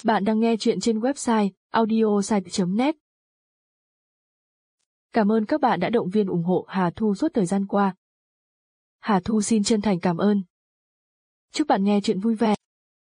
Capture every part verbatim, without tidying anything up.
Bạn đang nghe chuyện trên website audiosite chấm net. Cảm ơn các bạn đã động viên ủng hộ Hà Thu suốt thời gian qua. Hà Thu xin chân thành cảm ơn. Chúc bạn nghe chuyện vui vẻ.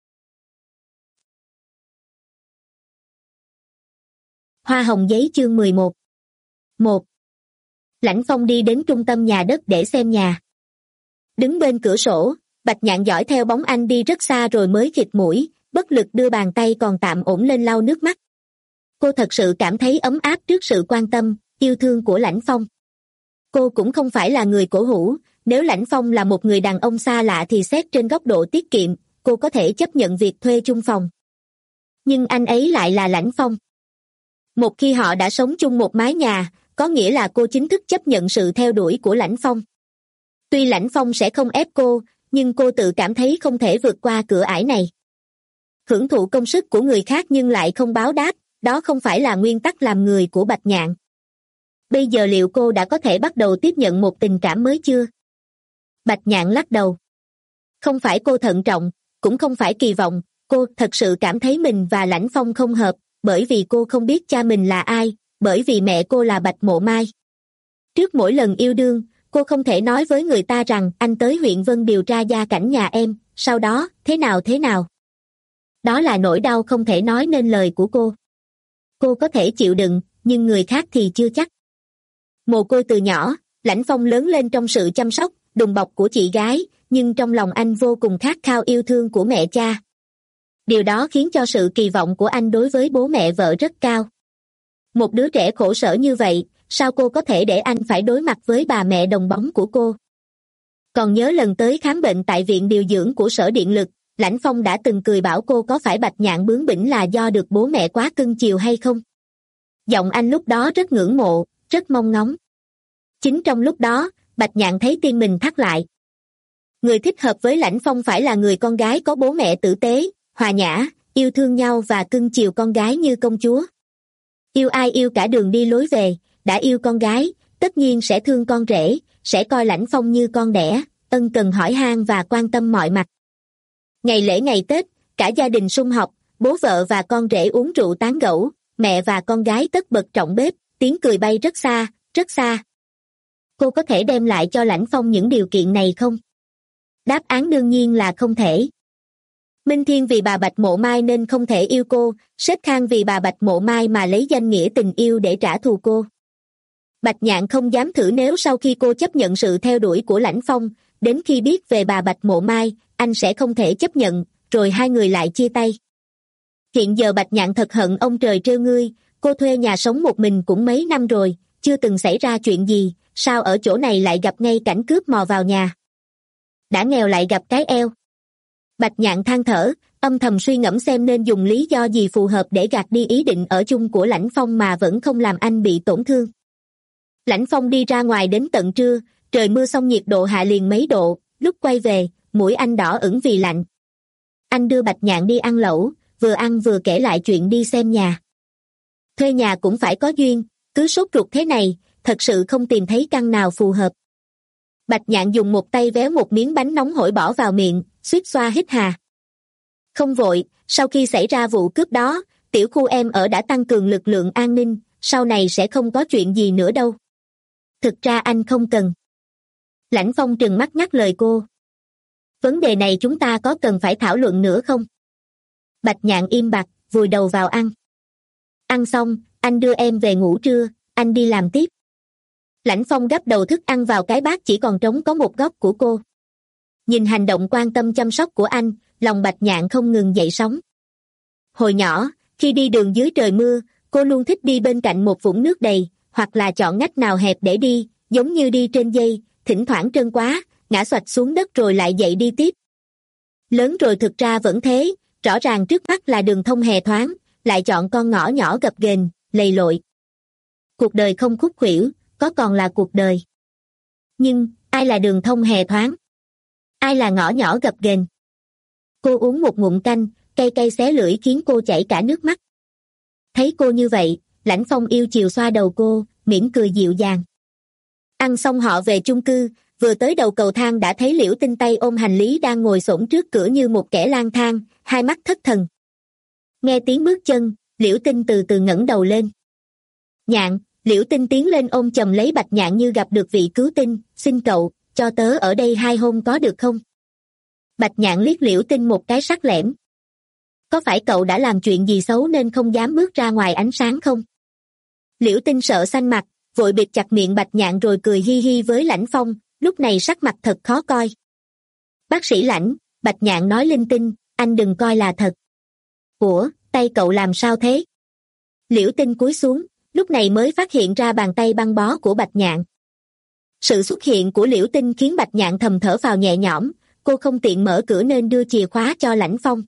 Hoa hồng giấy chương mười một. một. Lãnh Phong đi đến trung tâm nhà đất để xem nhà. Đứng bên cửa sổ, Bạch Nhạn dõi theo bóng anh đi rất xa rồi mới khịt mũi, bất lực đưa bàn tay còn tạm ổn lên lau nước mắt. Cô thật sự cảm thấy ấm áp trước sự quan tâm, yêu thương của Lãnh Phong. Cô cũng không phải là người cổ hủ, nếu Lãnh Phong là một người đàn ông xa lạ thì xét trên góc độ tiết kiệm, cô có thể chấp nhận việc thuê chung phòng. Nhưng anh ấy lại là Lãnh Phong. Một khi họ đã sống chung một mái nhà, có nghĩa là cô chính thức chấp nhận sự theo đuổi của Lãnh Phong. Tuy Lãnh Phong sẽ không ép cô, nhưng cô tự cảm thấy không thể vượt qua cửa ải này. Hưởng thụ công sức của người khác nhưng lại không báo đáp, đó không phải là nguyên tắc làm người của Bạch Nhạn. Bây giờ liệu cô đã có thể bắt đầu tiếp nhận một tình cảm mới chưa? Bạch Nhạn lắc đầu. Không phải cô thận trọng, cũng không phải kỳ vọng, cô thật sự cảm thấy mình và Lãnh Phong không hợp, bởi vì cô không biết cha mình là ai, bởi vì mẹ cô là Bạch Mộ Mai. Trước mỗi lần yêu đương, cô không thể nói với người ta rằng anh tới huyện Vân điều tra gia cảnh nhà em, sau đó, thế nào thế nào. Đó là nỗi đau không thể nói nên lời của cô. Cô có thể chịu đựng, nhưng người khác thì chưa chắc. Mồ côi từ nhỏ, Lãnh Phong lớn lên trong sự chăm sóc, đùm bọc của chị gái, nhưng trong lòng anh vô cùng khát khao yêu thương của mẹ cha. Điều đó khiến cho sự kỳ vọng của anh đối với bố mẹ vợ rất cao. Một đứa trẻ khổ sở như vậy, sao cô có thể để anh phải đối mặt với bà mẹ đồng bóng của cô? Còn nhớ lần tới khám bệnh tại viện điều dưỡng của Sở Điện lực, Lãnh Phong đã từng cười bảo cô có phải Bạch Nhạn bướng bỉnh là do được bố mẹ quá cưng chiều hay không? Giọng anh lúc đó rất ngưỡng mộ, rất mong ngóng. Chính trong lúc đó, Bạch Nhạn thấy tim mình thắt lại. Người thích hợp với Lãnh Phong phải là người con gái có bố mẹ tử tế, hòa nhã, yêu thương nhau và cưng chiều con gái như công chúa. Yêu ai yêu cả đường đi lối về, đã yêu con gái, tất nhiên sẽ thương con rể, sẽ coi Lãnh Phong như con đẻ, ân cần hỏi han và quan tâm mọi mặt. Ngày lễ ngày Tết, cả gia đình sum họp, bố vợ và con rể uống rượu tán gẫu, mẹ và con gái tất bật trọng bếp, tiếng cười bay rất xa, rất xa. Cô có thể đem lại cho Lãnh Phong những điều kiện này không? Đáp án đương nhiên là không thể. Minh Thiên vì bà Bạch Mộ Mai nên không thể yêu cô, Sếp Khang vì bà Bạch Mộ Mai mà lấy danh nghĩa tình yêu để trả thù cô. Bạch Nhạn không dám thử nếu sau khi cô chấp nhận sự theo đuổi của Lãnh Phong, đến khi biết về bà Bạch Mộ Mai, anh sẽ không thể chấp nhận, rồi hai người lại chia tay. Hiện giờ Bạch Nhạn thật hận ông trời trêu ngươi, cô thuê nhà sống một mình cũng mấy năm rồi, chưa từng xảy ra chuyện gì, sao ở chỗ này lại gặp ngay cảnh cướp mò vào nhà. Đã nghèo lại gặp cái eo. Bạch Nhạn than thở, âm thầm suy ngẫm xem nên dùng lý do gì phù hợp để gạt đi ý định ở chung của Lãnh Phong mà vẫn không làm anh bị tổn thương. Lãnh Phong đi ra ngoài đến tận trưa, trời mưa xong nhiệt độ hạ liền mấy độ, lúc quay về, mũi anh đỏ ửng vì lạnh. Anh đưa Bạch Nhạn đi ăn lẩu, vừa ăn vừa kể lại chuyện đi xem nhà. Thuê nhà cũng phải có duyên, cứ sốt ruột thế này, thật sự không tìm thấy căn nào phù hợp. Bạch Nhạn dùng một tay véo một miếng bánh nóng hổi bỏ vào miệng, suýt xoa hít hà. Không vội, sau khi xảy ra vụ cướp đó, tiểu khu em ở đã tăng cường lực lượng an ninh, sau này sẽ không có chuyện gì nữa đâu. Thực ra anh không cần. Lãnh Phong trừng mắt nhắc lời cô. Vấn đề này chúng ta có cần phải thảo luận nữa không? Bạch Nhạn im bặt, vùi đầu vào ăn. Ăn xong, anh đưa em về ngủ trưa, anh đi làm tiếp. Lãnh Phong gắp đầu thức ăn vào cái bát chỉ còn trống có một góc của cô. Nhìn hành động quan tâm chăm sóc của anh, lòng Bạch Nhạn không ngừng dậy sóng. Hồi nhỏ, khi đi đường dưới trời mưa, cô luôn thích đi bên cạnh một vũng nước đầy, hoặc là chọn ngách nào hẹp để đi, giống như đi trên dây, thỉnh thoảng trơn quá, ngã xoạch xuống đất rồi lại dậy đi tiếp. Lớn rồi thực ra vẫn thế, rõ ràng trước mắt là đường thông hè thoáng, lại chọn con ngõ nhỏ gập ghềnh, lầy lội. Cuộc đời không khúc khuỷu, có còn là cuộc đời. Nhưng, ai là đường thông hè thoáng? Ai là ngõ nhỏ gập ghềnh? Cô uống một ngụm canh, cay cay xé lưỡi khiến cô chảy cả nước mắt. Thấy cô như vậy, Lãnh Phong yêu chiều xoa đầu cô, mỉm cười dịu dàng. Ăn xong họ về chung cư, vừa tới đầu cầu thang đã thấy Liễu Tinh tay ôm hành lý đang ngồi xổm trước cửa như một kẻ lang thang, hai mắt thất thần. Nghe tiếng bước chân, Liễu Tinh từ từ ngẩng đầu lên. Nhạn, Liễu Tinh tiến lên ôm chầm lấy Bạch Nhạn như gặp được vị cứu tinh, xin cậu, cho tớ ở đây hai hôm có được không? Bạch Nhạn liếc Liễu Tinh một cái sắc lẻm. Có phải cậu đã làm chuyện gì xấu nên không dám bước ra ngoài ánh sáng không? Liễu Tinh sợ xanh mặt, vội bịt chặt miệng Bạch Nhạn rồi cười hi hi với Lãnh Phong, lúc này sắc mặt thật khó coi. Bác sĩ Lãnh, Bạch Nhạn nói linh tinh, anh đừng coi là thật. Ủa, tay cậu làm sao thế? Liễu Tinh cúi xuống, lúc này mới phát hiện ra bàn tay băng bó của Bạch Nhạn. Sự xuất hiện của Liễu Tinh khiến Bạch Nhạn thầm thở phào nhẹ nhõm, cô không tiện mở cửa nên đưa chìa khóa cho Lãnh Phong.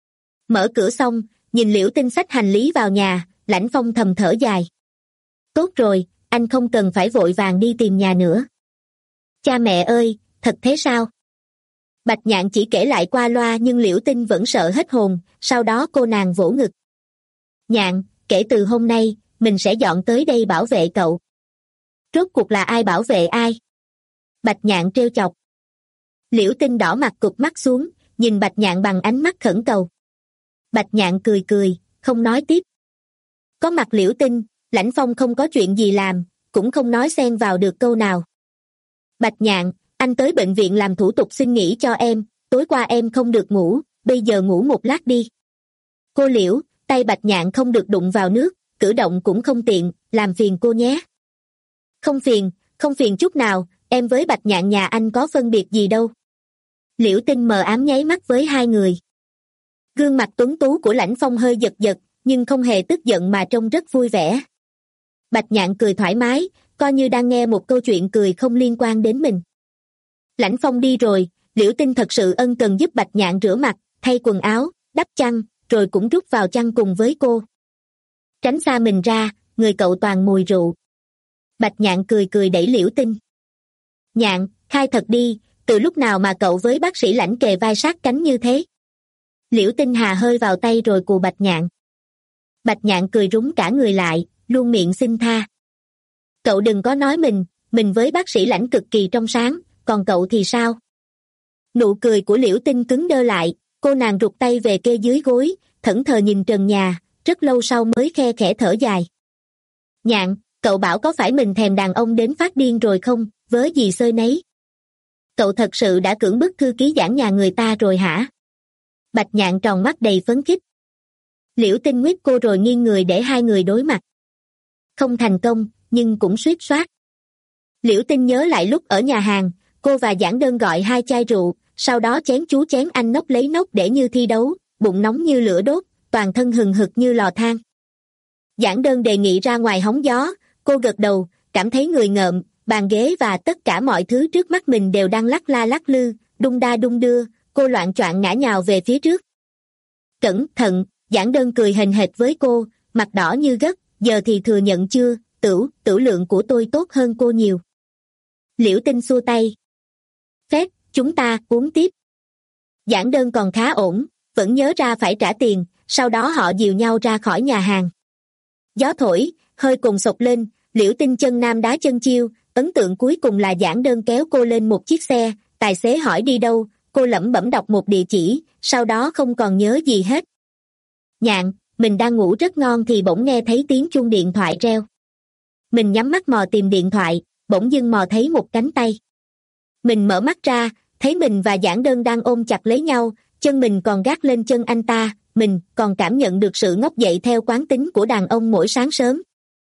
Mở cửa xong, nhìn Liễu Tinh xách hành lý vào nhà, Lãnh Phong thầm thở dài. Tốt rồi, anh không cần phải vội vàng đi tìm nhà nữa. Cha mẹ ơi, thật thế sao? Bạch Nhạn chỉ kể lại qua loa nhưng Liễu Tinh vẫn sợ hết hồn, sau đó cô nàng vỗ ngực. Nhạn, kể từ hôm nay, mình sẽ dọn tới đây bảo vệ cậu. Rốt cuộc là ai bảo vệ ai? Bạch Nhạn trêu chọc. Liễu Tinh đỏ mặt cụp mắt xuống, nhìn Bạch Nhạn bằng ánh mắt khẩn cầu. Bạch Nhạn cười cười, không nói tiếp. Có mặt Liễu Tinh, Lãnh Phong không có chuyện gì làm, cũng không nói xen vào được câu nào. Bạch Nhạn, anh tới bệnh viện làm thủ tục xin nghỉ cho em, tối qua em không được ngủ, bây giờ ngủ một lát đi. Cô Liễu, tay Bạch Nhạn không được đụng vào nước, cử động cũng không tiện, làm phiền cô nhé. Không phiền, không phiền chút nào, em với Bạch Nhạn nhà anh có phân biệt gì đâu. Liễu Tinh mờ ám nháy mắt với hai người. Gương mặt tuấn tú của Lãnh Phong hơi giật giật, nhưng không hề tức giận mà trông rất vui vẻ. Bạch Nhạn cười thoải mái, coi như đang nghe một câu chuyện cười không liên quan đến mình. Lãnh Phong đi rồi, Liễu Tinh thật sự ân cần giúp Bạch Nhạn rửa mặt, thay quần áo, đắp chăn, rồi cũng rút vào chăn cùng với cô. Tránh xa mình ra, người cậu toàn mùi rượu. Bạch Nhạn cười cười đẩy Liễu Tinh. Nhạn, khai thật đi, từ lúc nào mà cậu với bác sĩ Lãnh kề vai sát cánh như thế? Liễu Tinh hà hơi vào tay rồi cù Bạch Nhạn. Bạch Nhạn cười rúng cả người lại, luôn miệng xin tha. Cậu đừng có nói mình, mình với bác sĩ Lãnh cực kỳ trong sáng, còn cậu thì sao? Nụ cười của Liễu Tinh cứng đơ lại, cô nàng rụt tay về kê dưới gối, thẫn thờ nhìn trần nhà, rất lâu sau mới khe khẽ thở dài. Nhạn, cậu bảo có phải mình thèm đàn ông đến phát điên rồi không, vớ gì xơi nấy. Cậu thật sự đã cưỡng bức thư ký giảng nhà người ta rồi hả? Bạch Nhạn tròn mắt đầy phấn khích. Liễu Tinh nguyết cô rồi nghiêng người để hai người đối mặt. Không thành công, nhưng cũng suýt soát. Liễu Tinh nhớ lại lúc ở nhà hàng, cô và Giảng Đơn gọi hai chai rượu, sau đó chén chú chén anh nốc lấy nốc để như thi đấu, bụng nóng như lửa đốt, toàn thân hừng hực như lò than. Giảng Đơn đề nghị ra ngoài hóng gió, cô gật đầu, cảm thấy người ngợm, bàn ghế và tất cả mọi thứ trước mắt mình đều đang lắc la lắc lư, đung đa đung đưa, cô loạng choạng ngã nhào về phía trước. Cẩn thận, Giảng Đơn cười hềnh hệt với cô, mặt đỏ như gấc, giờ thì thừa nhận chưa, tửu, tửu lượng của tôi tốt hơn cô nhiều. Liễu Tinh xua tay. Phép, chúng ta uống tiếp. Giảng Đơn còn khá ổn, vẫn nhớ ra phải trả tiền, sau đó họ dìu nhau ra khỏi nhà hàng. Gió thổi, hơi cồn sộc lên, Liễu Tinh chân nam đá chân chiêu, ấn tượng cuối cùng là Giảng Đơn kéo cô lên một chiếc xe, tài xế hỏi đi đâu, cô lẩm bẩm đọc một địa chỉ, sau đó không còn nhớ gì hết. Nhạn, mình đang ngủ rất ngon thì bỗng nghe thấy tiếng chuông điện thoại reo. Mình nhắm mắt mò tìm điện thoại, bỗng dưng mò thấy một cánh tay. Mình mở mắt ra, thấy mình và Giảng Đơn đang ôm chặt lấy nhau, chân mình còn gác lên chân anh ta, mình còn cảm nhận được sự ngóc dậy theo quán tính của đàn ông mỗi sáng sớm.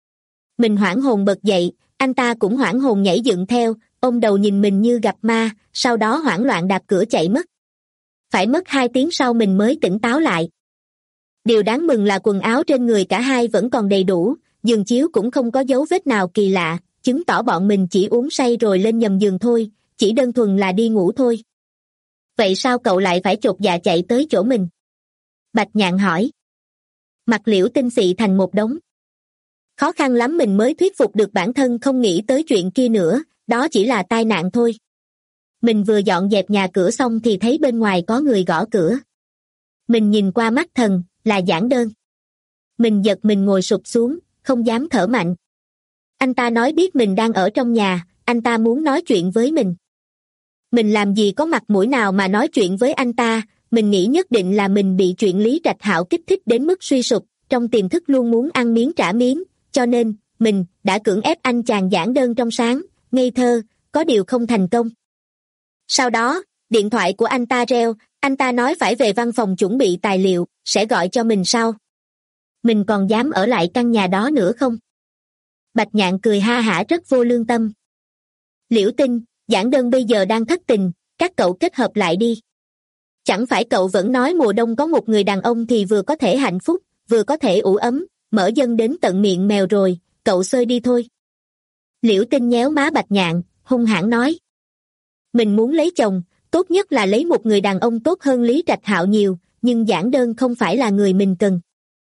Mình hoảng hồn bật dậy, anh ta cũng hoảng hồn nhảy dựng theo, ôm đầu nhìn mình như gặp ma, sau đó hoảng loạn đạp cửa chạy mất. Phải mất hai tiếng sau mình mới tỉnh táo lại. Điều đáng mừng là quần áo trên người cả hai vẫn còn đầy đủ, giường chiếu cũng không có dấu vết nào kỳ lạ, chứng tỏ bọn mình chỉ uống say rồi lên nhầm giường thôi, chỉ đơn thuần là đi ngủ thôi. Vậy sao cậu lại phải chột dạ chạy tới chỗ mình? Bạch Nhạn hỏi. Mặt Liễu Tinh xị thành một đống. Khó khăn lắm mình mới thuyết phục được bản thân không nghĩ tới chuyện kia nữa, đó chỉ là tai nạn thôi. Mình vừa dọn dẹp nhà cửa xong thì thấy bên ngoài có người gõ cửa. Mình nhìn qua mắt thần, là Giảng Đơn. Mình giật mình ngồi sụp xuống, không dám thở mạnh. Anh ta nói biết mình đang ở trong nhà, anh ta muốn nói chuyện với mình. Mình làm gì có mặt mũi nào mà nói chuyện với anh ta, mình nghĩ nhất định là mình bị chuyện Lý Trạch Hạo kích thích đến mức suy sụp, trong tiềm thức luôn muốn ăn miếng trả miếng, cho nên, mình đã cưỡng ép anh chàng giảng đơn trong sáng, ngây thơ, có điều không thành công. Sau đó, điện thoại của anh ta reo, anh ta nói phải về văn phòng chuẩn bị tài liệu, sẽ gọi cho mình sau. Mình còn dám ở lại căn nhà đó nữa không? Bạch Nhạn cười ha hả rất vô lương tâm. Liễu Tinh, giảng đơn bây giờ đang thất tình, các cậu kết hợp lại đi. Chẳng phải cậu vẫn nói mùa đông có một người đàn ông thì vừa có thể hạnh phúc, vừa có thể ủ ấm, mở dân đến tận miệng mèo rồi, cậu xơi đi thôi. Liễu Tinh nhéo má Bạch Nhạn, hung hãn nói. Mình muốn lấy chồng, tốt nhất là lấy một người đàn ông tốt hơn Lý Trạch Hạo nhiều, nhưng giảng đơn không phải là người mình cần.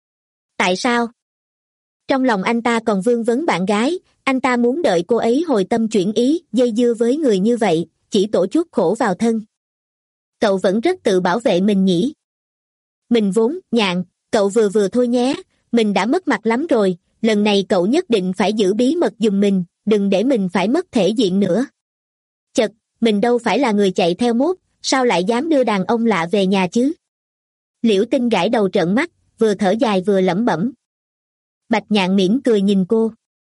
Tại sao? Trong lòng anh ta còn vương vấn bạn gái, anh ta muốn đợi cô ấy hồi tâm chuyển ý, dây dưa với người như vậy, chỉ tổ chuốc khổ vào thân. Cậu vẫn rất tự bảo vệ mình nhỉ? Mình vốn, Nhạn, cậu vừa vừa thôi nhé, mình đã mất mặt lắm rồi, lần này cậu nhất định phải giữ bí mật giùm mình, đừng để mình phải mất thể diện nữa. Chật, mình đâu phải là người chạy theo mốt, sao lại dám đưa đàn ông lạ về nhà chứ? Liễu Tinh gãi đầu trợn mắt, vừa thở dài vừa lẩm bẩm. Bạch Nhạn mỉm cười nhìn cô.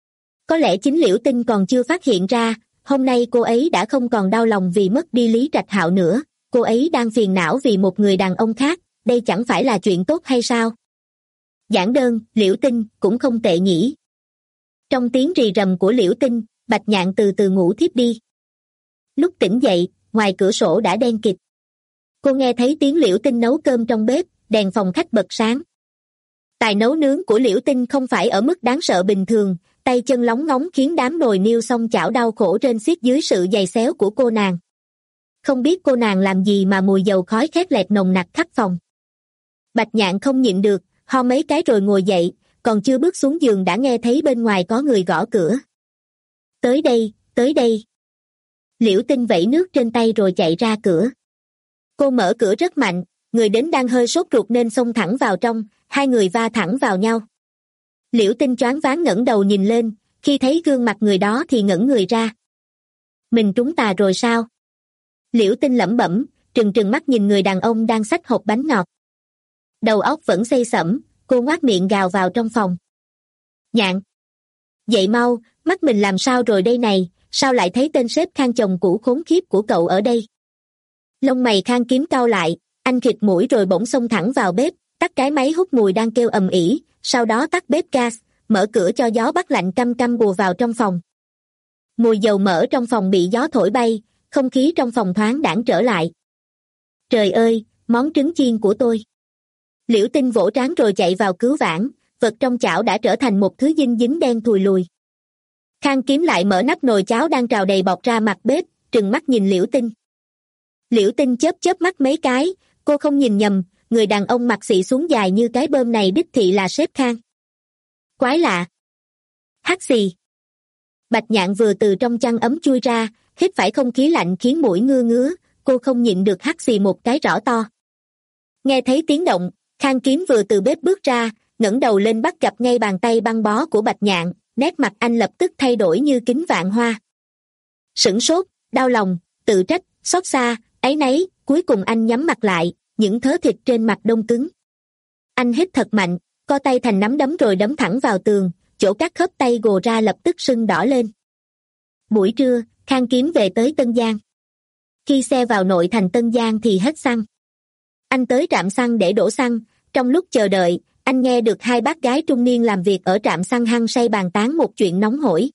Có lẽ chính Liễu Tinh còn chưa phát hiện ra, hôm nay cô ấy đã không còn đau lòng vì mất đi Lý Trạch Hạo nữa, cô ấy đang phiền não vì một người đàn ông khác, đây chẳng phải là chuyện tốt hay sao? Giảng đơn, Liễu Tinh, cũng không tệ nhỉ. Trong tiếng rì rầm của Liễu Tinh, Bạch Nhạn từ từ ngủ thiếp đi. Lúc tỉnh dậy, ngoài cửa sổ đã đen kịt. Cô nghe thấy tiếng Liễu Tinh nấu cơm trong bếp, đèn phòng khách bật sáng. Tài nấu nướng của Liễu Tinh không phải ở mức đáng sợ bình thường, tay chân lóng ngóng khiến đám nồi niêu xông chảo đau khổ trên xiết dưới sự giày xéo của cô nàng. Không biết cô nàng làm gì mà mùi dầu khói khét lẹt nồng nặc khắp phòng. Bạch Nhạn không nhịn được, ho mấy cái rồi ngồi dậy, còn chưa bước xuống giường đã nghe thấy bên ngoài có người gõ cửa. Tới đây, tới đây. Liễu Tinh vẩy nước trên tay rồi chạy ra cửa. Cô mở cửa rất mạnh, người đến đang hơi sốt ruột nên xông thẳng vào trong, hai người va thẳng vào nhau. Liễu Tinh choáng váng ngẩng đầu nhìn lên, khi thấy gương mặt người đó thì ngẩn người ra. Mình trúng tà rồi sao? Liễu Tinh lẩm bẩm, trừng trừng mắt nhìn người đàn ông đang xách hộp bánh ngọt. Đầu óc vẫn xây sẩm, cô ngoác miệng gào vào trong phòng. Nhạn! Dậy mau, mắt mình làm sao rồi đây này, sao lại thấy tên sếp Khang chồng cũ khốn khiếp của cậu ở đây? Lông mày Khang Kiếm cau lại, anh khịt mũi rồi bỗng xông thẳng vào bếp, tắt cái máy hút mùi đang kêu ầm ĩ, sau đó tắt bếp gas, mở cửa cho gió bắc lạnh căm căm bùa vào trong phòng. Mùi dầu mỡ trong phòng bị gió thổi bay, không khí trong phòng thoáng đãng trở lại. Trời ơi, món trứng chiên của tôi. Liễu Tinh vỗ trán rồi chạy vào cứu vãn, vật trong chảo đã trở thành một thứ dinh dính đen thùi lùi. Khang Kiếm lại mở nắp nồi cháo đang trào đầy bọt ra mặt bếp, trừng mắt nhìn Liễu Tinh. Liễu Tinh chớp chớp mắt mấy cái, cô không nhìn nhầm, người đàn ông mặt xị xuống dài như cái bơm này đích thị là sếp Khang. Quái lạ. Hắt xì. Bạch Nhạn vừa từ trong chăn ấm chui ra, hít phải không khí lạnh khiến mũi ngưa ngứa, cô không nhịn được hắt xì một cái rõ to. Nghe thấy tiếng động, Khang Kiếm vừa từ bếp bước ra, ngẩng đầu lên bắt gặp ngay bàn tay băng bó của Bạch Nhạn, nét mặt anh lập tức thay đổi như kính vạn hoa. Sửng sốt, đau lòng, tự trách, xót xa, áy náy, cuối cùng anh nhắm mặt lại, những thớ thịt trên mặt đông cứng. Anh hít thật mạnh, co tay thành nắm đấm rồi đấm thẳng vào tường, chỗ các khớp tay gồ ra lập tức sưng đỏ lên. Buổi trưa, Khang Kiếm về tới Tân Giang. Khi xe vào nội thành Tân Giang thì hết xăng. Anh tới trạm xăng để đổ xăng, trong lúc chờ đợi, anh nghe được hai bác gái trung niên làm việc ở trạm xăng hăng say bàn tán một chuyện nóng hổi.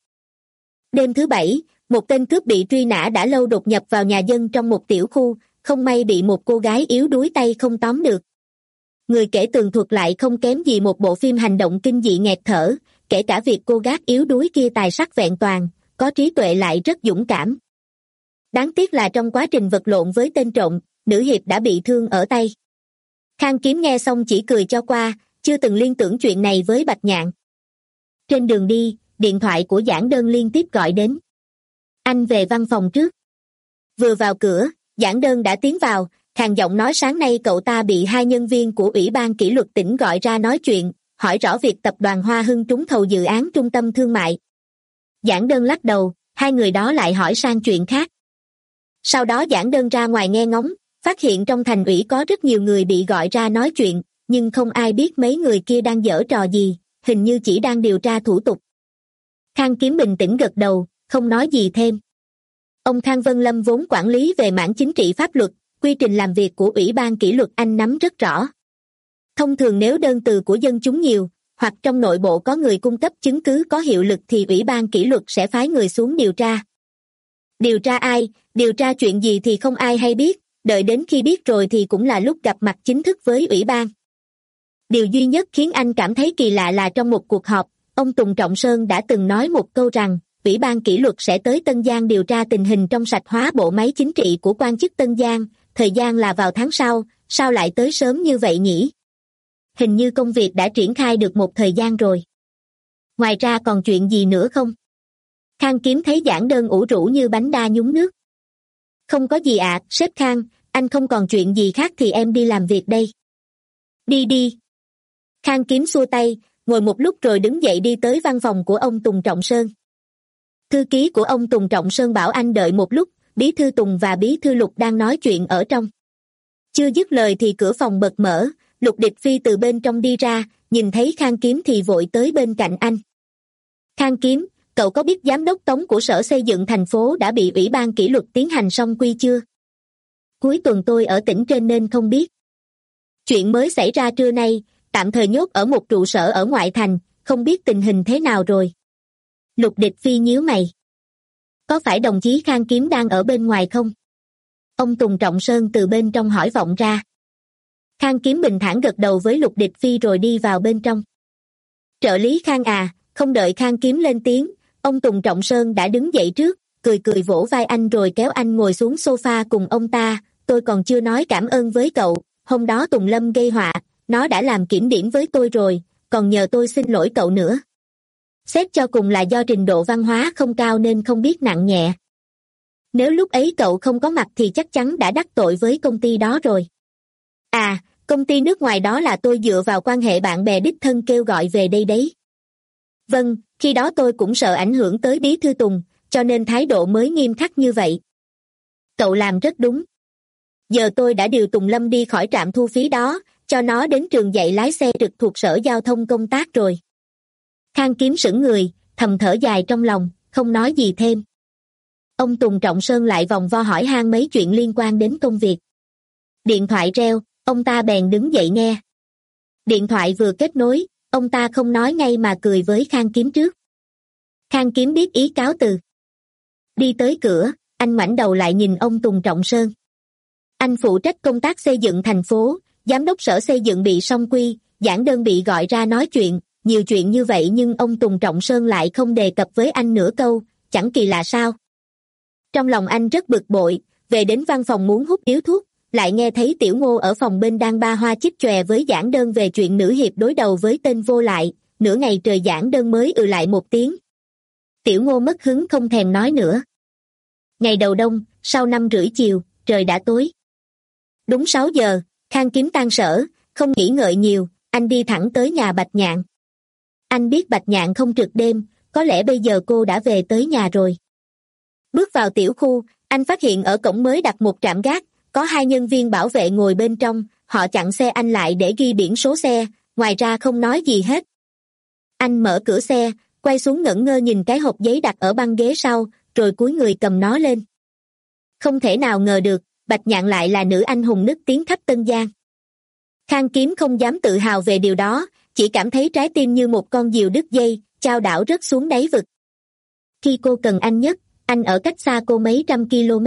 Đêm thứ bảy, một tên cướp bị truy nã đã lâu đột nhập vào nhà dân trong một tiểu khu, không may bị một cô gái yếu đuối tay không tóm được. Người kể tường thuật lại không kém gì một bộ phim hành động kinh dị nghẹt thở, kể cả việc cô gái yếu đuối kia tài sắc vẹn toàn, có trí tuệ lại rất dũng cảm. Đáng tiếc là trong quá trình vật lộn với tên trộm, nữ hiệp đã bị thương ở tay. Khang Kiếm nghe xong chỉ cười cho qua, chưa từng liên tưởng chuyện này với Bạch Nhạn. Trên đường đi, điện thoại của Giảng Đơn liên tiếp gọi đến. Anh về văn phòng trước. Vừa vào cửa, Giảng Đơn đã tiến vào, khàn giọng nói sáng nay cậu ta bị hai nhân viên của Ủy ban kỷ luật tỉnh gọi ra nói chuyện, hỏi rõ việc tập đoàn Hoa Hưng trúng thầu dự án trung tâm thương mại. Giảng Đơn lắc đầu, hai người đó lại hỏi sang chuyện khác. Sau đó Giảng Đơn ra ngoài nghe ngóng, Phát hiện trong thành ủy có rất nhiều người bị gọi ra nói chuyện, nhưng không ai biết mấy người kia đang giở trò gì, hình như chỉ đang điều tra thủ tục. Khang Kiếm bình tĩnh gật đầu, không nói gì thêm. Ông Khang Vân Lâm vốn quản lý về mảng chính trị pháp luật, quy trình làm việc của Ủy ban kỷ luật anh nắm rất rõ. Thông thường nếu đơn từ của dân chúng nhiều, hoặc trong nội bộ có người cung cấp chứng cứ có hiệu lực thì Ủy ban kỷ luật sẽ phái người xuống điều tra. Điều tra ai, điều tra chuyện gì thì không ai hay biết, đợi đến khi biết rồi thì cũng là lúc gặp mặt chính thức với Ủy ban. Điều duy nhất khiến anh cảm thấy kỳ lạ là trong một cuộc họp, ông Tùng Trọng Sơn đã từng nói một câu rằng, Ủy ban kỷ luật sẽ tới Tân Giang điều tra tình hình trong sạch hóa bộ máy chính trị của quan chức Tân Giang, thời gian là vào tháng sau, sao lại tới sớm như vậy nhỉ? Hình như công việc đã triển khai được một thời gian rồi. Ngoài ra còn chuyện gì nữa không? Khang Kiếm thấy giảng đơn ủ rũ như bánh đa nhúng nước. Không có gì ạ, à, sếp Khang, anh không còn chuyện gì khác thì em đi làm việc đây. Đi đi. Khang Kiếm xua tay, ngồi một lúc rồi đứng dậy đi tới văn phòng của ông Tùng Trọng Sơn. Thư ký của ông Tùng Trọng Sơn bảo anh đợi một lúc, bí thư Tùng và bí thư Lục đang nói chuyện ở trong. Chưa dứt lời thì cửa phòng bật mở, Lục Địch Phi từ bên trong đi ra, nhìn thấy Khang Kiếm thì vội tới bên cạnh anh. Khang Kiếm, cậu có biết giám đốc Tống của Sở Xây dựng thành phố đã bị Ủy ban kỷ luật tiến hành song quy chưa? Cuối tuần tôi ở tỉnh trên nên không biết. Chuyện mới xảy ra trưa nay, tạm thời nhốt ở một trụ sở ở ngoại thành, không biết tình hình thế nào rồi. Lục Địch Phi nhíu mày. Có phải đồng chí Khang Kiếm đang ở bên ngoài không? Ông Tùng Trọng Sơn từ bên trong hỏi vọng ra. Khang Kiếm bình thản gật đầu với Lục Địch Phi rồi đi vào bên trong. Trợ lý Khang à, không đợi Khang Kiếm lên tiếng, ông Tùng Trọng Sơn đã đứng dậy trước, cười cười vỗ vai anh rồi kéo anh ngồi xuống sofa cùng ông ta. Tôi còn chưa nói cảm ơn với cậu, hôm đó Tùng Lâm gây họa, nó đã làm kiểm điểm với tôi rồi, còn nhờ tôi xin lỗi cậu nữa. Xét cho cùng là do trình độ văn hóa không cao nên không biết nặng nhẹ. Nếu lúc ấy cậu không có mặt thì chắc chắn đã đắc tội với công ty đó rồi. À, công ty nước ngoài đó là tôi dựa vào quan hệ bạn bè đích thân kêu gọi về đây đấy. Vâng, khi đó tôi cũng sợ ảnh hưởng tới bí thư Tùng, cho nên thái độ mới nghiêm khắc như vậy. Cậu làm rất đúng. Giờ tôi đã điều Tùng Lâm đi khỏi trạm thu phí đó, cho nó đến trường dạy lái xe trực thuộc Sở Giao thông công tác rồi. Khang Kiếm sững người, thầm thở dài trong lòng, không nói gì thêm. Ông Tùng Trọng Sơn lại vòng vo hỏi han mấy chuyện liên quan đến công việc. Điện thoại reo, ông ta bèn đứng dậy nghe. Điện thoại vừa kết nối, ông ta không nói ngay mà cười với Khang Kiếm trước. Khang Kiếm biết ý cáo từ. Đi tới cửa, anh ngoảnh đầu lại nhìn ông Tùng Trọng Sơn. Anh phụ trách công tác xây dựng thành phố, giám đốc sở xây dựng bị song quy, giảng đơn bị gọi ra nói chuyện, nhiều chuyện như vậy nhưng ông Tùng Trọng Sơn lại không đề cập với anh nửa câu, chẳng kỳ lạ sao. Trong lòng anh rất bực bội, về đến văn phòng muốn hút điếu thuốc, lại nghe thấy Tiểu Ngô ở phòng bên đang ba hoa chích chòe với giảng đơn về chuyện nữ hiệp đối đầu với tên vô lại, nửa ngày trời giảng đơn mới ừ lại một tiếng. Tiểu Ngô mất hứng không thèm nói nữa. Ngày đầu đông, sau năm rưỡi chiều, trời đã tối. Đúng sáu giờ, Khang Kiếm tan sở, không nghĩ ngợi nhiều, anh đi thẳng tới nhà Bạch Nhạn. Anh biết Bạch Nhạn không trực đêm, có lẽ bây giờ cô đã về tới nhà rồi. Bước vào tiểu khu, anh phát hiện ở cổng mới đặt một trạm gác, có hai nhân viên bảo vệ ngồi bên trong, họ chặn xe anh lại để ghi biển số xe, ngoài ra không nói gì hết. Anh mở cửa xe, quay xuống ngẩn ngơ nhìn cái hộp giấy đặt ở băng ghế sau, rồi cúi người cầm nó lên. Không thể nào ngờ được, Bạch Nhạn lại là nữ anh hùng nức tiếng khắp Tân Giang. Khang Kiếm không dám tự hào về điều đó, chỉ cảm thấy trái tim như một con diều đứt dây, chao đảo rớt xuống đáy vực. Khi cô cần anh nhất, anh ở cách xa cô mấy trăm km.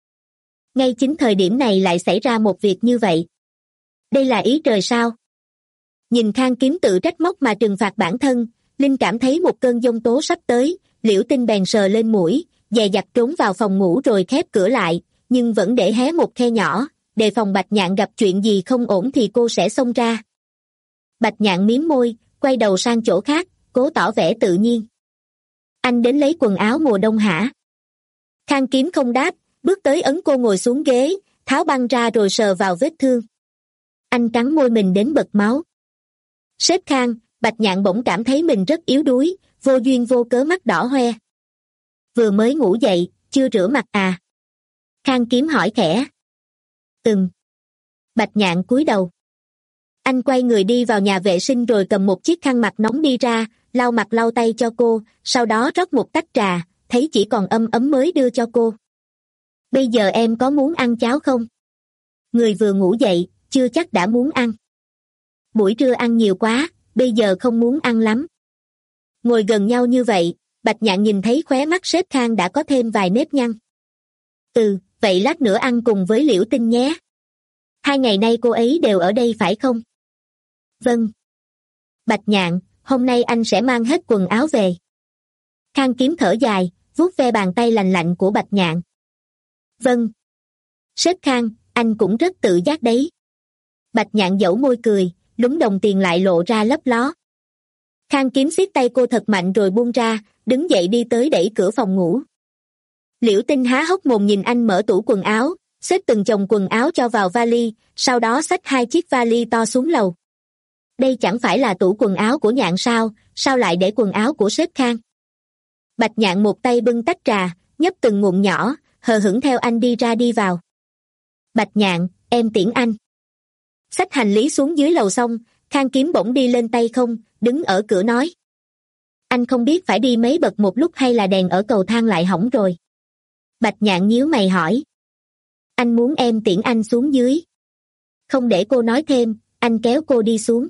Ngay chính thời điểm này lại xảy ra một việc như vậy. Đây là ý trời sao? Nhìn Khang Kiếm tự trách móc mà trừng phạt bản thân, Linh cảm thấy một cơn giông tố sắp tới, Liễu Tinh bèn sờ lên mũi, dè dặt trốn vào phòng ngủ rồi khép cửa lại, nhưng vẫn để hé một khe nhỏ, đề phòng Bạch Nhạn gặp chuyện gì không ổn thì cô sẽ xông ra. Bạch Nhạn mím môi, quay đầu sang chỗ khác, cố tỏ vẻ tự nhiên. Anh đến lấy quần áo mùa đông hả? Khang Kiếm không đáp, bước tới ấn cô ngồi xuống ghế, tháo băng ra rồi sờ vào vết thương. Anh cắn môi mình đến bật máu. Sếp Khang, Bạch Nhạn bỗng cảm thấy mình rất yếu đuối, vô duyên vô cớ mắt đỏ hoe. Vừa mới ngủ dậy, chưa rửa mặt à? Khang Kiếm hỏi khẽ. Ừm. Bạch Nhạn cúi đầu. Anh quay người đi vào nhà vệ sinh rồi cầm một chiếc khăn mặt nóng đi ra, lau mặt lau tay cho cô, sau đó rót một tách trà, thấy chỉ còn ấm ấm mới đưa cho cô. Bây giờ em có muốn ăn cháo không? Người vừa ngủ dậy, chưa chắc đã muốn ăn. Buổi trưa ăn nhiều quá, bây giờ không muốn ăn lắm. Ngồi gần nhau như vậy, Bạch Nhạn nhìn thấy khóe mắt sếp Khang đã có thêm vài nếp nhăn. Ừ, vậy lát nữa ăn cùng với Liễu Tinh nhé. Hai ngày nay cô ấy đều ở đây phải không? Vâng. Bạch Nhạn, hôm nay anh sẽ mang hết quần áo về. Khang Kiếm thở dài, vuốt ve bàn tay lành lạnh của Bạch Nhạn. Vâng. Sếp Khang, anh cũng rất tự giác đấy. Bạch Nhạn dẫu môi cười, lúm đồng tiền lại lộ ra lấp ló. Khang Kiếm siết tay cô thật mạnh rồi buông ra, đứng dậy đi tới đẩy cửa phòng ngủ. Liễu Tinh há hốc mồm nhìn anh mở tủ quần áo, xếp từng chồng quần áo cho vào vali, sau đó xách hai chiếc vali to xuống lầu. Đây chẳng phải là tủ quần áo của Nhạn sao, sao lại để quần áo của sếp Khang? Bạch Nhạn một tay bưng tách trà, nhấp từng ngụm nhỏ, hờ hững theo anh đi ra đi vào. Bạch Nhạn, em tiễn anh. Xách hành lý xuống dưới lầu xong, Khang Kiếm bỗng đi lên tay không, đứng ở cửa nói. Anh không biết phải đi mấy bậc một lúc hay là đèn ở cầu thang lại hỏng rồi. Bạch Nhạn nhíu mày hỏi. Anh muốn em tiễn anh xuống dưới. Không để cô nói thêm, anh kéo cô đi xuống.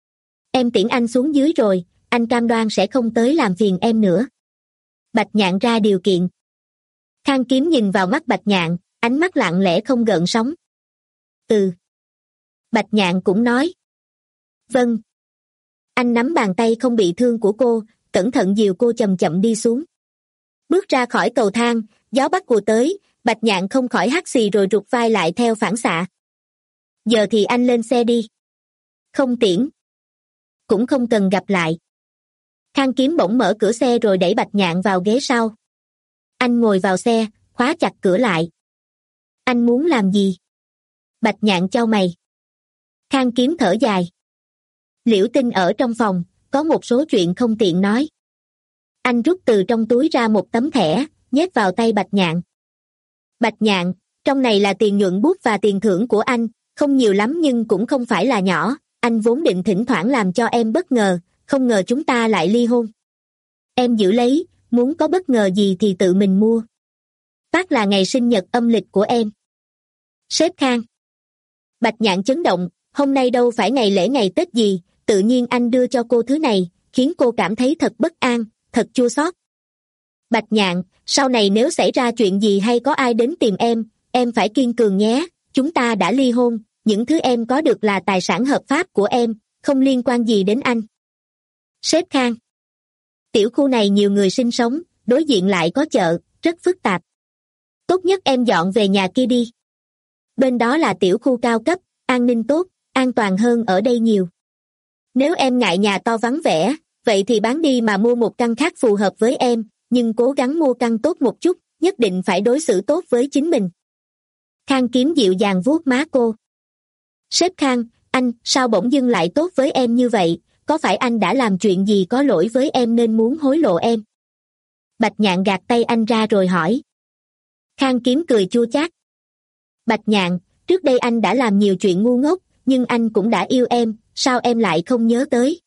Em tiễn anh xuống dưới rồi, anh cam đoan sẽ không tới làm phiền em nữa. Bạch Nhạn ra điều kiện. Khang Kiếm nhìn vào mắt Bạch Nhạn, ánh mắt lặng lẽ không gợn sóng. Ừ. Bạch Nhạn cũng nói. Vâng. Anh nắm bàn tay không bị thương của cô, cẩn thận dìu cô chậm chậm đi xuống. Bước ra khỏi cầu thang, gió bắc vù tới, Bạch Nhạn không khỏi hắt xì rồi rụt vai lại theo phản xạ. Giờ thì anh lên xe đi. Không tiễn. Cũng không cần gặp lại. Khang Kiếm bỗng mở cửa xe rồi đẩy Bạch Nhạn vào ghế sau. Anh ngồi vào xe, khóa chặt cửa lại. Anh muốn làm gì? Bạch Nhạn chau mày. Khang Kiếm thở dài. Liễu Tinh ở trong phòng, có một số chuyện không tiện nói. Anh rút từ trong túi ra một tấm thẻ, nhét vào tay Bạch Nhạn. Bạch Nhạn, trong này là tiền nhuận bút và tiền thưởng của anh, không nhiều lắm nhưng cũng không phải là nhỏ, anh vốn định thỉnh thoảng làm cho em bất ngờ, không ngờ chúng ta lại ly hôn. Em giữ lấy, muốn có bất ngờ gì thì tự mình mua. Phát là ngày sinh nhật âm lịch của em. Sếp Khang. Bạch Nhạn chấn động, hôm nay đâu phải ngày lễ ngày Tết gì, tự nhiên anh đưa cho cô thứ này, khiến cô cảm thấy thật bất an, thật chua xót. Bạch Nhạn, sau này nếu xảy ra chuyện gì hay có ai đến tìm em, em phải kiên cường nhé, chúng ta đã ly hôn, những thứ em có được là tài sản hợp pháp của em, không liên quan gì đến anh. Sếp Khang. Tiểu khu này nhiều người sinh sống, đối diện lại có chợ, rất phức tạp. Tốt nhất em dọn về nhà kia đi. Bên đó là tiểu khu cao cấp, an ninh tốt, an toàn hơn ở đây nhiều. Nếu em ngại nhà to vắng vẻ, vậy thì bán đi mà mua một căn khác phù hợp với em, nhưng cố gắng mua căn tốt một chút, nhất định phải đối xử tốt với chính mình. Khang Kiếm dịu dàng vuốt má cô. Sếp Khang, anh, sao bỗng dưng lại tốt với em như vậy, có phải anh đã làm chuyện gì có lỗi với em nên muốn hối lộ em? Bạch Nhạn gạt tay anh ra rồi hỏi. Khang Kiếm cười chua chát. Bạch Nhạn, trước đây anh đã làm nhiều chuyện ngu ngốc, nhưng anh cũng đã yêu em, sao em lại không nhớ tới?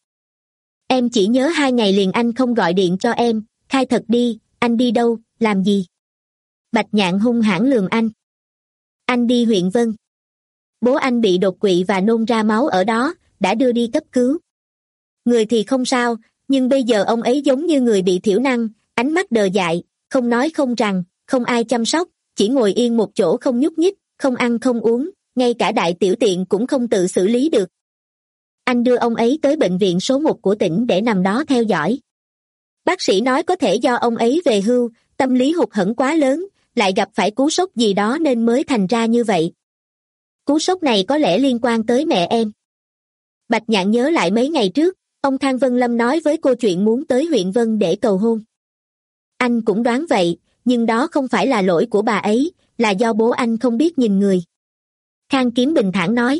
Em chỉ nhớ hai ngày liền anh không gọi điện cho em, khai thật đi, anh đi đâu, làm gì? Bạch Nhạn hung hãn lườm anh. Anh đi huyện Vân. Bố anh bị đột quỵ và nôn ra máu ở đó, đã đưa đi cấp cứu. Người thì không sao, nhưng bây giờ ông ấy giống như người bị thiểu năng, ánh mắt đờ dại, không nói không rằng, không ai chăm sóc, chỉ ngồi yên một chỗ không nhúc nhích, không ăn không uống, ngay cả đại tiểu tiện cũng không tự xử lý được. Anh đưa ông ấy tới bệnh viện số một của tỉnh để nằm đó theo dõi. Bác sĩ nói có thể do ông ấy về hưu, tâm lý hụt hẫng quá lớn, lại gặp phải cú sốc gì đó nên mới thành ra như vậy. Cú sốc này có lẽ liên quan tới mẹ em. Bạch Nhạn nhớ lại mấy ngày trước, ông Thang Vân Lâm nói với cô chuyện muốn tới huyện Vân để cầu hôn. Anh cũng đoán vậy, nhưng đó không phải là lỗi của bà ấy, là do bố anh không biết nhìn người. Khang Kiếm bình thản nói.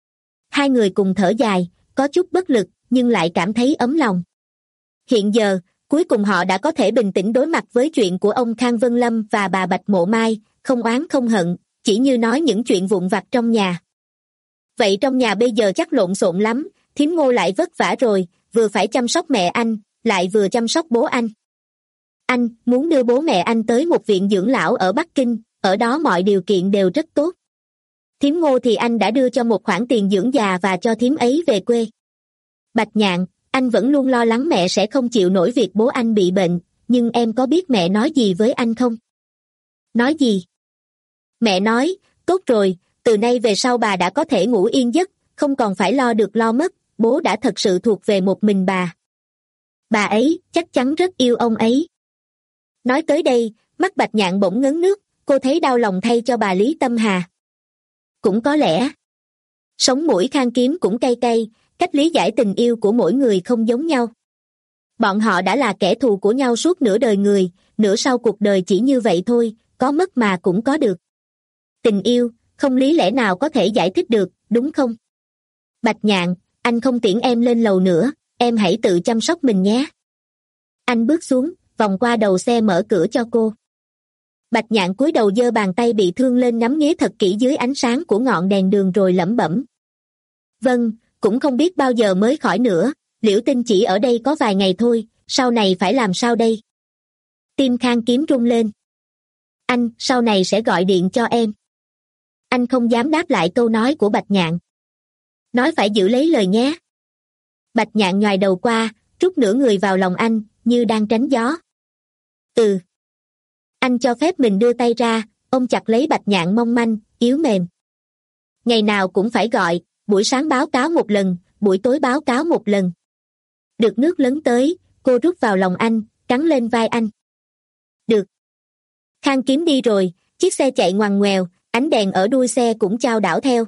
Hai người cùng thở dài, có chút bất lực, nhưng lại cảm thấy ấm lòng. Hiện giờ, cuối cùng họ đã có thể bình tĩnh đối mặt với chuyện của ông Khang Vân Lâm và bà Bạch Mộ Mai, không oán không hận, chỉ như nói những chuyện vụn vặt trong nhà. Vậy trong nhà bây giờ chắc lộn xộn lắm, thím Ngô lại vất vả rồi, vừa phải chăm sóc mẹ anh, lại vừa chăm sóc bố anh. Anh muốn đưa bố mẹ anh tới một viện dưỡng lão ở Bắc Kinh, ở đó mọi điều kiện đều rất tốt. Thím Ngô thì anh đã đưa cho một khoản tiền dưỡng già và cho thím ấy về quê. Bạch Nhạn, anh vẫn luôn lo lắng mẹ sẽ không chịu nổi việc bố anh bị bệnh, nhưng em có biết mẹ nói gì với anh không? Nói gì? Mẹ nói, tốt rồi, từ nay về sau bà đã có thể ngủ yên giấc, không còn phải lo được lo mất, bố đã thật sự thuộc về một mình bà. Bà ấy chắc chắn rất yêu ông ấy. Nói tới đây, mắt Bạch Nhạn bỗng ngấn nước, cô thấy đau lòng thay cho bà Lý Tâm Hà. Cũng có lẽ, sống mũi Khang Kiếm cũng cay cay, cách lý giải tình yêu của mỗi người không giống nhau. Bọn họ đã là kẻ thù của nhau suốt nửa đời người, nửa sau cuộc đời chỉ như vậy thôi, có mất mà cũng có được. Tình yêu, không lý lẽ nào có thể giải thích được, đúng không? Bạch Nhạn, anh không tiễn em lên lầu nữa, em hãy tự chăm sóc mình nhé. Anh bước xuống, vòng qua đầu xe mở cửa cho cô. Bạch Nhạn cúi đầu giơ bàn tay bị thương lên ngắm nghía thật kỹ dưới ánh sáng của ngọn đèn đường rồi lẩm bẩm. Vâng, cũng không biết bao giờ mới khỏi nữa, Liễu Tinh chỉ ở đây có vài ngày thôi, sau này phải làm sao đây? Tim Khang Kiếm rung lên. Anh, sau này sẽ gọi điện cho em. Anh không dám đáp lại câu nói của Bạch Nhạn. Nói phải giữ lấy lời nhé. Bạch Nhạn nhoài đầu qua, trút nửa người vào lòng anh, như đang tránh gió. Ừ. Anh cho phép mình đưa tay ra, ôm chặt lấy Bạch Nhạn mong manh, yếu mềm. Ngày nào cũng phải gọi, buổi sáng báo cáo một lần, buổi tối báo cáo một lần. Được nước lớn tới, cô rút vào lòng anh, cắn lên vai anh. Được. Khang Kiếm đi rồi, chiếc xe chạy ngoằn ngoèo, ánh đèn ở đuôi xe cũng chao đảo theo.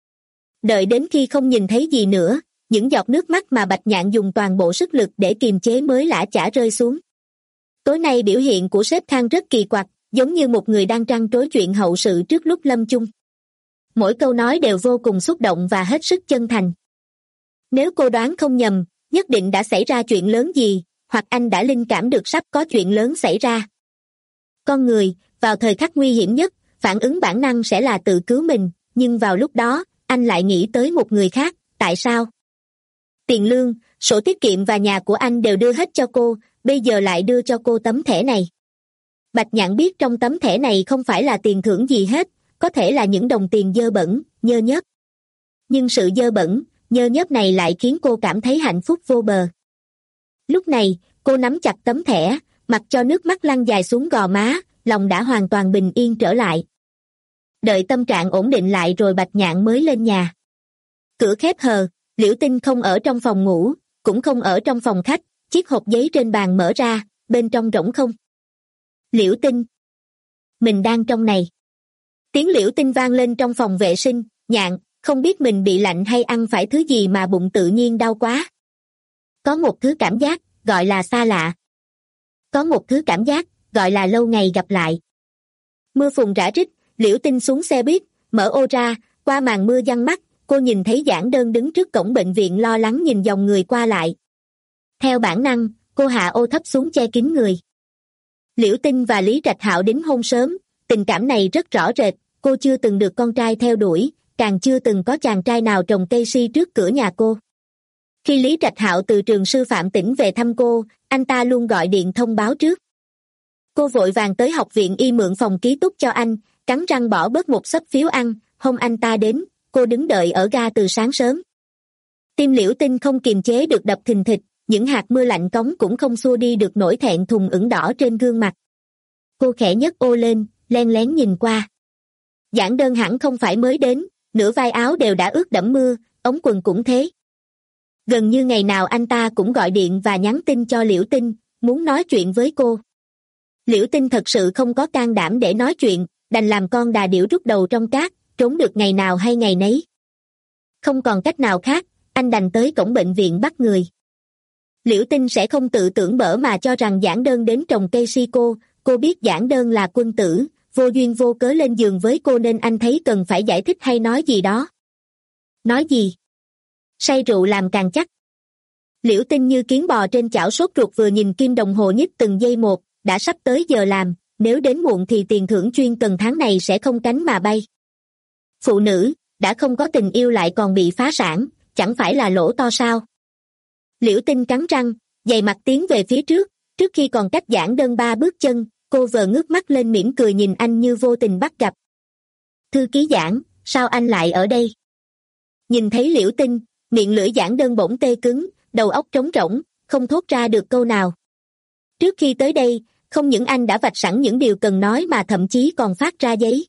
Đợi đến khi không nhìn thấy gì nữa, những giọt nước mắt mà Bạch Nhạn dùng toàn bộ sức lực để kiềm chế mới lã chả rơi xuống. Tối nay biểu hiện của sếp Khang rất kỳ quặc, giống như một người đang trăn trối chuyện hậu sự trước lúc lâm chung. Mỗi câu nói đều vô cùng xúc động và hết sức chân thành. Nếu cô đoán không nhầm, nhất định đã xảy ra chuyện lớn gì, hoặc anh đã linh cảm được sắp có chuyện lớn xảy ra. Con người, vào thời khắc nguy hiểm nhất, phản ứng bản năng sẽ là tự cứu mình, nhưng vào lúc đó, anh lại nghĩ tới một người khác, tại sao? Tiền lương, sổ tiết kiệm và nhà của anh đều đưa hết cho cô, bây giờ lại đưa cho cô tấm thẻ này. Bạch Nhạn biết trong tấm thẻ này không phải là tiền thưởng gì hết, có thể là những đồng tiền dơ bẩn, nhơ nhớp. Nhưng sự dơ bẩn, nhơ nhớp này lại khiến cô cảm thấy hạnh phúc vô bờ. Lúc này, cô nắm chặt tấm thẻ, mặc cho nước mắt lăn dài xuống gò má, lòng đã hoàn toàn bình yên trở lại. Đợi tâm trạng ổn định lại rồi Bạch Nhạn mới lên nhà. Cửa khép hờ, Liễu Tinh không ở trong phòng ngủ, cũng không ở trong phòng khách, chiếc hộp giấy trên bàn mở ra, bên trong rỗng không. Liễu Tinh. Mình đang trong này. Tiếng Liễu Tinh vang lên trong phòng vệ sinh, Nhạn, không biết mình bị lạnh hay ăn phải thứ gì mà bụng tự nhiên đau quá. Có một thứ cảm giác, gọi là xa lạ. Có một thứ cảm giác, gọi là lâu ngày gặp lại. Mưa phùn rã rít, Liễu Tinh xuống xe buýt, mở ô ra, qua màn mưa giăng mắt, cô nhìn thấy Giản Đơn đứng trước cổng bệnh viện lo lắng nhìn dòng người qua lại. Theo bản năng, cô hạ ô thấp xuống che kín người. Liễu Tinh và Lý Trạch Hạo đính hôn sớm, tình cảm này rất rõ rệt, cô chưa từng được con trai theo đuổi, càng chưa từng có chàng trai nào trồng cây si trước cửa nhà cô. Khi Lý Trạch Hạo từ trường sư phạm tỉnh về thăm cô, anh ta luôn gọi điện thông báo trước. Cô vội vàng tới học viện y mượn phòng ký túc cho anh, cắn răng bỏ bớt một xấp phiếu ăn, hôm anh ta đến, cô đứng đợi ở ga từ sáng sớm. Tim Liễu Tinh không kiềm chế được đập thình thịch, những hạt mưa lạnh cống cũng không xua đi được nỗi thẹn thùng ửng đỏ trên gương mặt. Cô khẽ nhấc ô lên, len lén nhìn qua. Giản Đơn hẳn không phải mới đến, nửa vai áo đều đã ướt đẫm mưa, ống quần cũng thế. Gần như ngày nào anh ta cũng gọi điện và nhắn tin cho Liễu Tinh, muốn nói chuyện với cô. Liễu Tinh thật sự không có can đảm để nói chuyện, đành làm con đà điểu rút đầu trong cát, trốn được ngày nào hay ngày nấy. Không còn cách nào khác, anh đành tới cổng bệnh viện bắt người. Liễu Tinh sẽ không tự tưởng bở mà cho rằng Giản Đơn đến trồng cây si cô, cô biết Giản Đơn là quân tử, vô duyên vô cớ lên giường với cô nên anh thấy cần phải giải thích hay nói gì đó. Nói gì? Say rượu làm càng chắc. Liễu Tinh như kiến bò trên chảo sốt ruột vừa nhìn kim đồng hồ nhích từng giây một, đã sắp tới giờ làm, nếu đến muộn thì tiền thưởng chuyên cần tháng này sẽ không cánh mà bay. Phụ nữ, đã không có tình yêu lại còn bị phá sản, chẳng phải là lỗ to sao? Liễu Tinh cắn răng, dày mặt tiến về phía trước, trước khi còn cách giảng đơn ba bước chân, cô vờ ngước mắt lên mỉm cười nhìn anh như vô tình bắt gặp. Thư ký Giảng, sao anh lại ở đây? Nhìn thấy Liễu Tinh, miệng lưỡi Giảng đơn bỗng tê cứng, đầu óc trống rỗng, không thốt ra được câu nào. Trước khi tới đây, không những anh đã vạch sẵn những điều cần nói mà thậm chí còn phát ra giấy.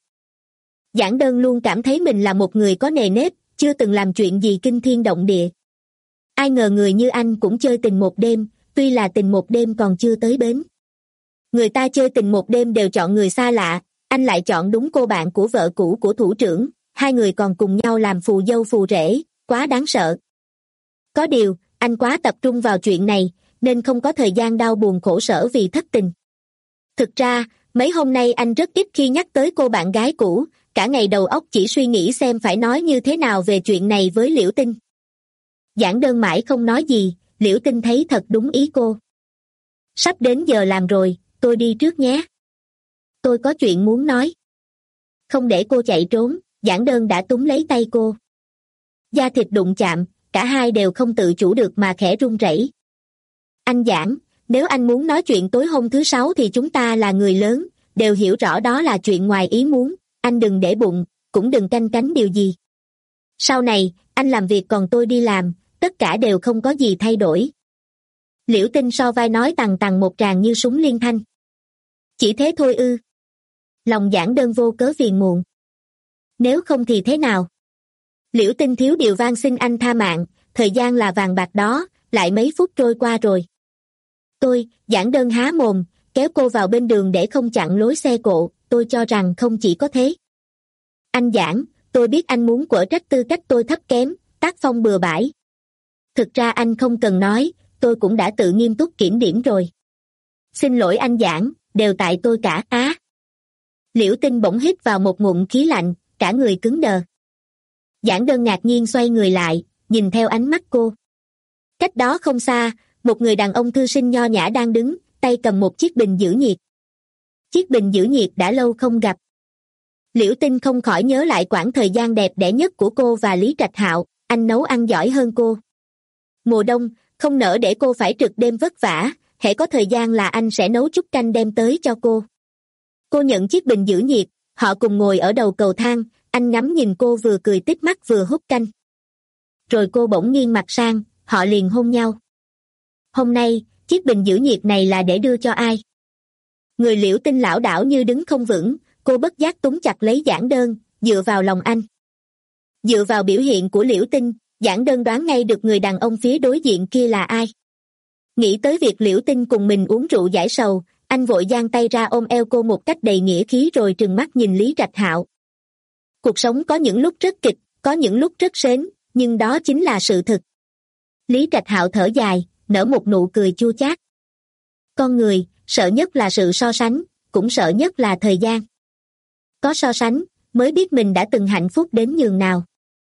Giảng đơn luôn cảm thấy mình là một người có nề nếp, chưa từng làm chuyện gì kinh thiên động địa. Ai ngờ người như anh cũng chơi tình một đêm, tuy là tình một đêm còn chưa tới bến. Người ta chơi tình một đêm đều chọn người xa lạ, anh lại chọn đúng cô bạn của vợ cũ của thủ trưởng, hai người còn cùng nhau làm phù dâu phù rể, quá đáng sợ. Có điều, anh quá tập trung vào chuyện này, nên không có thời gian đau buồn khổ sở vì thất tình. Thực ra, mấy hôm nay anh rất ít khi nhắc tới cô bạn gái cũ, cả ngày đầu óc chỉ suy nghĩ xem phải nói như thế nào về chuyện này với Liễu Tinh. Giảng đơn mãi không nói gì, Liễu Tinh thấy thật đúng ý cô. Sắp đến giờ làm rồi, tôi đi trước nhé. Tôi có chuyện muốn nói. Không để cô chạy trốn, Giảng đơn đã túm lấy tay cô. Da thịt đụng chạm, cả hai đều không tự chủ được mà khẽ run rẩy. Anh Giảng, nếu anh muốn nói chuyện tối hôm thứ sáu thì chúng ta là người lớn, đều hiểu rõ đó là chuyện ngoài ý muốn, anh đừng để bụng, cũng đừng canh cánh điều gì. Sau này, anh làm việc còn tôi đi làm, tất cả đều không có gì thay đổi. Liễu Tinh so vai nói tằng tằng một tràng như súng liên thanh. Chỉ thế thôi ư? Lòng Giảng đơn vô cớ phiền muộn. Nếu không thì thế nào? Liễu Tinh thiếu điều van xin anh tha mạng, thời gian là vàng bạc đó, lại mấy phút trôi qua rồi. Tôi, Giảng đơn há mồm, kéo cô vào bên đường để không chặn lối xe cộ, tôi cho rằng không chỉ có thế. Anh Giảng, tôi biết anh muốn quở trách tư cách tôi thấp kém, tác phong bừa bãi. Thực ra anh không cần nói, tôi cũng đã tự nghiêm túc kiểm điểm rồi. Xin lỗi anh Giảng, đều tại tôi cả. Á. Liễu Tinh bỗng hít vào một ngụm khí lạnh, cả người cứng đờ. Giảng đơn ngạc nhiên xoay người lại, nhìn theo ánh mắt cô. Cách đó không xa, một người đàn ông thư sinh nho nhã đang đứng, tay cầm một chiếc bình giữ nhiệt. Chiếc bình giữ nhiệt đã lâu không gặp. Liễu Tinh không khỏi nhớ lại quãng thời gian đẹp đẽ nhất của cô và Lý Trạch Hạo, anh nấu ăn giỏi hơn cô. Mùa đông, không nỡ để cô phải trực đêm vất vả, hễ có thời gian là anh sẽ nấu chút canh đem tới cho cô. Cô nhận chiếc bình giữ nhiệt, họ cùng ngồi ở đầu cầu thang, anh ngắm nhìn cô vừa cười tít mắt vừa hút canh. Rồi cô bỗng nghiêng mặt sang, họ liền hôn nhau. Hôm nay, chiếc bình giữ nhiệt này là để đưa cho ai? Người Liễu Tinh lảo đảo như đứng không vững, cô bất giác túm chặt lấy Giảng đơn, dựa vào lòng anh. Dựa vào biểu hiện của Liễu Tinh, Giảng đơn đoán ngay được người đàn ông phía đối diện kia là ai. Nghĩ tới việc Liễu Tinh cùng mình uống rượu giải sầu, anh vội giang tay ra ôm eo cô một cách đầy nghĩa khí rồi trừng mắt nhìn Lý Trạch Hạo. Cuộc sống có những lúc rất kịch, có những lúc rất sến, nhưng đó chính là sự thực. Lý Trạch Hạo thở dài, nở một nụ cười chua chát. Con người, sợ nhất là sự so sánh, cũng sợ nhất là thời gian. Có so sánh, mới biết mình đã từng hạnh phúc đến nhường nào.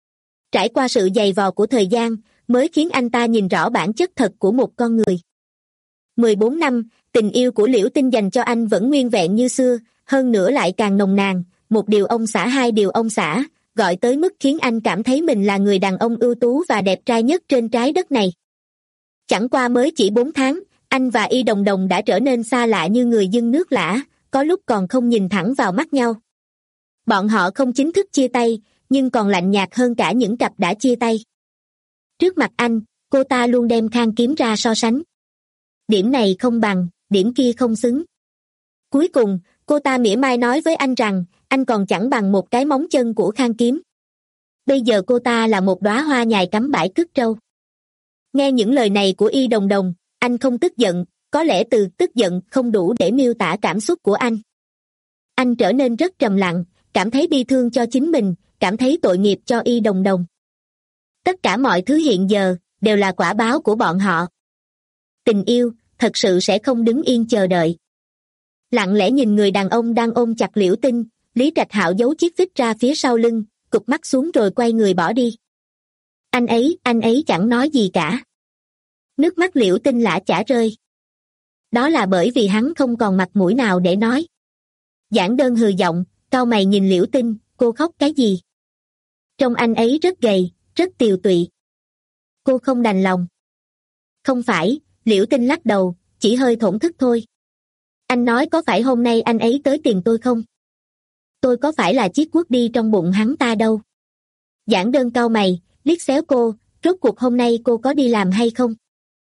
Trải qua sự dày vò của thời gian, mới khiến anh ta nhìn rõ bản chất thật của một con người. mười bốn năm, tình yêu của Liễu Tinh dành cho anh vẫn nguyên vẹn như xưa, hơn nữa lại càng nồng nàn, một điều ông xã hai điều ông xã, gọi tới mức khiến anh cảm thấy mình là người đàn ông ưu tú và đẹp trai nhất trên trái đất này. Chẳng qua mới chỉ bốn tháng, anh và Y Đồng Đồng đã trở nên xa lạ như người dưng nước lã, có lúc còn không nhìn thẳng vào mắt nhau. Bọn họ không chính thức chia tay, nhưng còn lạnh nhạt hơn cả những cặp đã chia tay. Trước mặt anh, cô ta luôn đem Khang Kiếm ra so sánh. Điểm này không bằng, điểm kia không xứng. Cuối cùng, cô ta mỉa mai nói với anh rằng, anh còn chẳng bằng một cái móng chân của Khang Kiếm. Bây giờ cô ta là một đóa hoa nhài cắm bãi cứt trâu. Nghe những lời này của Y Đồng Đồng, anh không tức giận, có lẽ từ tức giận không đủ để miêu tả cảm xúc của anh. Anh trở nên rất trầm lặng, cảm thấy bi thương cho chính mình, cảm thấy tội nghiệp cho Y Đồng Đồng. Tất cả mọi thứ hiện giờ, đều là quả báo của bọn họ. Tình yêu, thật sự sẽ không đứng yên chờ đợi. Lặng lẽ nhìn người đàn ông đang ôm chặt Liễu Tinh, Lý Trạch Hạo giấu chiếc vít ra phía sau lưng, cụp mắt xuống rồi quay người bỏ đi. Anh ấy, anh ấy chẳng nói gì cả. Nước mắt Liễu Tinh lã chả rơi. Đó là bởi vì hắn không còn mặt mũi nào để nói. Giảng Đơn hừ giọng, cau mày nhìn Liễu Tinh, cô khóc cái gì? Trông anh ấy rất gầy, rất tiều tụy. Cô không đành lòng. Không phải, Liễu Tinh lắc đầu, chỉ hơi thổn thức thôi. Anh nói có phải hôm nay anh ấy tới tìm tôi không? Tôi có phải là chiếc cuốc đi trong bụng hắn ta đâu. Giảng Đơn cau mày, liếc xéo cô, rốt cuộc hôm nay cô có đi làm hay không?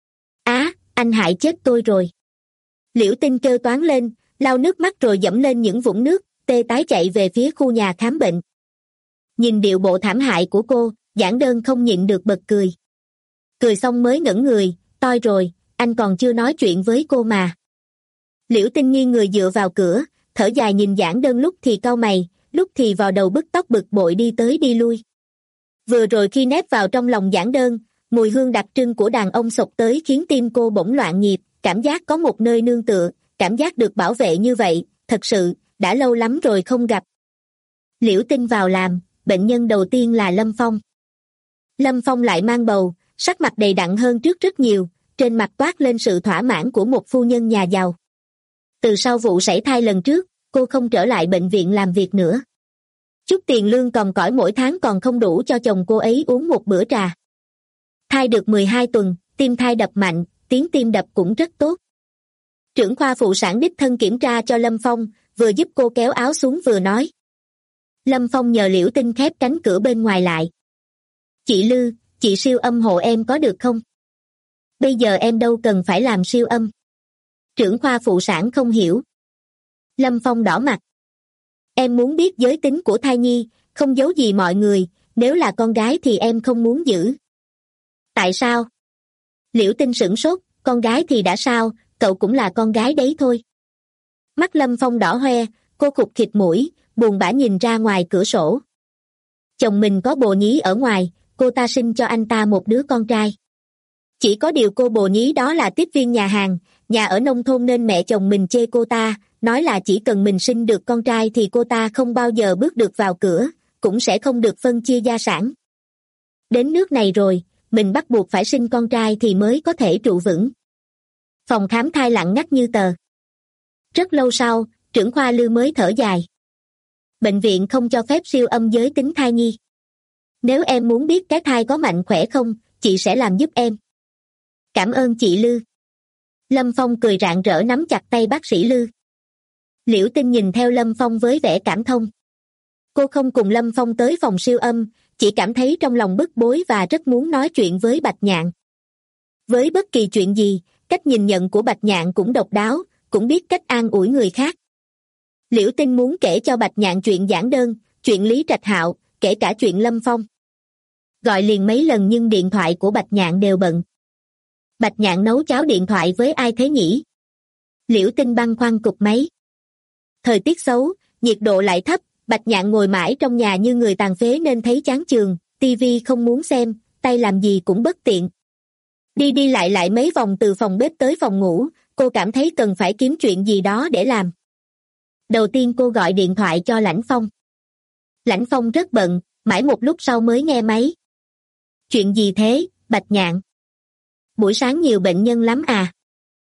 Á, anh hại chết tôi rồi. Liễu Tinh kêu toáng lên, lau nước mắt rồi dẫm lên những vũng nước, tê tái chạy về phía khu nhà khám bệnh. Nhìn điệu bộ thảm hại của cô, Giảng Đơn không nhịn được bật cười. Cười xong mới ngẩng người, toi rồi, anh còn chưa nói chuyện với cô mà. Liễu Tinh nghiêng người dựa vào cửa, thở dài nhìn Giảng Đơn lúc thì cau mày, lúc thì vò đầu bứt tóc bực bội đi tới đi lui. Vừa rồi khi nép vào trong lòng Giảng Đơn, mùi hương đặc trưng của đàn ông xộc tới khiến tim cô bỗng loạn nhịp, cảm giác có một nơi nương tựa, cảm giác được bảo vệ như vậy, thật sự, đã lâu lắm rồi không gặp. Liễu Tinh vào làm, bệnh nhân đầu tiên là Lâm Phong. Lâm Phong lại mang bầu, sắc mặt đầy đặn hơn trước rất nhiều, trên mặt toát lên sự thỏa mãn của một phu nhân nhà giàu. Từ sau vụ sảy thai lần trước, cô không trở lại bệnh viện làm việc nữa. Chút tiền lương còm cõi mỗi tháng còn không đủ cho chồng cô ấy uống một bữa trà. Thai được mười hai tuần, tim thai đập mạnh, tiếng tim đập cũng rất tốt. Trưởng khoa phụ sản đích thân kiểm tra cho Lâm Phong, vừa giúp cô kéo áo xuống vừa nói. Lâm Phong nhờ Liễu Tinh khép cánh cửa bên ngoài lại. Chị Lư, chị siêu âm hộ em có được không? Bây giờ em đâu cần phải làm siêu âm. Trưởng khoa phụ sản không hiểu. Lâm Phong đỏ mặt. Em muốn biết giới tính của thai nhi, không giấu gì mọi người, nếu là con gái thì em không muốn giữ. Tại sao? Liễu Tinh sửng sốt, con gái thì đã sao, cậu cũng là con gái đấy thôi. Mắt Lâm Phong đỏ hoe, cô khục khịt mũi, buồn bã nhìn ra ngoài cửa sổ. Chồng mình có bồ nhí ở ngoài, cô ta sinh cho anh ta một đứa con trai. Chỉ có điều cô bồ nhí đó là tiếp viên nhà hàng, nhà ở nông thôn nên mẹ chồng mình chê cô ta, nói là chỉ cần mình sinh được con trai thì cô ta không bao giờ bước được vào cửa, cũng sẽ không được phân chia gia sản. Đến nước này rồi, mình bắt buộc phải sinh con trai thì mới có thể trụ vững. Phòng khám thai lặng ngắt như tờ. Rất lâu sau, trưởng khoa Lư mới thở dài. Bệnh viện không cho phép siêu âm giới tính thai nhi. Nếu em muốn biết cái thai có mạnh khỏe không, chị sẽ làm giúp em. Cảm ơn chị Lư. Lâm Phong cười rạng rỡ nắm chặt tay bác sĩ Lư. Liễu Tinh nhìn theo Lâm Phong với vẻ cảm thông. Cô không cùng Lâm Phong tới phòng siêu âm, chỉ cảm thấy trong lòng bức bối và rất muốn nói chuyện với Bạch Nhạn. Với bất kỳ chuyện gì, cách nhìn nhận của Bạch Nhạn cũng độc đáo, cũng biết cách an ủi người khác. Liễu Tinh muốn kể cho Bạch Nhạn chuyện Giảng Đơn, chuyện Lý Trạch Hạo, kể cả chuyện Lâm Phong. Gọi liền mấy lần nhưng điện thoại của Bạch Nhạn đều bận. Bạch Nhạn nấu cháo điện thoại với ai thế nhỉ? Liễu Tinh băn khoăn cụp máy. Thời tiết xấu, nhiệt độ lại thấp, Bạch Nhạn ngồi mãi trong nhà như người tàn phế nên thấy chán chường, tivi không muốn xem, tay làm gì cũng bất tiện. Đi đi lại lại mấy vòng từ phòng bếp tới phòng ngủ, cô cảm thấy cần phải kiếm chuyện gì đó để làm. Đầu tiên cô gọi điện thoại cho Lãnh Phong. Lãnh Phong rất bận, mãi một lúc sau mới nghe máy. Chuyện gì thế, Bạch Nhạn? Buổi sáng nhiều bệnh nhân lắm à?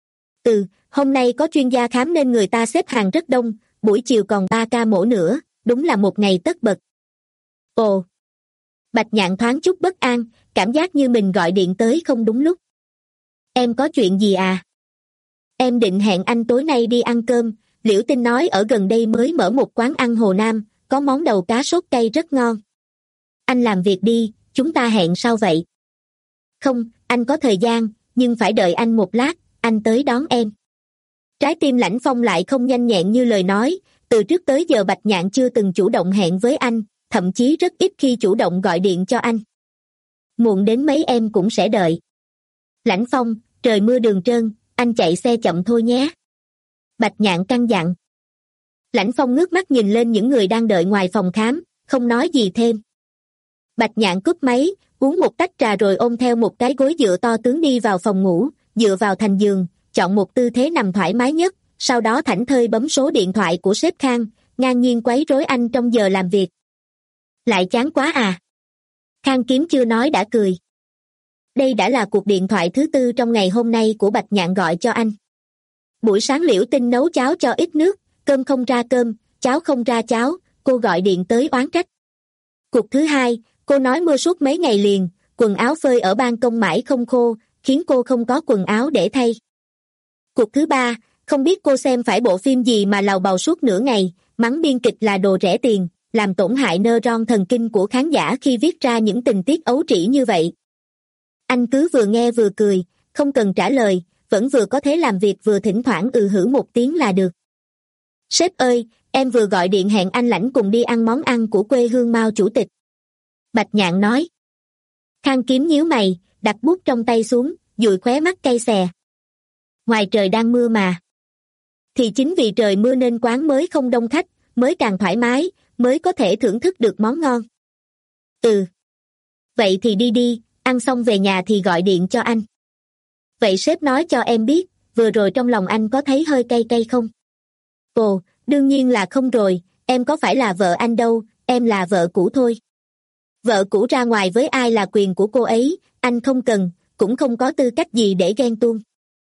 Ừ, hôm nay có chuyên gia khám nên người ta xếp hàng rất đông, buổi chiều còn ba ca mổ nữa, đúng là một ngày tất bật. Ồ! Bạch Nhạn thoáng chút bất an, cảm giác như mình gọi điện tới không đúng lúc. Em có chuyện gì à? Em định hẹn anh tối nay đi ăn cơm, Liễu Tinh nói ở gần đây mới mở một quán ăn Hồ Nam, có món đầu cá sốt cay rất ngon. Anh làm việc đi, chúng ta hẹn sau vậy? Không, anh có thời gian, nhưng phải đợi anh một lát, anh tới đón em. Trái tim Lãnh Phong lại không nhanh nhẹn như lời nói, từ trước tới giờ Bạch Nhạn chưa từng chủ động hẹn với anh, thậm chí rất ít khi chủ động gọi điện cho anh. Muộn đến mấy em cũng sẽ đợi. Lãnh Phong, trời mưa đường trơn, anh chạy xe chậm thôi nhé. Bạch Nhạn căn dặn. Lãnh Phong ngước mắt nhìn lên những người đang đợi ngoài phòng khám, không nói gì thêm. Bạch Nhạn cúp máy, uống một tách trà rồi ôm theo một cái gối dựa to tướng đi vào phòng ngủ, dựa vào thành giường, chọn một tư thế nằm thoải mái nhất, sau đó thảnh thơi bấm số điện thoại của sếp Khang, ngang nhiên quấy rối anh trong giờ làm việc. Lại chán quá à? Khang Kiếm chưa nói đã cười. Đây đã là cuộc điện thoại thứ tư trong ngày hôm nay của Bạch Nhạn gọi cho anh. Buổi sáng Liễu Tinh nấu cháo cho ít nước, cơm không ra cơm, cháo không ra cháo, cô gọi điện tới oán trách. Cuộc thứ hai, cô nói mưa suốt mấy ngày liền, quần áo phơi ở ban công mãi không khô, khiến cô không có quần áo để thay. Cuộc thứ ba, không biết cô xem phải bộ phim gì mà làu bầu suốt nửa ngày, mắng biên kịch là đồ rẻ tiền, làm tổn hại neuron thần kinh của khán giả khi viết ra những tình tiết ấu trĩ như vậy. Anh cứ vừa nghe vừa cười, không cần trả lời, vẫn vừa có thể làm việc vừa thỉnh thoảng ừ hử một tiếng là được. Sếp ơi, em vừa gọi điện hẹn anh Lãnh cùng đi ăn món ăn của quê hương Mao chủ tịch. Bạch Nhạn nói. Khang Kiếm nhíu mày, đặt bút trong tay xuống, dụi khóe mắt cay xè. Ngoài trời đang mưa mà. Thì chính vì trời mưa nên quán mới không đông khách, mới càng thoải mái, mới có thể thưởng thức được món ngon. Ừ. Vậy thì đi đi, ăn xong về nhà thì gọi điện cho anh. Vậy sếp nói cho em biết, vừa rồi trong lòng anh có thấy hơi cay cay không? Ồ, đương nhiên là không rồi, em có phải là vợ anh đâu, em là vợ cũ thôi. Vợ cũ ra ngoài với ai là quyền của cô ấy, anh không cần, cũng không có tư cách gì để ghen tuông.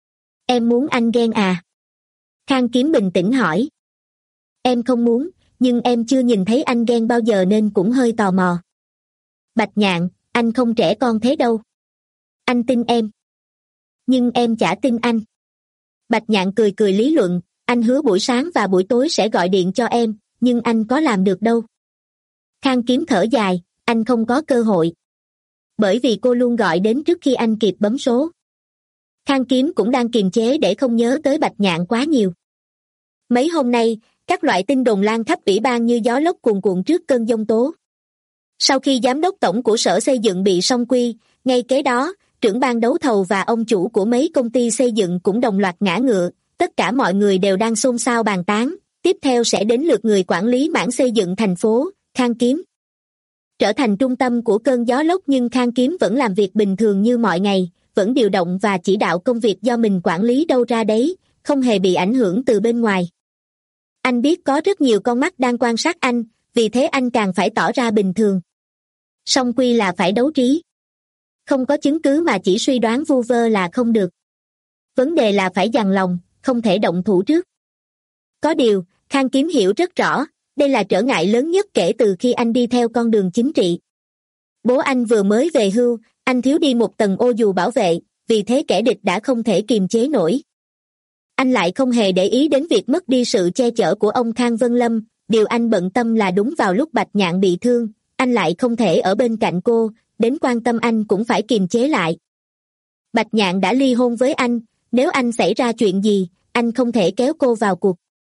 Em muốn anh ghen à? Khang Kiếm bình tĩnh hỏi. Em không muốn, nhưng em chưa nhìn thấy anh ghen bao giờ nên cũng hơi tò mò. Bạch Nhạn, anh không trẻ con thế đâu. Anh tin em. Nhưng em chả tin anh. Bạch Nhạn cười cười lý luận, anh hứa buổi sáng và buổi tối sẽ gọi điện cho em, nhưng anh có làm được đâu. Khang Kiếm thở dài, anh không có cơ hội. Bởi vì cô luôn gọi đến trước khi anh kịp bấm số. Khang Kiếm cũng đang kiềm chế để không nhớ tới Bạch Nhạn quá nhiều. Mấy hôm nay, các loại tin đồn lan khắp ủy ban như gió lốc cuồn cuộn trước cơn giông tố. Sau khi giám đốc tổng của sở xây dựng bị song quy, ngay kế đó, trưởng ban đấu thầu và ông chủ của mấy công ty xây dựng cũng đồng loạt ngã ngựa, tất cả mọi người đều đang xôn xao bàn tán, tiếp theo sẽ đến lượt người quản lý mảng xây dựng thành phố, Khang Kiếm. Trở thành trung tâm của cơn gió lốc nhưng Khang Kiếm vẫn làm việc bình thường như mọi ngày, vẫn điều động và chỉ đạo công việc do mình quản lý đâu ra đấy, không hề bị ảnh hưởng từ bên ngoài. Anh biết có rất nhiều con mắt đang quan sát anh, vì thế anh càng phải tỏ ra bình thường. Song quy là phải đấu trí. Không có chứng cứ mà chỉ suy đoán vu vơ là không được. Vấn đề là phải dằn lòng, không thể động thủ trước. Có điều, Khang Kiếm hiểu rất rõ, đây là trở ngại lớn nhất kể từ khi anh đi theo con đường chính trị. Bố anh vừa mới về hưu, anh thiếu đi một tầng ô dù bảo vệ, vì thế kẻ địch đã không thể kiềm chế nổi. Anh lại không hề để ý đến việc mất đi sự che chở của ông Khang Vân Lâm, điều anh bận tâm là đúng vào lúc Bạch Nhạn bị thương, anh lại không thể ở bên cạnh cô, đến quan tâm anh cũng phải kiềm chế lại. Bạch Nhạn đã ly hôn với anh, nếu anh xảy ra chuyện gì, anh không thể kéo cô vào cuộc.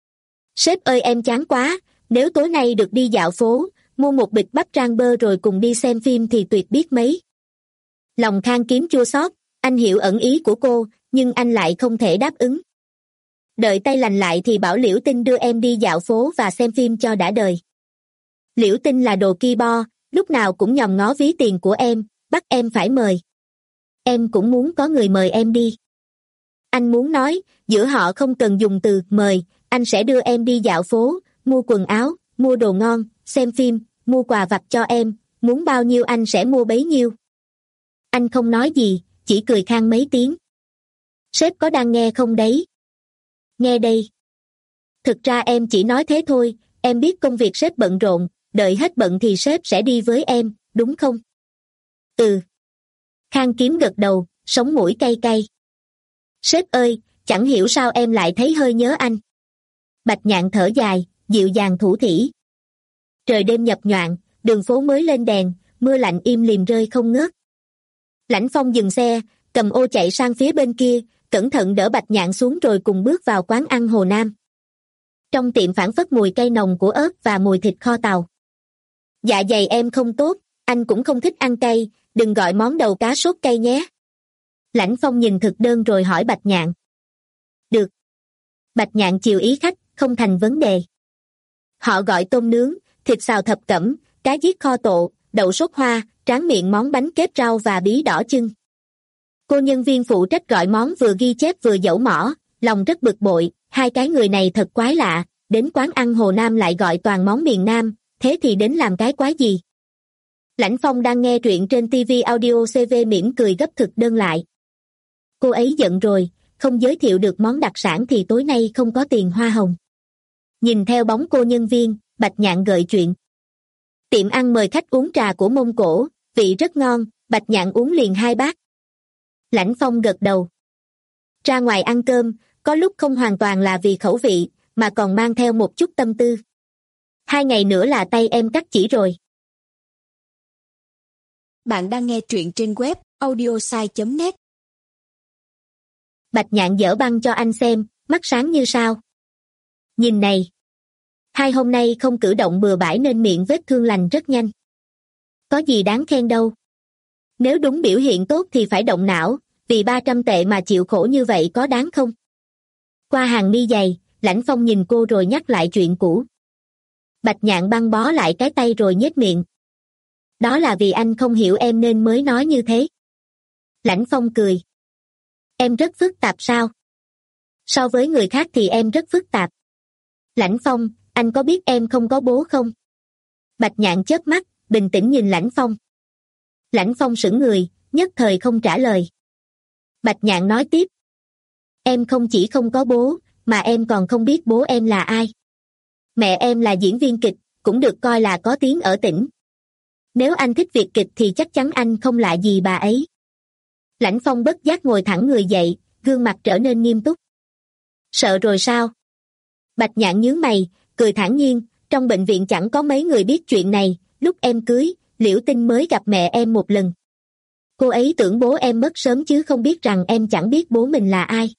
Sếp ơi em chán quá, nếu tối nay được đi dạo phố, mua một bịch bắp rang bơ rồi cùng đi xem phim thì tuyệt biết mấy. Lòng Khang Kiếm chua xót, anh hiểu ẩn ý của cô, nhưng anh lại không thể đáp ứng. Đợi tay lành lại thì bảo Liễu Tinh đưa em đi dạo phố và xem phim cho đã đời. Liễu Tinh là đồ ki bo, lúc nào cũng nhòm ngó ví tiền của em, bắt em phải mời. Em cũng muốn có người mời em đi. Anh muốn nói, giữa họ không cần dùng từ mời, anh sẽ đưa em đi dạo phố, mua quần áo, mua đồ ngon, xem phim, mua quà vặt cho em, muốn bao nhiêu anh sẽ mua bấy nhiêu. Anh không nói gì, chỉ cười khan mấy tiếng. Sếp có đang nghe không đấy? Nghe đây. Thực ra em chỉ nói thế thôi, em biết công việc sếp bận rộn, đợi hết bận thì sếp sẽ đi với em, đúng không? Ừ. Khang Kiếm gật đầu, sống mũi cay cay. Sếp ơi, chẳng hiểu sao em lại thấy hơi nhớ anh. Bạch Nhạn thở dài, dịu dàng thủ thỉ. Trời đêm nhập nhoạng, đường phố mới lên đèn, mưa lạnh im lìm rơi không ngớt. Lãnh Phong dừng xe, cầm ô chạy sang phía bên kia, cẩn thận đỡ Bạch Nhạn xuống rồi cùng bước vào quán ăn Hồ Nam. Trong tiệm phảng phất mùi cây nồng của ớt và mùi thịt kho tàu. Dạ dày em không tốt, anh cũng không thích ăn cay, đừng gọi món đầu cá sốt cay nhé. Lãnh Phong nhìn thực đơn rồi hỏi Bạch Nhạn. Được. Bạch Nhạn chiều ý khách, không thành vấn đề. Họ gọi tôm nướng, thịt xào thập cẩm, cá giết kho tộ, đậu sốt hoa, tráng miệng món bánh kếp rau và bí đỏ chưng. Cô nhân viên phụ trách gọi món vừa ghi chép vừa dẫu mỏ, lòng rất bực bội, hai cái người này thật quái lạ, đến quán ăn Hồ Nam lại gọi toàn món miền Nam, thế thì đến làm cái quái gì? Lãnh Phong đang nghe truyện trên ti vi Audio xê vê mỉm cười gấp thực đơn lại. Cô ấy giận rồi, không giới thiệu được món đặc sản thì tối nay không có tiền hoa hồng. Nhìn theo bóng cô nhân viên, Bạch Nhạn gợi chuyện. Tiệm ăn mời khách uống trà của Mông Cổ, vị rất ngon, Bạch Nhạn uống liền hai bát. Lãnh Phong gật đầu. Ra ngoài ăn cơm, có lúc không hoàn toàn là vì khẩu vị, mà còn mang theo một chút tâm tư. Hai ngày nữa là tay em cắt chỉ rồi. Bạn đang nghe truyện trên web audiosai chấm net. Bạch Nhạn dở băng cho anh xem, mắt sáng như sao. Nhìn này. Hai hôm nay không cử động bừa bãi nên miệng vết thương lành rất nhanh. Có gì đáng khen đâu. Nếu đúng biểu hiện tốt thì phải động não, vì ba trăm tệ mà chịu khổ như vậy có đáng không? Qua hàng mi dày, Lãnh Phong nhìn cô rồi nhắc lại chuyện cũ. Bạch Nhạn băng bó lại cái tay rồi nhếch miệng. Đó là vì anh không hiểu em nên mới nói như thế. Lãnh Phong cười. Em rất phức tạp sao? So với người khác thì em rất phức tạp. Lãnh Phong, anh có biết em không có bố không? Bạch Nhạn chớp mắt, bình tĩnh nhìn Lãnh Phong. Lãnh Phong sững người, nhất thời không trả lời. Bạch Nhạn nói tiếp. Em không chỉ không có bố, mà em còn không biết bố em là ai. Mẹ em là diễn viên kịch, cũng được coi là có tiếng ở tỉnh. Nếu anh thích việc kịch thì chắc chắn anh không lạ gì bà ấy. Lãnh Phong bất giác ngồi thẳng người dậy, gương mặt trở nên nghiêm túc. Sợ rồi sao? Bạch Nhạn nhướng mày, cười thản nhiên, trong bệnh viện chẳng có mấy người biết chuyện này, lúc em cưới, Liễu Tinh mới gặp mẹ em một lần. Cô ấy tưởng bố em mất sớm chứ không biết rằng em chẳng biết bố mình là ai.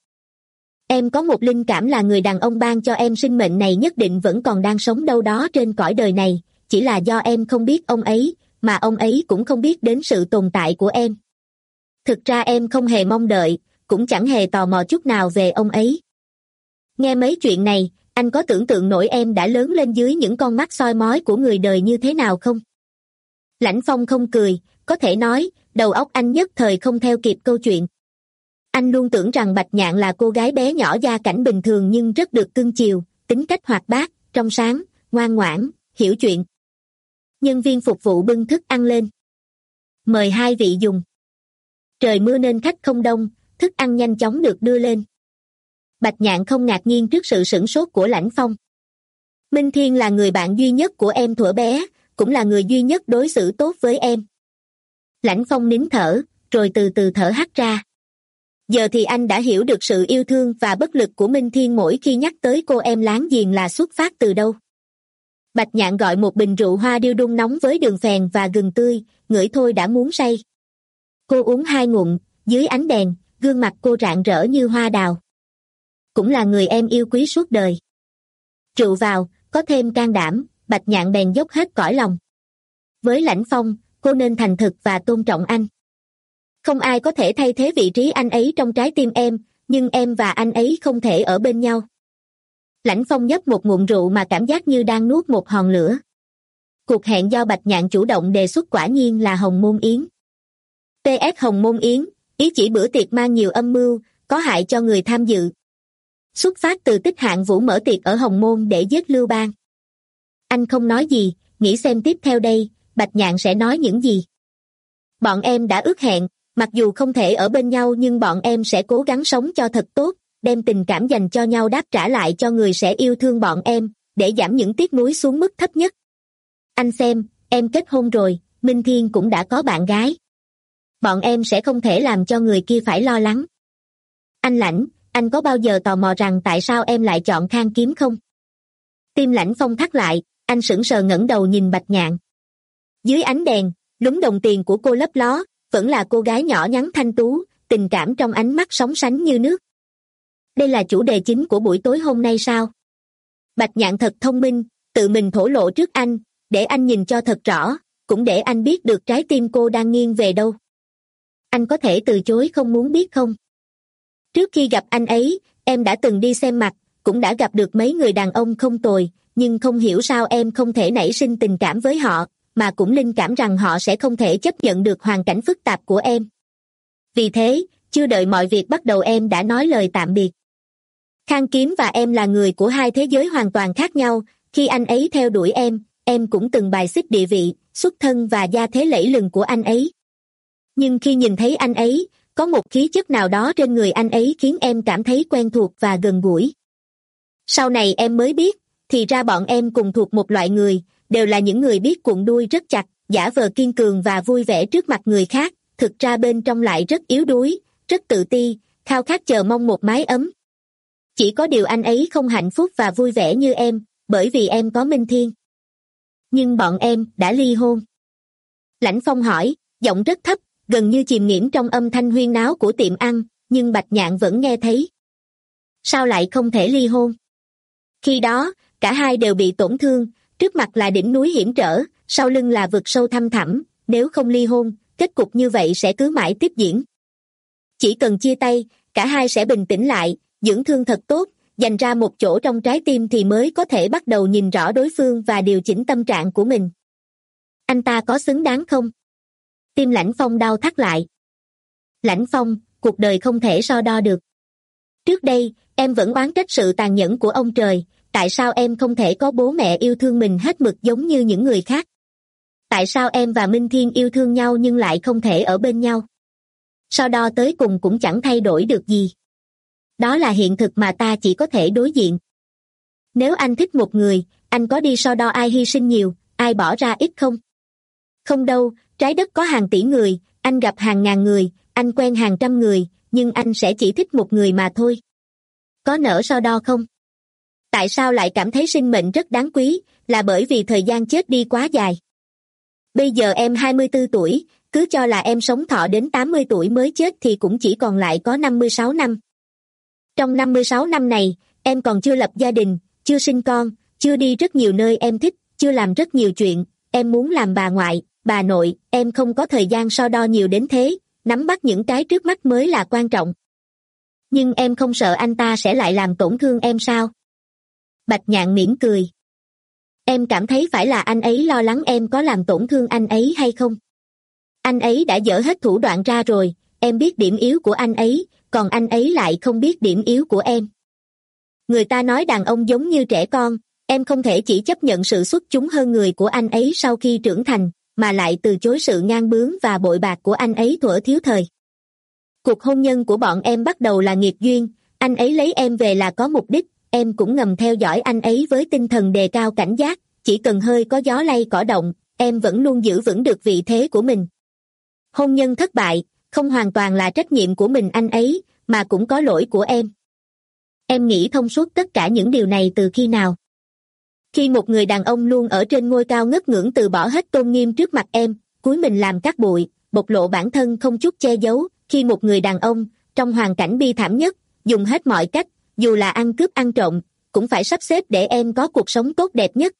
Em có một linh cảm là người đàn ông ban cho em sinh mệnh này nhất định vẫn còn đang sống đâu đó trên cõi đời này, chỉ là do em không biết ông ấy, mà ông ấy cũng không biết đến sự tồn tại của em. Thực ra em không hề mong đợi, cũng chẳng hề tò mò chút nào về ông ấy. Nghe mấy chuyện này, anh có tưởng tượng nổi em đã lớn lên dưới những con mắt soi mói của người đời như thế nào không? Lãnh Phong không cười, có thể nói, đầu óc anh nhất thời không theo kịp câu chuyện. Anh luôn tưởng rằng Bạch Nhạn là cô gái bé nhỏ gia cảnh bình thường nhưng rất được cưng chiều, tính cách hoạt bát, trong sáng, ngoan ngoãn, hiểu chuyện. Nhân viên phục vụ bưng thức ăn lên. Mời hai vị dùng. Trời mưa nên khách không đông, thức ăn nhanh chóng được đưa lên. Bạch Nhạn không ngạc nhiên trước sự sửng sốt của Lãnh Phong. Minh Thiên là người bạn duy nhất của em thuở bé, cũng là người duy nhất đối xử tốt với em. Lãnh Phong nín thở, rồi từ từ thở hắt ra. Giờ thì anh đã hiểu được sự yêu thương và bất lực của Minh Thiên mỗi khi nhắc tới cô em láng giềng là xuất phát từ đâu. Bạch Nhạn gọi một bình rượu hoa điêu đun nóng với đường phèn và gừng tươi, ngửi thôi đã muốn say. Cô uống hai ngụm, dưới ánh đèn, gương mặt cô rạng rỡ như hoa đào. Cũng là người em yêu quý suốt đời. Rượu vào, có thêm can đảm, Bạch Nhạn bèn dốc hết cõi lòng. Với Lãnh Phong, cô nên thành thực và tôn trọng anh. Không ai có thể thay thế vị trí anh ấy trong trái tim em, nhưng em và anh ấy không thể ở bên nhau. Lãnh Phong nhấp một ngụm rượu mà cảm giác như đang nuốt một hòn lửa. Cuộc hẹn do Bạch Nhạn chủ động đề xuất quả nhiên là Hồng Môn Yến. pê ét Hồng Môn Yến, ý chỉ bữa tiệc mang nhiều âm mưu, có hại cho người tham dự. Xuất phát từ Tích Hạng Vũ mở tiệc ở Hồng Môn để giết Lưu Bang. Anh không nói gì, nghĩ xem tiếp theo đây, Bạch Nhạn sẽ nói những gì. Bọn em đã ước hẹn, mặc dù không thể ở bên nhau nhưng bọn em sẽ cố gắng sống cho thật tốt, đem tình cảm dành cho nhau đáp trả lại cho người sẽ yêu thương bọn em, để giảm những tiếc nuối xuống mức thấp nhất. Anh xem, em kết hôn rồi, Minh Thiên cũng đã có bạn gái. Bọn em sẽ không thể làm cho người kia phải lo lắng. Anh Lãnh, anh có bao giờ tò mò rằng tại sao em lại chọn Khang Kiếm không? Tim Lãnh Phong thắt lại, anh sững sờ ngẩng đầu nhìn Bạch Nhạn. Dưới ánh đèn, lúm đồng tiền của cô lấp ló, vẫn là cô gái nhỏ nhắn thanh tú, tình cảm trong ánh mắt sóng sánh như nước. Đây là chủ đề chính của buổi tối hôm nay sao? Bạch Nhạn thật thông minh, tự mình thổ lộ trước anh, để anh nhìn cho thật rõ, cũng để anh biết được trái tim cô đang nghiêng về đâu. Anh có thể từ chối không muốn biết không? Trước khi gặp anh ấy, em đã từng đi xem mặt, cũng đã gặp được mấy người đàn ông không tồi, nhưng không hiểu sao em không thể nảy sinh tình cảm với họ, mà cũng linh cảm rằng họ sẽ không thể chấp nhận được hoàn cảnh phức tạp của em. Vì thế, chưa đợi mọi việc bắt đầu em đã nói lời tạm biệt. Khang Kiếm và em là người của hai thế giới hoàn toàn khác nhau, khi anh ấy theo đuổi em, em cũng từng bài xích địa vị, xuất thân và gia thế lẫy lừng của anh ấy. Nhưng khi nhìn thấy anh ấy, có một khí chất nào đó trên người anh ấy khiến em cảm thấy quen thuộc và gần gũi. Sau này em mới biết, thì ra bọn em cùng thuộc một loại người, đều là những người biết cuộn đuôi rất chặt, giả vờ kiên cường và vui vẻ trước mặt người khác, thực ra bên trong lại rất yếu đuối, rất tự ti, khao khát chờ mong một mái ấm. Chỉ có điều anh ấy không hạnh phúc và vui vẻ như em, bởi vì em có Minh Thiên. Nhưng bọn em đã ly hôn. Lãnh Phong hỏi, giọng rất thấp, gần như chìm nghiễm trong âm thanh huyên náo của tiệm ăn, nhưng Bạch Nhạn vẫn nghe thấy. Sao lại không thể ly hôn? Khi đó, cả hai đều bị tổn thương, trước mặt là đỉnh núi hiểm trở, sau lưng là vực sâu thăm thẳm, nếu không ly hôn, kết cục như vậy sẽ cứ mãi tiếp diễn. Chỉ cần chia tay, cả hai sẽ bình tĩnh lại, dưỡng thương thật tốt, dành ra một chỗ trong trái tim thì mới có thể bắt đầu nhìn rõ đối phương và điều chỉnh tâm trạng của mình. Anh ta có xứng đáng không? Tim Lãnh Phong đau thắt lại. Lãnh Phong, cuộc đời không thể so đo được. Trước đây, em vẫn oán trách sự tàn nhẫn của ông trời, tại sao em không thể có bố mẹ yêu thương mình hết mực giống như những người khác? Tại sao em và Minh Thiên yêu thương nhau nhưng lại không thể ở bên nhau? So đo tới cùng cũng chẳng thay đổi được gì. Đó là hiện thực mà ta chỉ có thể đối diện. Nếu anh thích một người, anh có đi so đo ai hy sinh nhiều, ai bỏ ra ít không? Không đâu, trái đất có hàng tỷ người, anh gặp hàng ngàn người, anh quen hàng trăm người, nhưng anh sẽ chỉ thích một người mà thôi. Có nỡ so đo không? Tại sao lại cảm thấy sinh mệnh rất đáng quý, là bởi vì thời gian chết đi quá dài. Bây giờ em hai mươi tư tuổi, cứ cho là em sống thọ đến tám mươi tuổi mới chết thì cũng chỉ còn lại có năm mươi sáu năm. Trong năm mươi sáu năm này, em còn chưa lập gia đình, chưa sinh con, chưa đi rất nhiều nơi em thích, chưa làm rất nhiều chuyện, em muốn làm bà ngoại, bà nội, em không có thời gian so đo nhiều đến thế, nắm bắt những cái trước mắt mới là quan trọng. Nhưng em không sợ anh ta sẽ lại làm tổn thương em sao? Bạch Nhạn mỉm cười. Em cảm thấy phải là anh ấy lo lắng em có làm tổn thương anh ấy hay không? Anh ấy đã dở hết thủ đoạn ra rồi, em biết điểm yếu của anh ấy, còn anh ấy lại không biết điểm yếu của em. Người ta nói đàn ông giống như trẻ con, em không thể chỉ chấp nhận sự xuất chúng hơn người của anh ấy sau khi trưởng thành, mà lại từ chối sự ngang bướng và bội bạc của anh ấy thuở thiếu thời. Cuộc hôn nhân của bọn em bắt đầu là nghiệp duyên, anh ấy lấy em về là có mục đích, em cũng ngầm theo dõi anh ấy với tinh thần đề cao cảnh giác, chỉ cần hơi có gió lay cỏ động, em vẫn luôn giữ vững được vị thế của mình. Hôn nhân thất bại, không hoàn toàn là trách nhiệm của mình anh ấy, mà cũng có lỗi của em. Em nghĩ thông suốt tất cả những điều này từ khi nào? Khi một người đàn ông luôn ở trên ngôi cao ngất ngưỡng từ bỏ hết tôn nghiêm trước mặt em, cúi mình làm cát bụi, bộc lộ bản thân không chút che giấu, khi một người đàn ông, trong hoàn cảnh bi thảm nhất, dùng hết mọi cách, dù là ăn cướp ăn trộm, cũng phải sắp xếp để em có cuộc sống tốt đẹp nhất.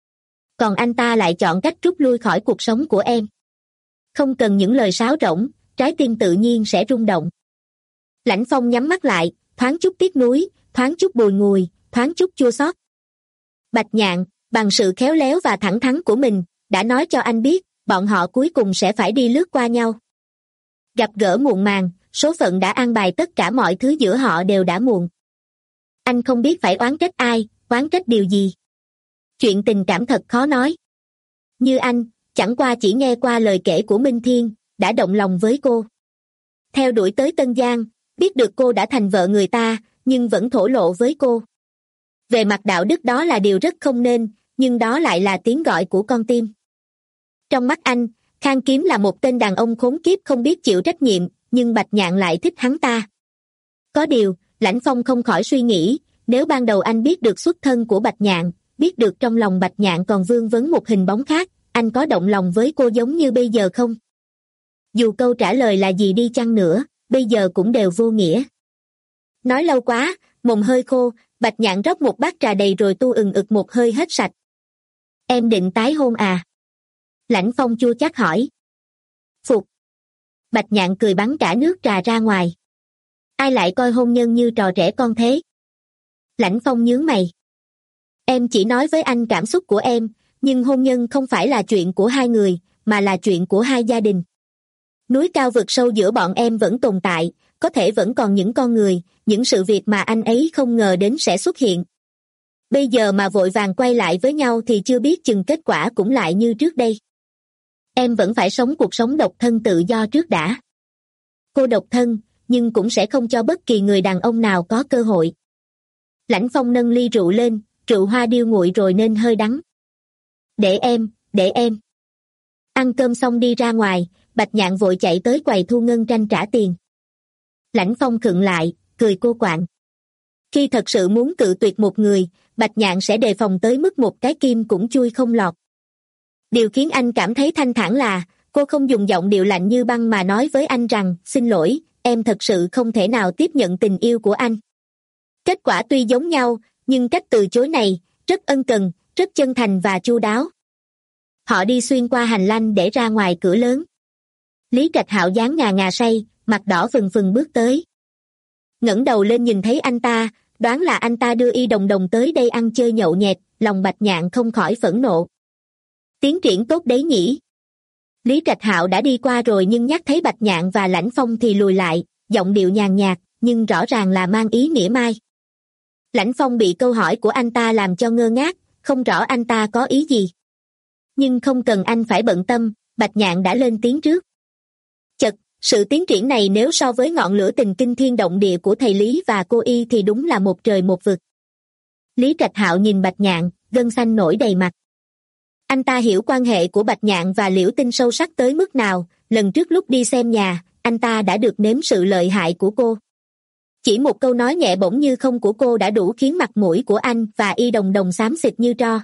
Còn anh ta lại chọn cách rút lui khỏi cuộc sống của em. Không cần những lời sáo rỗng, trái tim tự nhiên sẽ rung động. Lãnh Phong nhắm mắt lại, thoáng chút tiếc nuối, thoáng chút bùi ngùi, thoáng chút chua xót. Bạch Nhạn, bằng sự khéo léo và thẳng thắn của mình, đã nói cho anh biết, bọn họ cuối cùng sẽ phải đi lướt qua nhau. Gặp gỡ muộn màng, số phận đã an bài tất cả mọi thứ giữa họ đều đã muộn. Anh không biết phải oán trách ai, oán trách điều gì. Chuyện tình cảm thật khó nói. Như anh, chẳng qua chỉ nghe qua lời kể của Minh Thiên, đã động lòng với cô. Theo đuổi tới Tân Giang, biết được cô đã thành vợ người ta, nhưng vẫn thổ lộ với cô. Về mặt đạo đức đó là điều rất không nên, nhưng đó lại là tiếng gọi của con tim. Trong mắt anh, Khang Kiếm là một tên đàn ông khốn kiếp không biết chịu trách nhiệm, nhưng Bạch Nhạn lại thích hắn ta. Có điều, Lãnh Phong không khỏi suy nghĩ, nếu ban đầu anh biết được xuất thân của Bạch Nhạn, biết được trong lòng Bạch Nhạn còn vương vấn một hình bóng khác, anh có động lòng với cô giống như bây giờ không? Dù câu trả lời là gì đi chăng nữa, bây giờ cũng đều vô nghĩa. Nói lâu quá, mồm hơi khô, Bạch Nhạn rót một bát trà đầy rồi tu ừng ực một hơi hết sạch. Em định tái hôn à? Lãnh Phong chua chát hỏi. Phục. Bạch Nhạn cười bắn cả nước trà ra ngoài. Ai lại coi hôn nhân như trò trẻ con thế? Lãnh Phong nhướng mày. Em chỉ nói với anh cảm xúc của em, nhưng hôn nhân không phải là chuyện của hai người, mà là chuyện của hai gia đình. Núi cao vực sâu giữa bọn em vẫn tồn tại, có thể vẫn còn những con người, những sự việc mà anh ấy không ngờ đến sẽ xuất hiện. Bây giờ mà vội vàng quay lại với nhau thì chưa biết chừng kết quả cũng lại như trước đây. Em vẫn phải sống cuộc sống độc thân tự do trước đã. Cô độc thân, nhưng cũng sẽ không cho bất kỳ người đàn ông nào có cơ hội. Lãnh Phong nâng ly rượu lên, rượu hoa điêu nguội rồi nên hơi đắng. Để em, để em. Ăn cơm xong đi ra ngoài, Bạch Nhạn vội chạy tới quầy thu ngân tranh trả tiền. Lãnh Phong khựng lại, cười cô quạng. Khi thật sự muốn cự tuyệt một người, Bạch Nhạn sẽ đề phòng tới mức một cái kim cũng chui không lọt. Điều khiến anh cảm thấy thanh thản là, cô không dùng giọng điệu lạnh như băng mà nói với anh rằng, xin lỗi, em thật sự không thể nào tiếp nhận tình yêu của anh. Kết quả tuy giống nhau, nhưng cách từ chối này, rất ân cần, rất chân thành và chu đáo. Họ đi xuyên qua hành lang để ra ngoài cửa lớn. Lý Trạch Hạo dáng ngà ngà say, mặt đỏ phừng phừng bước tới. Ngẩng đầu lên nhìn thấy anh ta, đoán là anh ta đưa Y Đồng Đồng tới đây ăn chơi nhậu nhẹt, lòng Bạch Nhạn không khỏi phẫn nộ. Tiến triển tốt đấy nhỉ. Lý Trạch Hạo đã đi qua rồi nhưng nhắc thấy Bạch Nhạn và Lãnh Phong thì lùi lại, giọng điệu nhàn nhạt, nhưng rõ ràng là mang ý mỉa mai. Lãnh Phong bị câu hỏi của anh ta làm cho ngơ ngác, không rõ anh ta có ý gì. Nhưng không cần anh phải bận tâm, Bạch Nhạn đã lên tiếng trước. Chật, sự tiến triển này nếu so với ngọn lửa tình kinh thiên động địa của thầy Lý và cô Y thì đúng là một trời một vực. Lý Trạch Hạo nhìn Bạch Nhạn, gân xanh nổi đầy mặt. Anh ta hiểu quan hệ của Bạch Nhạn và Liễu Tinh sâu sắc tới mức nào, lần trước lúc đi xem nhà, anh ta đã được nếm sự lợi hại của cô. Chỉ một câu nói nhẹ bỗng như không của cô đã đủ khiến mặt mũi của anh và Y Đồng Đồng xám xịt như tro.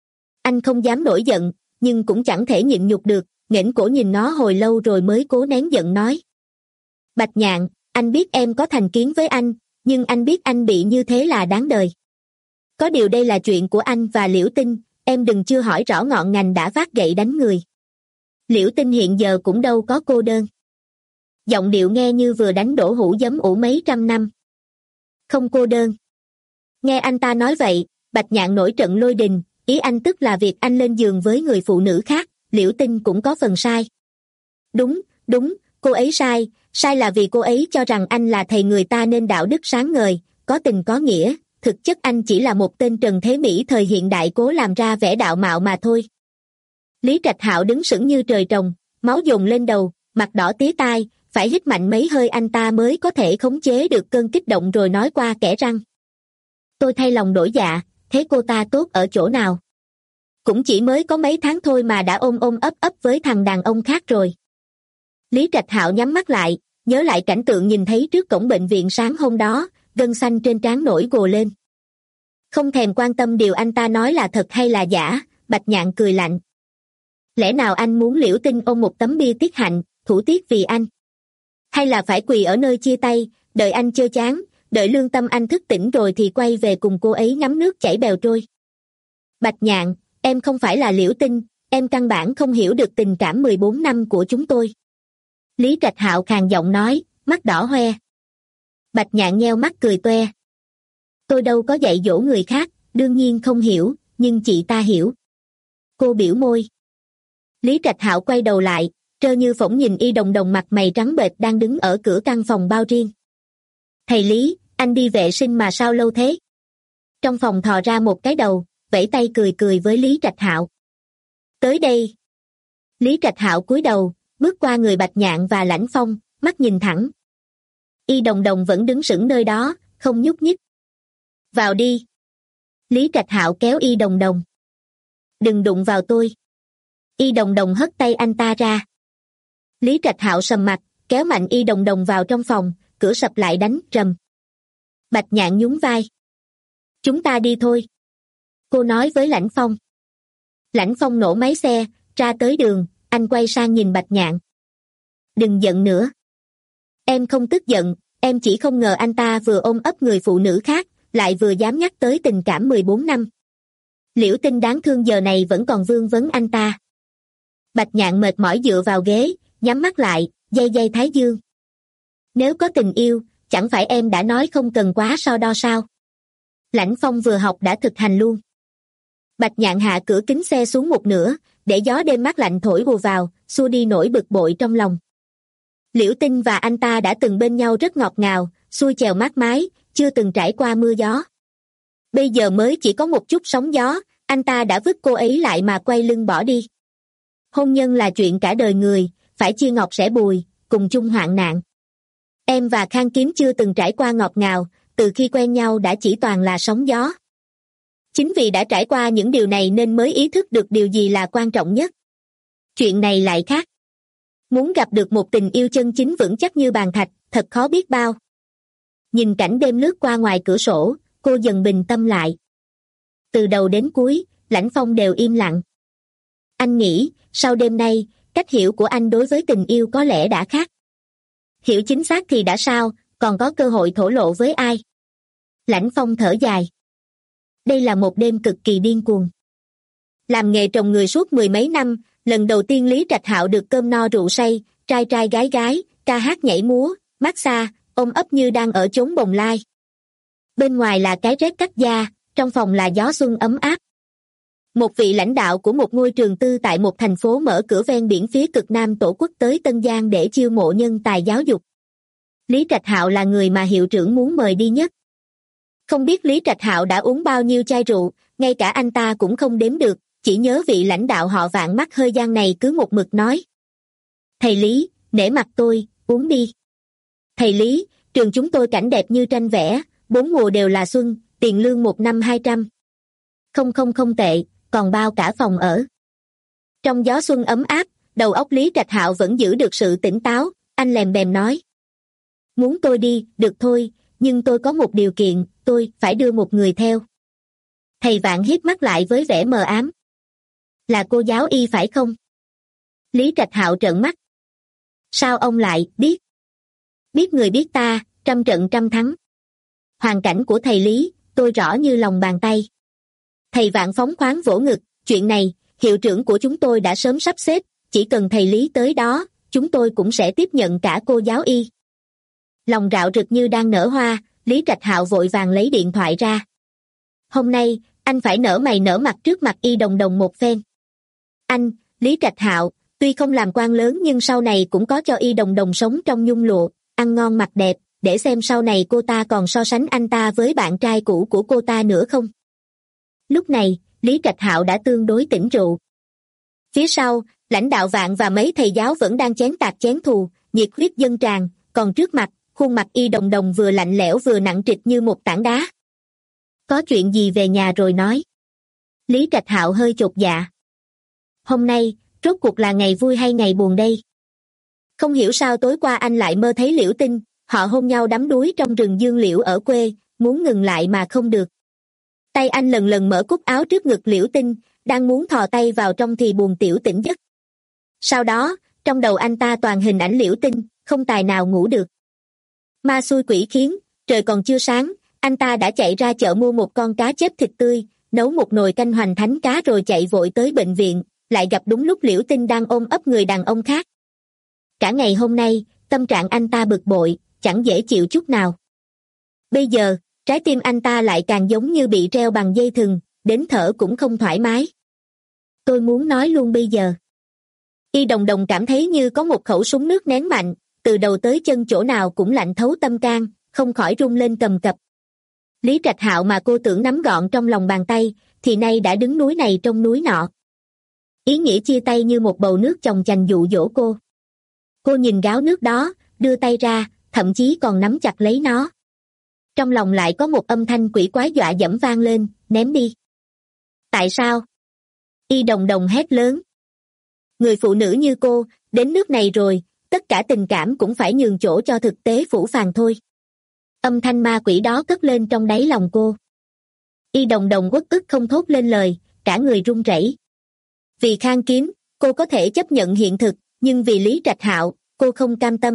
Anh không dám nổi giận, nhưng cũng chẳng thể nhịn nhục được, nghển cổ nhìn nó hồi lâu rồi mới cố nén giận nói. Bạch Nhạn, anh biết em có thành kiến với anh, nhưng anh biết anh bị như thế là đáng đời. Có điều đây là chuyện của anh và Liễu Tinh, em đừng chưa hỏi rõ ngọn ngành đã vác gậy đánh người. Liễu Tinh hiện giờ cũng đâu có cô đơn. Giọng điệu nghe như vừa đánh đổ hũ giấm ủ mấy trăm năm. Không cô đơn. Nghe anh ta nói vậy, Bạch Nhạn nổi trận lôi đình, ý anh tức là việc anh lên giường với người phụ nữ khác, Liễu Tinh cũng có phần sai. Đúng, đúng, cô ấy sai, sai là vì cô ấy cho rằng anh là thầy người ta nên đạo đức sáng ngời, có tình có nghĩa, thực chất anh chỉ là một tên Trần Thế Mỹ thời hiện đại cố làm ra vẻ đạo mạo mà thôi. Lý Trạch Hạo đứng sững như trời trồng, máu dồn lên đầu, mặt đỏ tía tai, phải hít mạnh mấy hơi anh ta mới có thể khống chế được cơn kích động rồi nói qua kẽ răng. Tôi thay lòng đổi dạ, thế cô ta tốt ở chỗ nào? Cũng chỉ mới có mấy tháng thôi mà đã ôm ôm ấp ấp với thằng đàn ông khác rồi. Lý Trạch Hạo nhắm mắt lại, nhớ lại cảnh tượng nhìn thấy trước cổng bệnh viện sáng hôm đó, gân xanh trên trán nổi gồ lên. Không thèm quan tâm điều anh ta nói là thật hay là giả, Bạch Nhạn cười lạnh. Lẽ nào anh muốn Liễu Tinh ôm một tấm bia tiết hạnh, thủ tiết vì anh? Hay là phải quỳ ở nơi chia tay, đợi anh chơ chán, đợi lương tâm anh thức tỉnh rồi thì quay về cùng cô ấy ngắm nước chảy bèo trôi? Bạch Nhạn, em không phải là Liễu Tinh, em căn bản không hiểu được tình cảm mười bốn năm của chúng tôi. Lý Trạch Hạo khàn giọng nói, mắt đỏ hoe. Bạch Nhạn nheo mắt cười toe. Tôi đâu có dạy dỗ người khác, đương nhiên không hiểu, nhưng chị ta hiểu. Cô biểu môi. Lý Trạch Hạo quay đầu lại, trơ như phỗng nhìn Y Đồng Đồng mặt mày trắng bệch đang đứng ở cửa căn phòng bao riêng. Thầy Lý, anh đi vệ sinh mà sao lâu thế? Trong phòng thò ra một cái đầu, vẫy tay cười cười với Lý Trạch Hạo. Tới đây. Lý Trạch Hạo cúi đầu, bước qua người Bạch Nhạn và Lãnh Phong, mắt nhìn thẳng. Y Đồng Đồng vẫn đứng sững nơi đó, không nhúc nhích. Vào đi. Lý Trạch Hạo kéo Y Đồng Đồng. Đừng đụng vào tôi. Y Đồng Đồng hất tay anh ta ra. Lý Trạch Hạo sầm mặt, kéo mạnh Y Đồng Đồng vào trong phòng, cửa sập lại đánh rầm. Bạch Nhạn nhún vai. Chúng ta đi thôi. Cô nói với Lãnh Phong. Lãnh Phong nổ máy xe, ra tới đường, anh quay sang nhìn Bạch Nhạn. Đừng giận nữa. Em không tức giận, em chỉ không ngờ anh ta vừa ôm ấp người phụ nữ khác, lại vừa dám nhắc tới tình cảm mười bốn năm. Liễu Tinh đáng thương giờ này vẫn còn vương vấn anh ta. Bạch Nhạn mệt mỏi dựa vào ghế, nhắm mắt lại, day day thái dương. Nếu có tình yêu, chẳng phải em đã nói không cần quá so đo sao? Lãnh Phong vừa học đã thực hành luôn. Bạch Nhạn hạ cửa kính xe xuống một nửa, để gió đêm mát lạnh thổi hù vào, xua đi nỗi bực bội trong lòng. Liễu Tinh và anh ta đã từng bên nhau rất ngọt ngào, xuôi chèo mát mái, chưa từng trải qua mưa gió. Bây giờ mới chỉ có một chút sóng gió, anh ta đã vứt cô ấy lại mà quay lưng bỏ đi. Hôn nhân là chuyện cả đời người, phải chia ngọt sẻ bùi, cùng chung hoạn nạn. Em và Khang Kiếm chưa từng trải qua ngọt ngào, từ khi quen nhau đã chỉ toàn là sóng gió. Chính vì đã trải qua những điều này nên mới ý thức được điều gì là quan trọng nhất. Chuyện này lại khác. Muốn gặp được một tình yêu chân chính vững chắc như bàn thạch, thật khó biết bao. Nhìn cảnh đêm lướt qua ngoài cửa sổ, cô dần bình tâm lại. Từ đầu đến cuối, Lãnh Phong đều im lặng. Anh nghĩ, sau đêm nay, cách hiểu của anh đối với tình yêu có lẽ đã khác. Hiểu chính xác thì đã sao, còn có cơ hội thổ lộ với ai? Lãnh Phong thở dài. Đây là một đêm cực kỳ điên cuồng. Làm nghề trồng người suốt mười mấy năm, lần đầu tiên Lý Trạch Hạo được cơm no rượu say, trai trai gái gái, ca hát nhảy múa, massage, ôm ấp như đang ở chốn bồng lai. Bên ngoài là cái rét cắt da, trong phòng là gió xuân ấm áp. Một vị lãnh đạo của một ngôi trường tư tại một thành phố mở cửa ven biển phía cực nam tổ quốc tới Tân Giang để chiêu mộ nhân tài giáo dục. Lý Trạch Hạo là người mà hiệu trưởng muốn mời đi nhất. Không biết Lý Trạch Hạo đã uống bao nhiêu chai rượu, ngay cả anh ta cũng không đếm được, chỉ nhớ vị lãnh đạo họ Vạn mắt hơi gian này cứ một mực nói. Thầy Lý, nể mặt tôi, uống đi. Thầy Lý, trường chúng tôi cảnh đẹp như tranh vẽ, bốn mùa đều là xuân, tiền lương một năm hai trăm. Không không không tệ, còn bao cả phòng ở. Trong gió xuân ấm áp, đầu óc Lý Trạch Hạo vẫn giữ được sự tỉnh táo, anh lèm bèm nói. Muốn tôi đi, được thôi, nhưng tôi có một điều kiện, tôi phải đưa một người theo. Thầy Vạn híp mắt lại với vẻ mờ ám. Là cô giáo y phải không? Lý Trạch Hạo trợn mắt. Sao ông lại biết? Biết người biết ta, trăm trận trăm thắng. Hoàn cảnh của thầy Lý, tôi rõ như lòng bàn tay. Thầy Vạn phóng khoáng vỗ ngực, chuyện này, hiệu trưởng của chúng tôi đã sớm sắp xếp, chỉ cần thầy Lý tới đó, chúng tôi cũng sẽ tiếp nhận cả cô giáo y. Lòng rạo rực như đang nở hoa, Lý Trạch Hạo vội vàng lấy điện thoại ra. Hôm nay, anh phải nở mày nở mặt trước mặt Y Đồng Đồng một phen. Anh, Lý Trạch Hạo, tuy không làm quan lớn nhưng sau này cũng có cho Y Đồng Đồng sống trong nhung lụa, ăn ngon mặc đẹp, để xem sau này cô ta còn so sánh anh ta với bạn trai cũ của cô ta nữa không. Lúc này, Lý Trạch Hạo đã tương đối tỉnh rượu. Phía sau, lãnh đạo Vạn và mấy thầy giáo vẫn đang chén tạc chén thù, nhiệt huyết dâng tràn, còn trước mặt, khuôn mặt Y Đồng Đồng vừa lạnh lẽo vừa nặng trịch như một tảng đá. Có chuyện gì về nhà rồi nói. Lý Trạch Hạo hơi chột dạ. Hôm nay, rốt cuộc là ngày vui hay ngày buồn đây? Không hiểu sao tối qua anh lại mơ thấy Liễu Tinh, họ hôn nhau đắm đuối trong rừng dương liễu ở quê, muốn ngừng lại mà không được. Tay anh lần lần mở cúc áo trước ngực Liễu Tinh, đang muốn thò tay vào trong thì buồn tiểu tỉnh giấc. Sau đó, trong đầu anh ta toàn hình ảnh Liễu Tinh, không tài nào ngủ được. Ma xui quỷ khiến, trời còn chưa sáng, anh ta đã chạy ra chợ mua một con cá chép thịt tươi, nấu một nồi canh hoành thánh cá rồi chạy vội tới bệnh viện, lại gặp đúng lúc Liễu Tinh đang ôm ấp người đàn ông khác. Cả ngày hôm nay, tâm trạng anh ta bực bội, chẳng dễ chịu chút nào. Bây giờ, trái tim anh ta lại càng giống như bị treo bằng dây thừng, đến thở cũng không thoải mái. Tôi muốn nói luôn bây giờ. Y Đồng Đồng cảm thấy như có một khẩu súng nước nén mạnh, từ đầu tới chân chỗ nào cũng lạnh thấu tâm can, không khỏi run lên cầm cập. Lý Trạch Hạo mà cô tưởng nắm gọn trong lòng bàn tay, thì nay đã đứng núi này trong núi nọ. Ý nghĩa chia tay như một bầu nước chồng chành dụ dỗ cô. Cô nhìn gáo nước đó, đưa tay ra, thậm chí còn nắm chặt lấy nó. Trong lòng lại có một âm thanh quỷ quái dọa dẫm vang lên, ném đi. Tại sao? Y Đồng Đồng hét lớn. Người phụ nữ như cô, đến nước này rồi, tất cả tình cảm cũng phải nhường chỗ cho thực tế phủ phàng thôi. Âm thanh ma quỷ đó cất lên trong đáy lòng cô. Y Đồng Đồng uất ức không thốt lên lời, cả người run rẩy. Vì Khang Kiếm, cô có thể chấp nhận hiện thực, nhưng vì Lý Trạch Hạo, cô không cam tâm.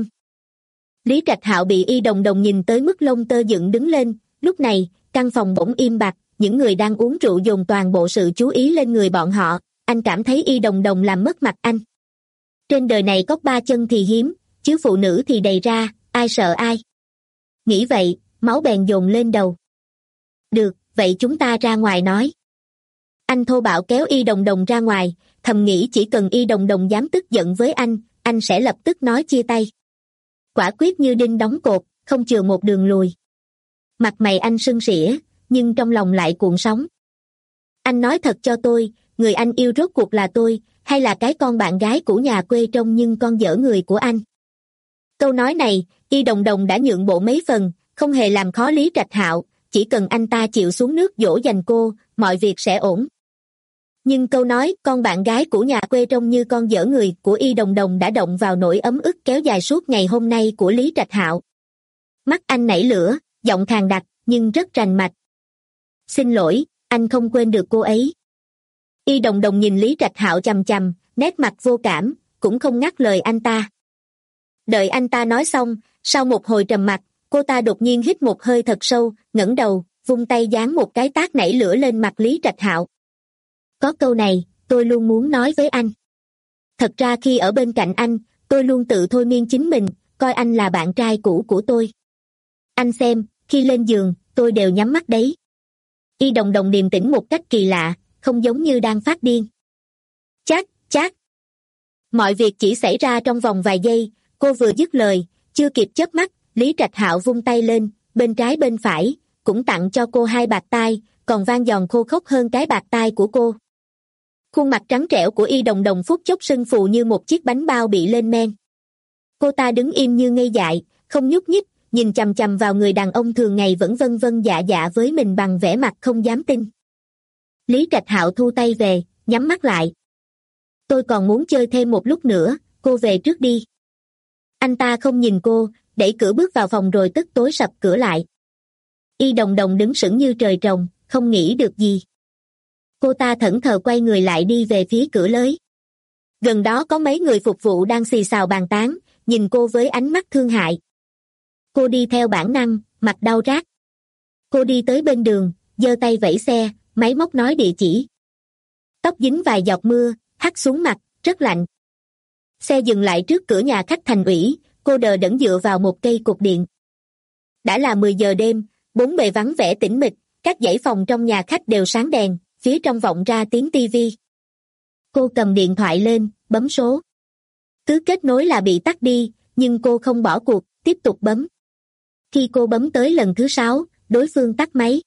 Lý Trạch Hạo bị Y Đồng Đồng nhìn tới mức lông tơ dựng đứng lên, lúc này, căn phòng bỗng im bặt, những người đang uống rượu dồn toàn bộ sự chú ý lên người bọn họ, anh cảm thấy Y Đồng Đồng làm mất mặt anh. Trên đời này có ba chân thì hiếm, chứ phụ nữ thì đầy ra, ai sợ ai. Nghĩ vậy, máu bèn dồn lên đầu. Được, vậy chúng ta ra ngoài nói. Anh thô bạo kéo Y Đồng Đồng ra ngoài, thầm nghĩ chỉ cần Y Đồng Đồng dám tức giận với anh, anh sẽ lập tức nói chia tay. Quả quyết như đinh đóng cột, không chừa một đường lùi. Mặt mày anh sưng sỉa, nhưng trong lòng lại cuộn sóng. Anh nói thật cho tôi, người anh yêu rốt cuộc là tôi, hay là cái con bạn gái của nhà quê trông nhưng con dở người của anh? Câu nói này, Y Đồng Đồng đã nhượng bộ mấy phần, không hề làm khó Lý Trạch Hạo, chỉ cần anh ta chịu xuống nước dỗ dành cô, mọi việc sẽ ổn. Nhưng câu nói con bạn gái của nhà quê trông như con dở người của Y Đồng Đồng đã động vào nỗi ấm ức kéo dài suốt ngày hôm nay của Lý Trạch Hạo. Mắt anh nảy lửa, giọng khàn đặc nhưng rất rành mạch. Xin lỗi, anh không quên được cô ấy. Y Đồng Đồng nhìn Lý Trạch Hạo chằm chằm, nét mặt vô cảm, cũng không ngắt lời anh ta. Đợi anh ta nói xong, sau một hồi trầm mặc, cô ta đột nhiên hít một hơi thật sâu, ngẩng đầu, vung tay giáng một cái tát nảy lửa lên mặt Lý Trạch Hạo. Có câu này, tôi luôn muốn nói với anh. Thật ra khi ở bên cạnh anh, tôi luôn tự thôi miên chính mình, coi anh là bạn trai cũ của tôi. Anh xem, khi lên giường, tôi đều nhắm mắt đấy. Y Đồng Đồng điềm tĩnh một cách kỳ lạ, không giống như đang phát điên. Chát, chát. Mọi việc chỉ xảy ra trong vòng vài giây, cô vừa dứt lời, chưa kịp chớp mắt, Lý Trạch Hạo vung tay lên, bên trái bên phải, cũng tặng cho cô hai bạt tai, còn vang giòn khô khốc hơn cái bạt tai của cô. Khuôn mặt trắng trẻo của Y Đồng Đồng phút chốc sưng phù như một chiếc bánh bao bị lên men. Cô ta đứng im như ngây dại, không nhúc nhích, nhìn chằm chằm vào người đàn ông thường ngày vẫn vân vân dạ dạ với mình bằng vẻ mặt không dám tin. Lý Trạch Hạo thu tay về, nhắm mắt lại. Tôi còn muốn chơi thêm một lúc nữa, cô về trước đi. Anh ta không nhìn cô, đẩy cửa bước vào phòng rồi tức tối sập cửa lại. Y Đồng Đồng đứng sững như trời trồng, không nghĩ được gì. Cô ta thẫn thờ quay người lại đi về phía cửa lới. Gần đó có mấy người phục vụ đang xì xào bàn tán, nhìn cô với ánh mắt thương hại. Cô đi theo bản năng, mặt đau rát. Cô đi tới bên đường, giơ tay vẫy xe, máy móc nói địa chỉ. Tóc dính vài giọt mưa, hắt xuống mặt, rất lạnh. Xe dừng lại trước cửa nhà khách thành ủy, cô đờ đẫn dựa vào một cây cột điện. Đã là mười giờ đêm, bốn bề vắng vẻ tĩnh mịch, các dãy phòng trong nhà khách đều sáng đèn, phía trong vọng ra tiếng tivi. Cô cầm điện thoại lên, bấm số. Cứ kết nối là bị tắt đi, nhưng cô không bỏ cuộc, tiếp tục bấm. Khi cô bấm tới lần thứ sáu, đối phương tắt máy.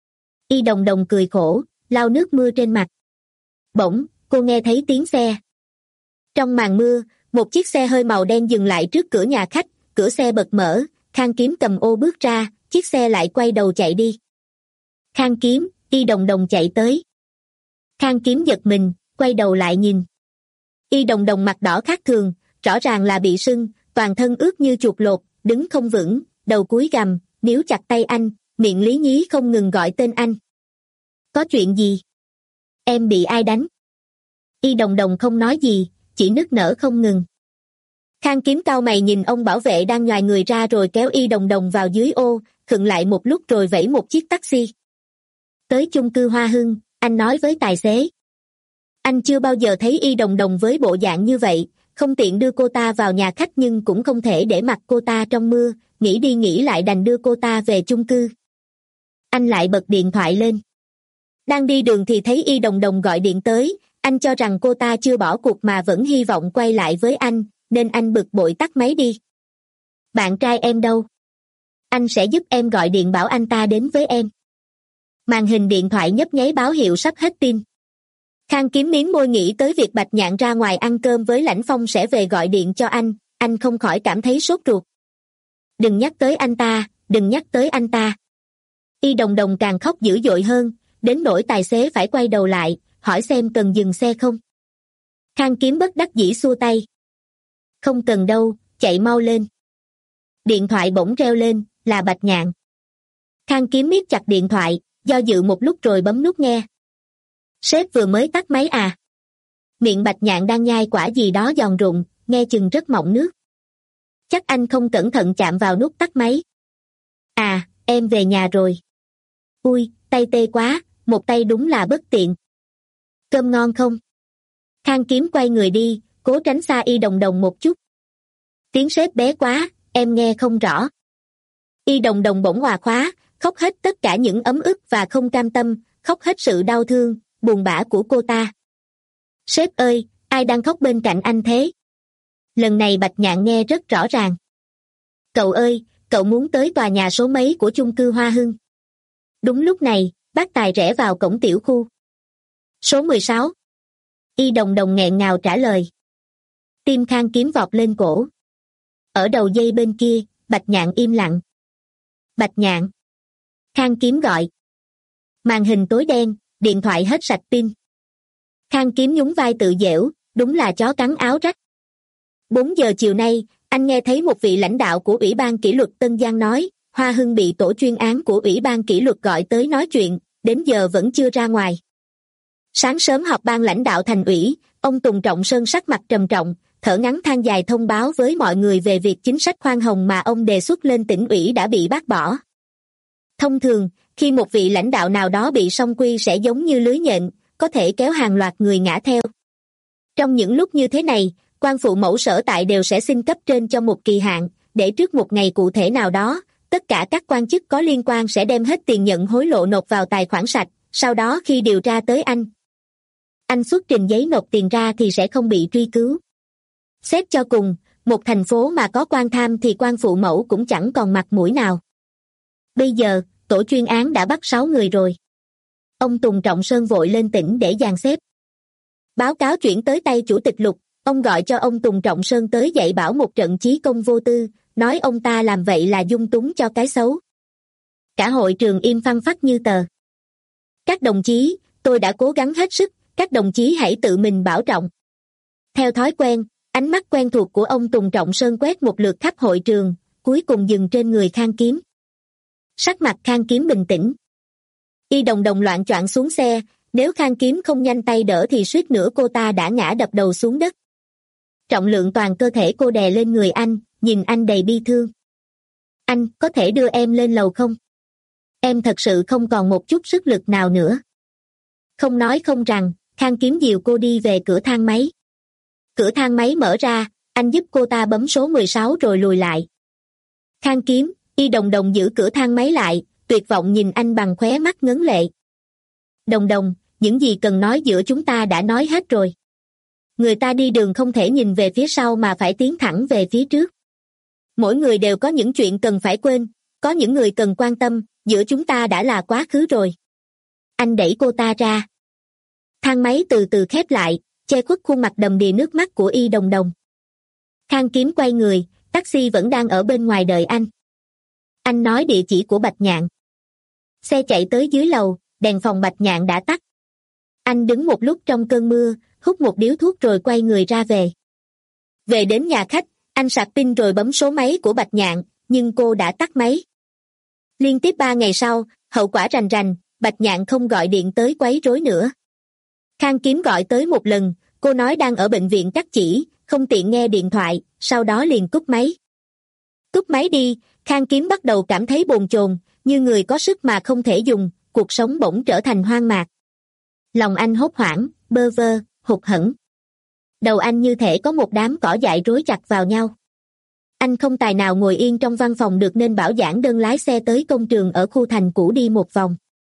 Y Đồng Đồng cười khổ, lau nước mưa trên mặt. Bỗng, cô nghe thấy tiếng xe. Trong màn mưa, một chiếc xe hơi màu đen dừng lại trước cửa nhà khách, cửa xe bật mở, Khang Kiếm cầm ô bước ra, chiếc xe lại quay đầu chạy đi. Khang Kiếm, Y Đồng Đồng chạy tới. Khang Kiếm giật mình, quay đầu lại nhìn. Y Đồng Đồng mặt đỏ khác thường, rõ ràng là bị sưng, toàn thân ướt như chuột lột, đứng không vững, đầu cúi gằm, níu chặt tay anh, miệng lý nhí không ngừng gọi tên anh. Có chuyện gì? Em bị ai đánh? Y Đồng Đồng không nói gì, chỉ nức nở không ngừng. Khang Kiếm cau mày nhìn ông bảo vệ đang nhoài người ra rồi kéo Y Đồng Đồng vào dưới ô, khựng lại một lúc rồi vẫy một chiếc taxi. Tới chung cư Hoa Hưng, anh nói với tài xế. Anh chưa bao giờ thấy Y Đồng Đồng với bộ dạng như vậy, không tiện đưa cô ta vào nhà khách nhưng cũng không thể để mặc cô ta trong mưa, nghĩ đi nghĩ lại đành đưa cô ta về chung cư. Anh lại bật điện thoại lên. Đang đi đường thì thấy Y Đồng Đồng gọi điện tới, anh cho rằng cô ta chưa bỏ cuộc mà vẫn hy vọng quay lại với anh, nên anh bực bội tắt máy đi. Bạn trai em đâu? Anh sẽ giúp em gọi điện bảo anh ta đến với em. Màn hình điện thoại nhấp nháy báo hiệu sắp hết pin. Khang Kiếm miếng môi nghĩ tới việc Bạch Nhạn ra ngoài ăn cơm với Lãnh Phong sẽ về gọi điện cho anh, anh không khỏi cảm thấy sốt ruột. Đừng nhắc tới anh ta, đừng nhắc tới anh ta. Y Đồng Đồng càng khóc dữ dội hơn, đến nỗi tài xế phải quay đầu lại, hỏi xem cần dừng xe không. Khang Kiếm bất đắc dĩ xua tay. Không cần đâu, chạy mau lên. Điện thoại bỗng reo lên, là Bạch Nhạn. Khang Kiếm miết chặt điện thoại, do dự một lúc rồi bấm nút nghe. Sếp vừa mới tắt máy à? Miệng Bạch Nhạn đang nhai quả gì đó giòn rụng, nghe chừng rất mọng nước. Chắc anh không cẩn thận chạm vào nút tắt máy. À, em về nhà rồi. Ui, tay tê quá, một tay đúng là bất tiện. Cơm ngon không? Khang Kiếm quay người đi, cố tránh xa Y Đồng Đồng một chút. Tiếng sếp bé quá, em nghe không rõ. Y Đồng Đồng bỗng hòa khóa, khóc hết tất cả những ấm ức và không cam tâm, khóc hết sự đau thương, buồn bã của cô ta. Sếp ơi, ai đang khóc bên cạnh anh thế? Lần này Bạch Nhạn nghe rất rõ ràng. Cậu ơi, cậu muốn tới tòa nhà số mấy của chung cư Hoa Hưng? Đúng lúc này, bác Tài rẽ vào cổng tiểu khu. Số mười sáu. Y Đồng Đồng nghẹn ngào trả lời. Tim Khang Kiếm vọt lên cổ. Ở đầu dây bên kia, Bạch Nhạn im lặng. Bạch Nhạn. Khang Kiếm gọi. Màn hình tối đen, điện thoại hết sạch pin. Khang Kiếm nhún vai tự giễu, đúng là chó cắn áo rách. Bốn giờ chiều nay, anh nghe thấy một vị lãnh đạo của Ủy ban kỷ luật Tân Giang nói, Hoa Hưng bị tổ chuyên án của Ủy ban kỷ luật gọi tới nói chuyện, đến giờ vẫn chưa ra ngoài. Sáng sớm họp ban lãnh đạo thành ủy, ông Tùng Trọng Sơn sắc mặt trầm trọng, thở ngắn than dài thông báo với mọi người về việc chính sách khoan hồng mà ông đề xuất lên tỉnh ủy đã bị bác bỏ. Thông thường, khi một vị lãnh đạo nào đó bị song quy sẽ giống như lưới nhện, có thể kéo hàng loạt người ngã theo. Trong những lúc như thế này, quan phụ mẫu sở tại đều sẽ xin cấp trên cho một kỳ hạn, để trước một ngày cụ thể nào đó, tất cả các quan chức có liên quan sẽ đem hết tiền nhận hối lộ nộp vào tài khoản sạch, sau đó khi điều tra tới anh, anh xuất trình giấy nộp tiền ra thì sẽ không bị truy cứu. Xét cho cùng, một thành phố mà có quan tham thì quan phụ mẫu cũng chẳng còn mặt mũi nào. Bây giờ, tổ chuyên án đã bắt sáu người rồi. Ông Tùng Trọng Sơn vội lên tỉnh để dàn xếp. Báo cáo chuyển tới tay Chủ tịch Lục, ông gọi cho ông Tùng Trọng Sơn tới dạy bảo một trận chí công vô tư, nói ông ta làm vậy là dung túng cho cái xấu. Cả hội trường im phăng phắc như tờ. Các đồng chí, tôi đã cố gắng hết sức, các đồng chí hãy tự mình bảo trọng. Theo thói quen, ánh mắt quen thuộc của ông Tùng Trọng Sơn quét một lượt khắp hội trường, cuối cùng dừng trên người Khang Kiếm. Sắc mặt Khang Kiếm bình tĩnh. Y Đồng Đồng loạng choạng xuống xe, nếu Khang Kiếm không nhanh tay đỡ thì suýt nữa cô ta đã ngã đập đầu xuống đất. Trọng lượng toàn cơ thể cô đè lên người anh, nhìn anh đầy bi thương. Anh, có thể đưa em lên lầu không? Em thật sự không còn một chút sức lực nào nữa. Không nói không rằng, Khang Kiếm dìu cô đi về cửa thang máy. Cửa thang máy mở ra, anh giúp cô ta bấm số mười sáu rồi lùi lại. Khang Kiếm, Y Đồng Đồng giữ cửa thang máy lại, tuyệt vọng nhìn anh bằng khóe mắt ngấn lệ. Đồng Đồng, những gì cần nói giữa chúng ta đã nói hết rồi. Người ta đi đường không thể nhìn về phía sau mà phải tiến thẳng về phía trước. Mỗi người đều có những chuyện cần phải quên, có những người cần quan tâm, giữa chúng ta đã là quá khứ rồi. Anh đẩy cô ta ra. Thang máy từ từ khép lại, che khuất khuôn mặt đầm đìa nước mắt của Y Đồng Đồng. Khang Kiếm quay người, taxi vẫn đang ở bên ngoài đợi anh. Anh nói địa chỉ của Bạch Nhạn. Xe chạy tới dưới lầu, đèn phòng Bạch Nhạn đã tắt. Anh đứng một lúc trong cơn mưa, hút một điếu thuốc rồi quay người ra về. Về đến nhà khách, anh sạc pin rồi bấm số máy của Bạch Nhạn, nhưng cô đã tắt máy. Liên tiếp ba ngày sau, hậu quả rành rành, Bạch Nhạn không gọi điện tới quấy rối nữa. Khang Kiếm gọi tới một lần, cô nói đang ở bệnh viện Trắc Chỉ, không tiện nghe điện thoại, sau đó liền cúp máy. Cúp máy đi, Khang Kiếm bắt đầu cảm thấy bồn chồn, như người có sức mà không thể dùng, cuộc sống bỗng trở thành hoang mạc. Lòng anh hốt hoảng, bơ vơ, hụt hẫng. Đầu anh như thể có một đám cỏ dại rối chặt vào nhau. Anh không tài nào ngồi yên trong văn phòng được nên bảo giảng đơn lái xe tới công trường ở khu thành cũ đi một vòng.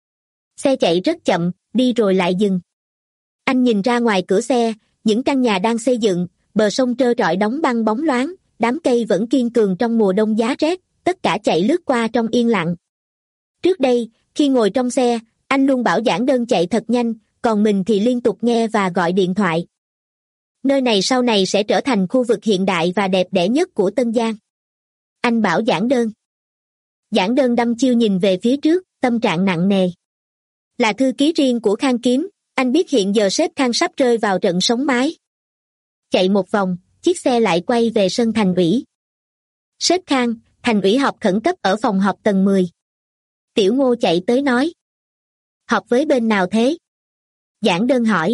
Xe chạy rất chậm, đi rồi lại dừng. Anh nhìn ra ngoài cửa xe, những căn nhà đang xây dựng, bờ sông trơ trọi đóng băng bóng loáng, đám cây vẫn kiên cường trong mùa đông giá rét, tất cả chạy lướt qua trong yên lặng. Trước đây, khi ngồi trong xe, anh luôn bảo giảng đơn chạy thật nhanh, còn mình thì liên tục nghe và gọi điện thoại. Nơi này sau này sẽ trở thành khu vực hiện đại và đẹp đẽ nhất của Tân Giang. Anh bảo giảng đơn. Giảng đơn đăm chiêu nhìn về phía trước, tâm trạng nặng nề. Là thư ký riêng của Khang Kiếm, anh biết hiện giờ sếp Khang sắp rơi vào trận sống mái. Chạy một vòng, chiếc xe lại quay về sân thành ủy. Sếp Khang, thành ủy họp khẩn cấp ở phòng họp tầng mười. Tiểu Ngô chạy tới nói. Họp với bên nào thế? Giảng đơn hỏi.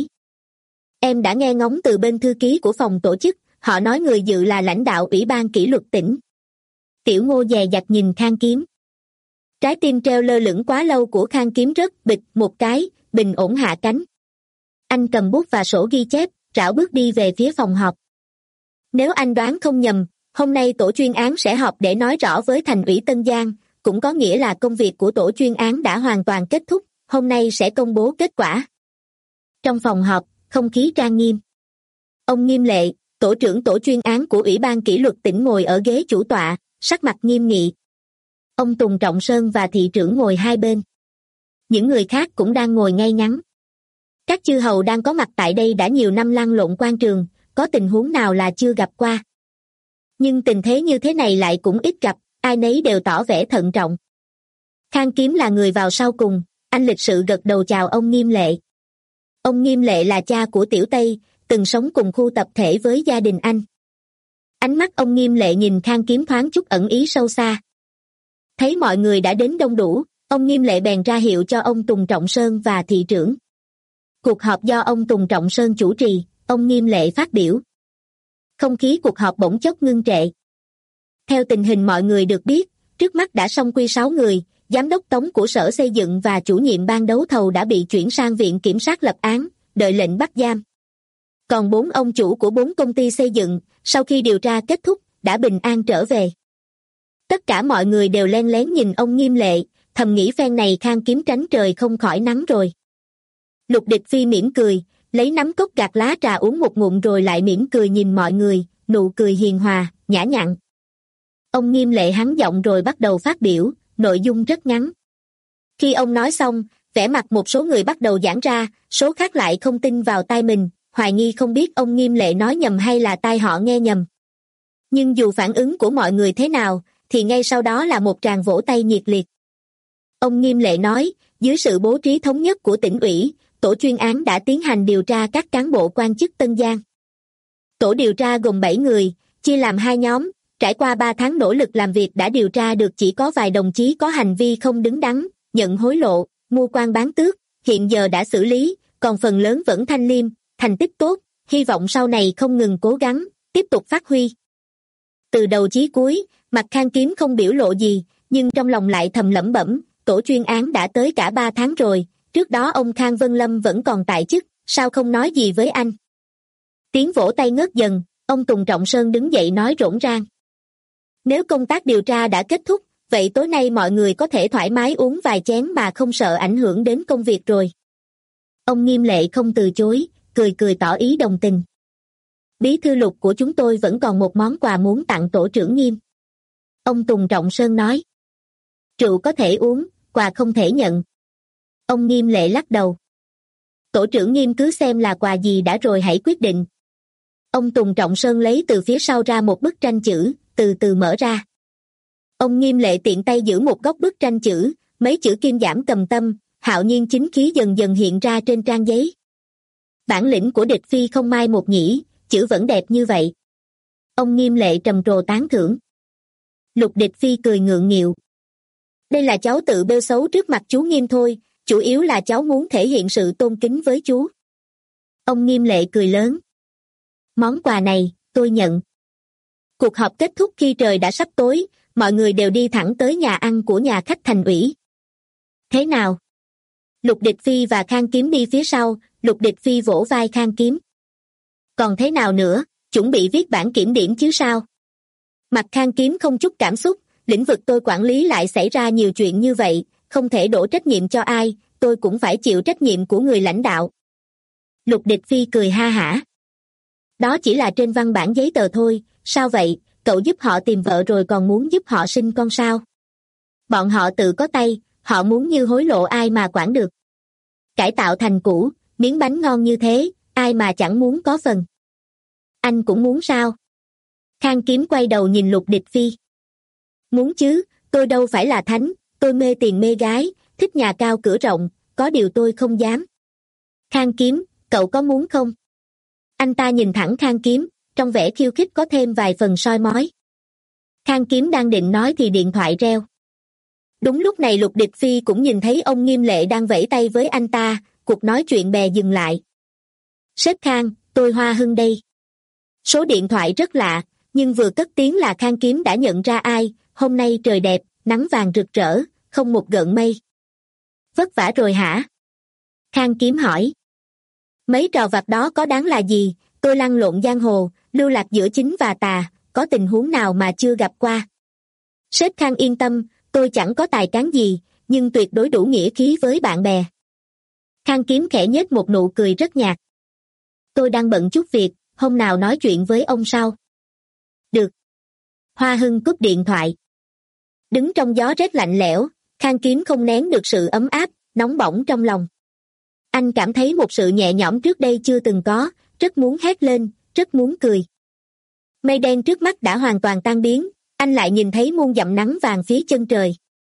Em đã nghe ngóng từ bên thư ký của phòng tổ chức, họ nói người dự là lãnh đạo Ủy ban kỷ luật tỉnh. Tiểu Ngô dè dặt nhìn Khang Kiếm. Trái tim treo lơ lửng quá lâu của Khang Kiếm rớt bịch một cái, bình ổn hạ cánh. Anh cầm bút và sổ ghi chép, rảo bước đi về phía phòng họp. Nếu anh đoán không nhầm, hôm nay tổ chuyên án sẽ họp để nói rõ với thành ủy Tân Giang, cũng có nghĩa là công việc của tổ chuyên án đã hoàn toàn kết thúc, hôm nay sẽ công bố kết quả. Trong phòng họp, không khí trang nghiêm. Ông Nghiêm Lệ, tổ trưởng tổ chuyên án của Ủy ban kỷ luật tỉnh ngồi ở ghế chủ tọa, sắc mặt nghiêm nghị. Ông Tùng Trọng Sơn và thị trưởng ngồi hai bên. Những người khác cũng đang ngồi ngay ngắn. Các chư hầu đang có mặt tại đây đã nhiều năm lăn lộn quan trường, có tình huống nào là chưa gặp qua. Nhưng tình thế như thế này lại cũng ít gặp, ai nấy đều tỏ vẻ thận trọng. Khang Kiếm là người vào sau cùng, anh lịch sự gật đầu chào ông Nghiêm Lệ. Ông Nghiêm Lệ là cha của Tiểu Tây, từng sống cùng khu tập thể với gia đình anh. Ánh mắt ông Nghiêm Lệ nhìn Khang Kiếm thoáng chút ẩn ý sâu xa. Thấy mọi người đã đến đông đủ, ông Nghiêm Lệ bèn ra hiệu cho ông Tùng Trọng Sơn và thị trưởng. Cuộc họp do ông Tùng Trọng Sơn chủ trì, ông Nghiêm Lệ phát biểu. Không khí cuộc họp bỗng chốc ngưng trệ. Theo tình hình mọi người được biết, trước mắt đã xong quy sáu người, giám đốc tống của Sở Xây dựng và chủ nhiệm ban đấu thầu đã bị chuyển sang viện kiểm sát lập án, đợi lệnh bắt giam. Còn bốn ông chủ của bốn công ty xây dựng, sau khi điều tra kết thúc, đã bình an trở về. Tất cả mọi người đều len lén nhìn ông Nghiêm Lệ, thầm nghĩ phen này Khang Kiếm tránh trời không khỏi nắng rồi. Lục Địch Phi mỉm cười, lấy nắm cốc gạt lá trà uống một ngụm rồi lại mỉm cười nhìn mọi người, nụ cười hiền hòa, nhã nhặn. Ông Nghiêm Lệ hắn giọng rồi bắt đầu phát biểu, nội dung rất ngắn. Khi ông nói xong, vẻ mặt một số người bắt đầu giãn ra, số khác lại không tin vào tai mình, hoài nghi không biết ông Nghiêm Lệ nói nhầm hay là tai họ nghe nhầm. Nhưng dù phản ứng của mọi người thế nào, thì ngay sau đó là một tràng vỗ tay nhiệt liệt. Ông Nghiêm Lệ nói, dưới sự bố trí thống nhất của tỉnh ủy, tổ chuyên án đã tiến hành điều tra các cán bộ quan chức Tân Giang. Tổ điều tra gồm bảy người, chia làm hai nhóm, trải qua ba tháng nỗ lực làm việc đã điều tra được chỉ có vài đồng chí có hành vi không đứng đắn, nhận hối lộ, mua quan bán tước, hiện giờ đã xử lý, còn phần lớn vẫn thanh liêm, thành tích tốt, hy vọng sau này không ngừng cố gắng, tiếp tục phát huy. Từ đầu chí cuối, mặt Khang Kiếm không biểu lộ gì, nhưng trong lòng lại thầm lẩm bẩm, tổ chuyên án đã tới cả ba tháng rồi, trước đó ông Khang Vân Lâm vẫn còn tại chức, sao không nói gì với anh? Tiếng vỗ tay ngớt dần, ông Tùng Trọng Sơn đứng dậy nói rỗng rang. Nếu công tác điều tra đã kết thúc, vậy tối nay mọi người có thể thoải mái uống vài chén mà không sợ ảnh hưởng đến công việc rồi. Ông Nghiêm Lệ không từ chối, cười cười tỏ ý đồng tình. Bí thư Lục của chúng tôi vẫn còn một món quà muốn tặng tổ trưởng Nghiêm. Ông Tùng Trọng Sơn nói. Rượu có thể uống, quà không thể nhận. Ông Nghiêm Lệ lắc đầu. Tổ trưởng Nghiêm cứ xem là quà gì đã rồi hãy quyết định. Ông Tùng Trọng Sơn lấy từ phía sau ra một bức tranh chữ, từ từ mở ra. Ông Nghiêm Lệ tiện tay giữ một góc bức tranh chữ, mấy chữ kim giảm cầm tâm, hạo nhiên chính khí dần dần hiện ra trên trang giấy. Bản lĩnh của Địch Phi không mai một nhỉ, chữ vẫn đẹp như vậy. Ông Nghiêm Lệ trầm trồ tán thưởng. Lục Địch Phi cười ngượng nghịu. Đây là cháu tự bêu xấu trước mặt chú Nghiêm thôi, chủ yếu là cháu muốn thể hiện sự tôn kính với chú. Ông Nghiêm Lệ cười lớn. Món quà này, tôi nhận. Cuộc họp kết thúc khi trời đã sắp tối, mọi người đều đi thẳng tới nhà ăn của nhà khách thành ủy. Thế nào? Lục Địch Phi và Khang Kiếm đi phía sau, Lục Địch Phi vỗ vai Khang Kiếm. Còn thế nào nữa, chuẩn bị viết bản kiểm điểm chứ sao? Mặt Khang Kiếm không chút cảm xúc, lĩnh vực tôi quản lý lại xảy ra nhiều chuyện như vậy, không thể đổ trách nhiệm cho ai, tôi cũng phải chịu trách nhiệm của người lãnh đạo. Lục Địch Phi cười ha hả. Đó chỉ là trên văn bản giấy tờ thôi, sao vậy, cậu giúp họ tìm vợ rồi còn muốn giúp họ sinh con sao? Bọn họ tự có tay, họ muốn như hối lộ ai mà quản được. Cải tạo thành cũ, miếng bánh ngon như thế, ai mà chẳng muốn có phần. Anh cũng muốn sao? Khang Kiếm quay đầu nhìn Lục Địch Phi. Muốn chứ, tôi đâu phải là thánh, tôi mê tiền mê gái, thích nhà cao cửa rộng, có điều tôi không dám. Khang Kiếm, cậu có muốn không? Anh ta nhìn thẳng Khang Kiếm, trong vẻ khiêu khích có thêm vài phần soi mói. Khang Kiếm đang định nói thì điện thoại reo. Đúng lúc này Lục Địch Phi cũng nhìn thấy ông Nghiêm Lệ đang vẫy tay với anh ta, cuộc nói chuyện bè dừng lại. Sếp Khang, tôi Hoa Hưng đây. Số điện thoại rất lạ, nhưng vừa cất tiếng là Khang Kiếm đã nhận ra ai, hôm nay trời đẹp, nắng vàng rực rỡ, không một gợn mây. Vất vả rồi hả? Khang Kiếm hỏi. Mấy trò vặt đó có đáng là gì, tôi lăn lộn giang hồ, lưu lạc giữa chính và tà, có tình huống nào mà chưa gặp qua. Sếp Khang yên tâm, tôi chẳng có tài cán gì, nhưng tuyệt đối đủ nghĩa khí với bạn bè. Khang Kiếm khẽ nhếch một nụ cười rất nhạt. Tôi đang bận chút việc, hôm nào nói chuyện với ông sau. Được. Hoa Hưng cúp điện thoại. Đứng trong gió rét lạnh lẽo, Khang Kiếm không nén được sự ấm áp, nóng bỏng trong lòng. Anh cảm thấy một sự nhẹ nhõm trước đây chưa từng có, rất muốn hét lên, rất muốn cười. Mây đen trước mắt đã hoàn toàn tan biến, anh lại nhìn thấy muôn dặm nắng vàng phía chân trời.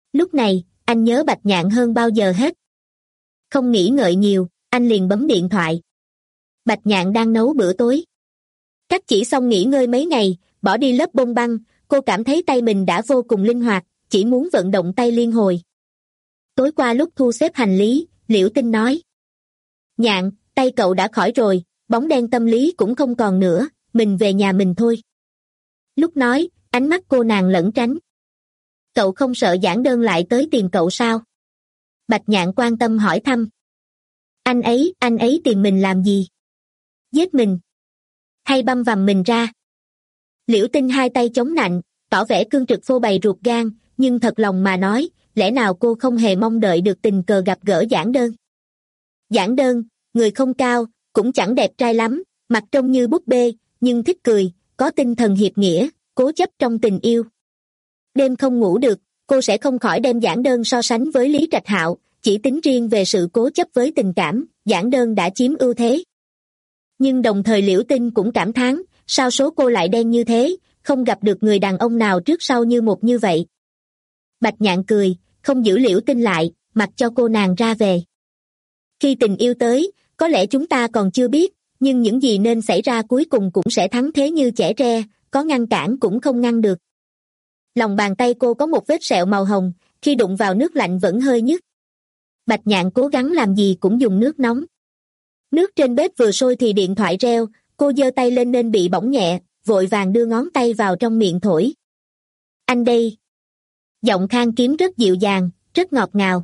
Lúc này, anh nhớ Bạch Nhạn hơn bao giờ hết. Không nghĩ ngợi nhiều, anh liền bấm điện thoại. Bạch Nhạn đang nấu bữa tối. Cắt chỉ xong nghỉ ngơi mấy ngày, bỏ đi lớp bông băng, cô cảm thấy tay mình đã vô cùng linh hoạt, chỉ muốn vận động tay liên hồi. Tối qua lúc thu xếp hành lý, Liễu Tinh nói. Nhạn, tay cậu đã khỏi rồi, bóng đen tâm lý cũng không còn nữa, mình về nhà mình thôi. Lúc nói, ánh mắt cô nàng lẩn tránh. Cậu không sợ giảng đơn lại tới tìm cậu sao? Bạch Nhạn quan tâm hỏi thăm. Anh ấy, anh ấy tìm mình làm gì? Giết mình? Hay băm vằm mình ra? Liễu Tinh hai tay chống nạnh, tỏ vẻ cương trực phô bày ruột gan, nhưng thật lòng mà nói, lẽ nào cô không hề mong đợi được tình cờ gặp gỡ giảng đơn? Giảng đơn, người không cao, cũng chẳng đẹp trai lắm, mặt trông như búp bê, nhưng thích cười, có tinh thần hiệp nghĩa, cố chấp trong tình yêu. Đêm không ngủ được, cô sẽ không khỏi đem giảng đơn so sánh với Lý Trạch Hạo, chỉ tính riêng về sự cố chấp với tình cảm, giảng đơn đã chiếm ưu thế. Nhưng đồng thời Liễu Tinh cũng cảm thán, sao số cô lại đen như thế, không gặp được người đàn ông nào trước sau như một như vậy. Bạch Nhạn cười, không giữ Liễu Tinh lại, mặc cho cô nàng ra về. Khi tình yêu tới, có lẽ chúng ta còn chưa biết, nhưng những gì nên xảy ra cuối cùng cũng sẽ thắng thế như chẻ tre, có ngăn cản cũng không ngăn được. Lòng bàn tay cô có một vết sẹo màu hồng, khi đụng vào nước lạnh vẫn hơi nhức. Bạch Nhạn cố gắng làm gì cũng dùng nước nóng. Nước trên bếp vừa sôi thì điện thoại reo, cô giơ tay lên nên bị bỏng nhẹ, vội vàng đưa ngón tay vào trong miệng thổi. Anh đây. Giọng Khang Kiếm rất dịu dàng, rất ngọt ngào.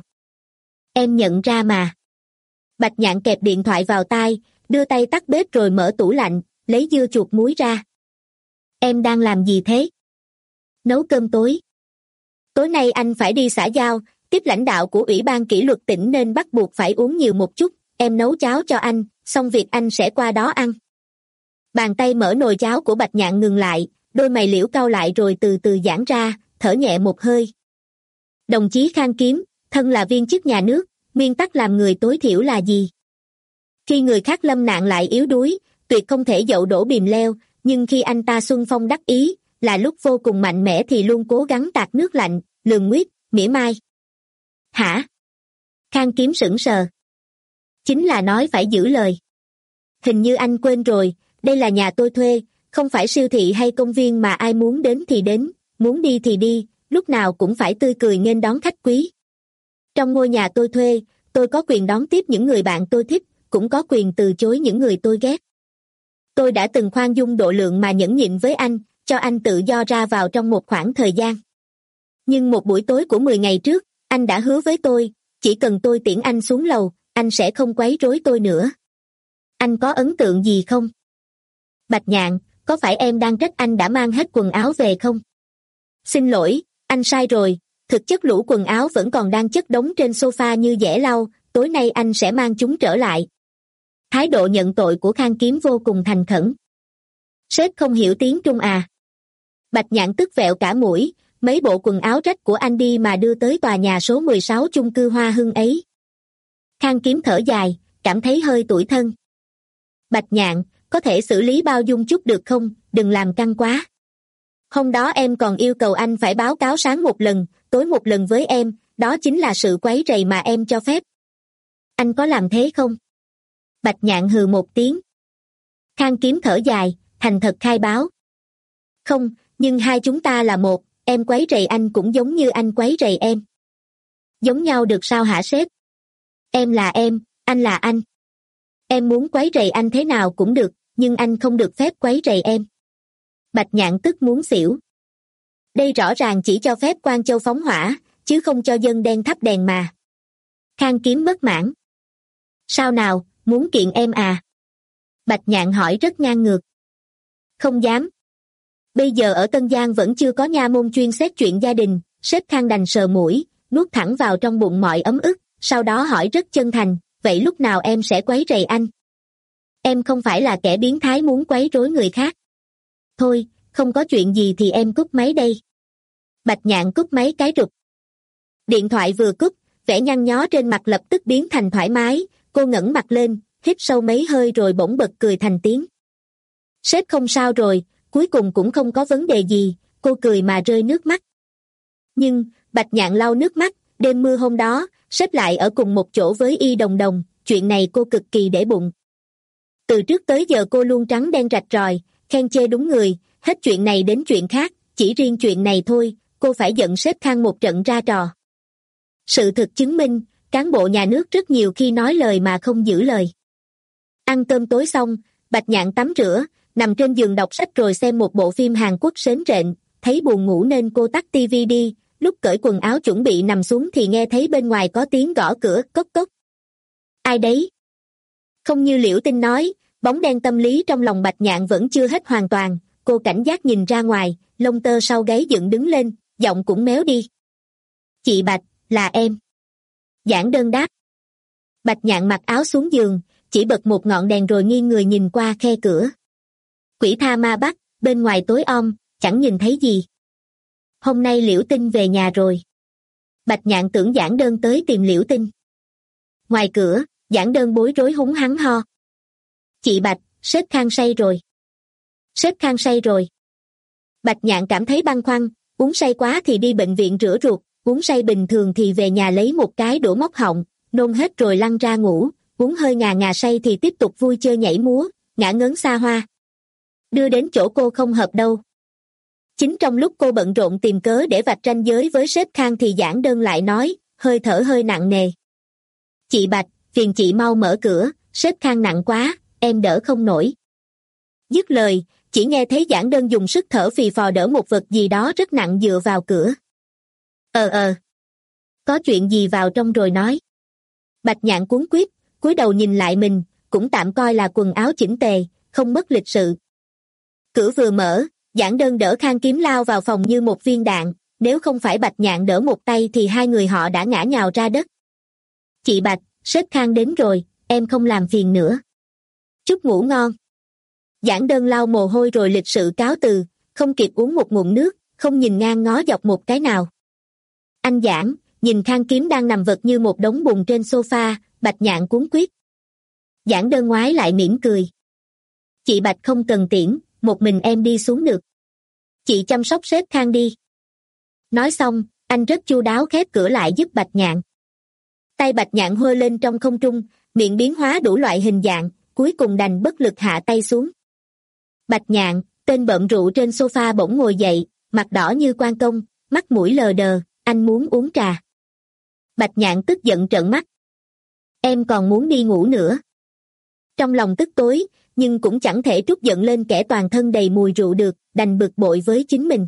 Em nhận ra mà. Bạch Nhạn kẹp điện thoại vào tai, đưa tay tắt bếp rồi mở tủ lạnh, lấy dưa chuột muối ra. Em đang làm gì thế? Nấu cơm tối. Tối nay anh phải đi xã giao, tiếp lãnh đạo của Ủy ban kỷ luật tỉnh nên bắt buộc phải uống nhiều một chút, em nấu cháo cho anh, xong việc anh sẽ qua đó ăn. Bàn tay mở nồi cháo của Bạch Nhạn ngừng lại, đôi mày liễu cau lại rồi từ từ giãn ra, thở nhẹ một hơi. Đồng chí Khang Kiếm, thân là viên chức nhà nước, nguyên tắc làm người tối thiểu là gì? Khi người khác lâm nạn lại yếu đuối, tuyệt không thể dậu đổ bìm leo, nhưng khi anh ta xuân phong đắc ý, là lúc vô cùng mạnh mẽ thì luôn cố gắng tạt nước lạnh, lường nguyết, mỉa mai. Hả? Khang Kiếm sững sờ. Chính là nói phải giữ lời. Hình như anh quên rồi, đây là nhà tôi thuê, không phải siêu thị hay công viên mà ai muốn đến thì đến, muốn đi thì đi, lúc nào cũng phải tươi cười nghênh đón khách quý. Trong ngôi nhà tôi thuê, tôi có quyền đón tiếp những người bạn tôi thích, cũng có quyền từ chối những người tôi ghét. Tôi đã từng khoan dung độ lượng mà nhẫn nhịn với anh, cho anh tự do ra vào trong một khoảng thời gian. Nhưng một buổi tối của mười ngày trước, anh đã hứa với tôi, chỉ cần tôi tiễn anh xuống lầu, anh sẽ không quấy rối tôi nữa. Anh có ấn tượng gì không? Bạch Nhạn, có phải em đang trách anh đã mang hết quần áo về không? Xin lỗi, anh sai rồi, thực chất lũ quần áo vẫn còn đang chất đống trên sofa như dẻ lau, tối nay anh sẽ mang chúng trở lại. Thái độ nhận tội của Khang Kiếm vô cùng thành khẩn. Sếp không hiểu tiếng Trung à? Bạch Nhạn tức vẹo cả mũi, mấy bộ quần áo rách của anh đi mà đưa tới tòa nhà số mười sáu chung cư Hoa Hưng ấy. Khang Kiếm thở dài, cảm thấy hơi tủi thân. Bạch Nhạn, có thể xử lý bao dung chút được không, đừng làm căng quá. Hôm đó em còn yêu cầu anh phải báo cáo sáng một lần, tối một lần với em, đó chính là sự quấy rầy mà em cho phép. Anh có làm thế không? Bạch Nhạn hừ một tiếng. Khang Kiếm thở dài, thành thật khai báo. Không, nhưng hai chúng ta là một, em quấy rầy anh cũng giống như anh quấy rầy em. Giống nhau được sao hả sếp? Em là em, anh là anh. Em muốn quấy rầy anh thế nào cũng được, nhưng anh không được phép quấy rầy em. Bạch Nhạn tức muốn xỉu. Đây rõ ràng chỉ cho phép Quan Châu phóng hỏa, chứ không cho dân đen thắp đèn mà. Khang Kiếm bất mãn. Sao nào, muốn kiện em à? Bạch Nhạn hỏi rất ngang ngược. Không dám. Bây giờ ở Tân Giang vẫn chưa có nha môn chuyên xét chuyện gia đình, sếp Khang đành sờ mũi, nuốt thẳng vào trong bụng mọi ấm ức, sau đó hỏi rất chân thành, vậy lúc nào em sẽ quấy rầy anh? Em không phải là kẻ biến thái muốn quấy rối người khác. Thôi, không có chuyện gì thì em cúp máy đây. Bạch Nhạn cúp máy cái rụt. Điện thoại vừa cúp, vẻ nhăn nhó trên mặt lập tức biến thành thoải mái, cô ngẩng mặt lên, hít sâu mấy hơi rồi bỗng bật cười thành tiếng. Sếp không sao rồi, cuối cùng cũng không có vấn đề gì, cô cười mà rơi nước mắt. Nhưng, Bạch Nhạn lau nước mắt, đêm mưa hôm đó, xếp lại ở cùng một chỗ với Y Đồng Đồng, chuyện này cô cực kỳ để bụng. Từ trước tới giờ cô luôn trắng đen rạch ròi, khen chê đúng người, hết chuyện này đến chuyện khác, chỉ riêng chuyện này thôi, cô phải giận sếp Khang một trận ra trò. Sự thực chứng minh, cán bộ nhà nước rất nhiều khi nói lời mà không giữ lời. Ăn cơm tối xong, Bạch Nhạn tắm rửa, nằm trên giường đọc sách rồi xem một bộ phim Hàn Quốc sến rện, thấy buồn ngủ nên cô tắt tivi đi, lúc cởi quần áo chuẩn bị nằm xuống thì nghe thấy bên ngoài có tiếng gõ cửa cốc cốc. Ai đấy? Không như Liễu Tinh nói, bóng đen tâm lý trong lòng Bạch Nhạn vẫn chưa hết hoàn toàn, cô cảnh giác nhìn ra ngoài, lông tơ sau gáy dựng đứng lên, giọng cũng méo đi. Chị Bạch, là em. Giảng Đơn đáp. Bạch Nhạn mặc áo xuống giường, chỉ bật một ngọn đèn rồi nghiêng người nhìn qua khe cửa. Quỷ tha ma bắt, bên ngoài tối om, chẳng nhìn thấy gì. Hôm nay Liễu Tinh về nhà rồi. Bạch Nhạn tưởng Giảng Đơn tới tìm Liễu Tinh. Ngoài cửa, Giảng Đơn bối rối húng hắn ho. Chị Bạch, sếp Khang say rồi. Sếp Khang say rồi. Bạch Nhạn cảm thấy băn khoăn, uống say quá thì đi bệnh viện rửa ruột, uống say bình thường thì về nhà lấy một cái đũa móc họng, nôn hết rồi lăn ra ngủ, uống hơi ngà ngà say thì tiếp tục vui chơi nhảy múa, ngả ngớn xa hoa. Đưa đến chỗ cô không hợp đâu. Chính trong lúc cô bận rộn tìm cớ để vạch ranh giới với sếp Khang thì Giảng Đơn lại nói, hơi thở hơi nặng nề. Chị Bạch, phiền chị mau mở cửa, sếp Khang nặng quá, em đỡ không nổi. Dứt lời, chỉ nghe thấy Giảng Đơn dùng sức thở phì phò đỡ một vật gì đó rất nặng dựa vào cửa. Ờ ờ. Có chuyện gì vào trong rồi nói. Bạch Nhạn cuống quýt, cúi đầu nhìn lại mình, cũng tạm coi là quần áo chỉnh tề, không mất lịch sự. Cửa vừa mở, Giảng Đơn đỡ Khang Kiếm lao vào phòng như một viên đạn, nếu không phải Bạch Nhạn đỡ một tay thì hai người họ đã ngã nhào ra đất. Chị Bạch, sếp Khang đến rồi, em không làm phiền nữa. Chúc ngủ ngon. Giảng Đơn lau mồ hôi rồi lịch sự cáo từ, không kịp uống một ngụm nước, không nhìn ngang ngó dọc một cái nào. Anh Giảng, nhìn Khang Kiếm đang nằm vật như một đống bùn trên sofa, Bạch Nhạn cuống quýt. Giảng Đơn ngoái lại mỉm cười. Chị Bạch không cần tiễn, một mình em đi xuống được. Chị chăm sóc sếp Khang đi. Nói xong, anh rất chu đáo khép cửa lại giúp Bạch Nhạn. Tay Bạch Nhạn hơ lên trong không trung, miệng biến hóa đủ loại hình dạng, cuối cùng đành bất lực hạ tay xuống. Bạch Nhạn, tên bợm rượu trên sofa bỗng ngồi dậy, mặt đỏ như quan công, mắt mũi lờ đờ, anh muốn uống trà. Bạch Nhạn tức giận trợn mắt. Em còn muốn đi ngủ nữa. Trong lòng tức tối, nhưng cũng chẳng thể trút giận lên kẻ toàn thân đầy mùi rượu được, đành bực bội với chính mình.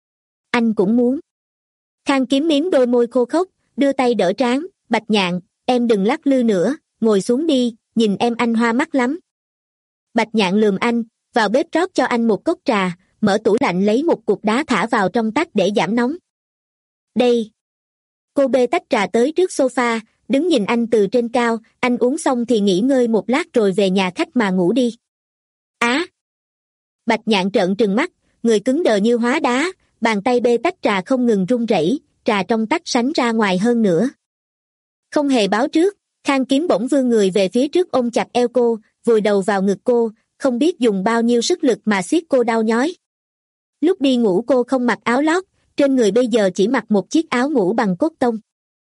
Anh cũng muốn. Khang Kiếm miếm đôi môi khô khốc, đưa tay đỡ trán, Bạch Nhạn, em đừng lắc lư nữa, ngồi xuống đi, nhìn em anh hoa mắt lắm. Bạch Nhạn lườm anh, vào bếp rót cho anh một cốc trà, mở tủ lạnh lấy một cục đá thả vào trong tách để giảm nóng. Đây. Cô bê tách trà tới trước sofa, đứng nhìn anh từ trên cao, anh uống xong thì nghỉ ngơi một lát rồi về nhà khách mà ngủ đi. Á! À. Bạch Nhạn trợn trừng mắt, người cứng đờ như hóa đá, bàn tay bê tách trà không ngừng run rẩy, trà trong tách sánh ra ngoài hơn nữa. Không hề báo trước, Khang Kiếm bỗng vươn người về phía trước ôm chặt eo cô, vùi đầu vào ngực cô, không biết dùng bao nhiêu sức lực mà siết cô đau nhói. Lúc đi ngủ cô không mặc áo lót, trên người bây giờ chỉ mặc một chiếc áo ngủ bằng cốt tông.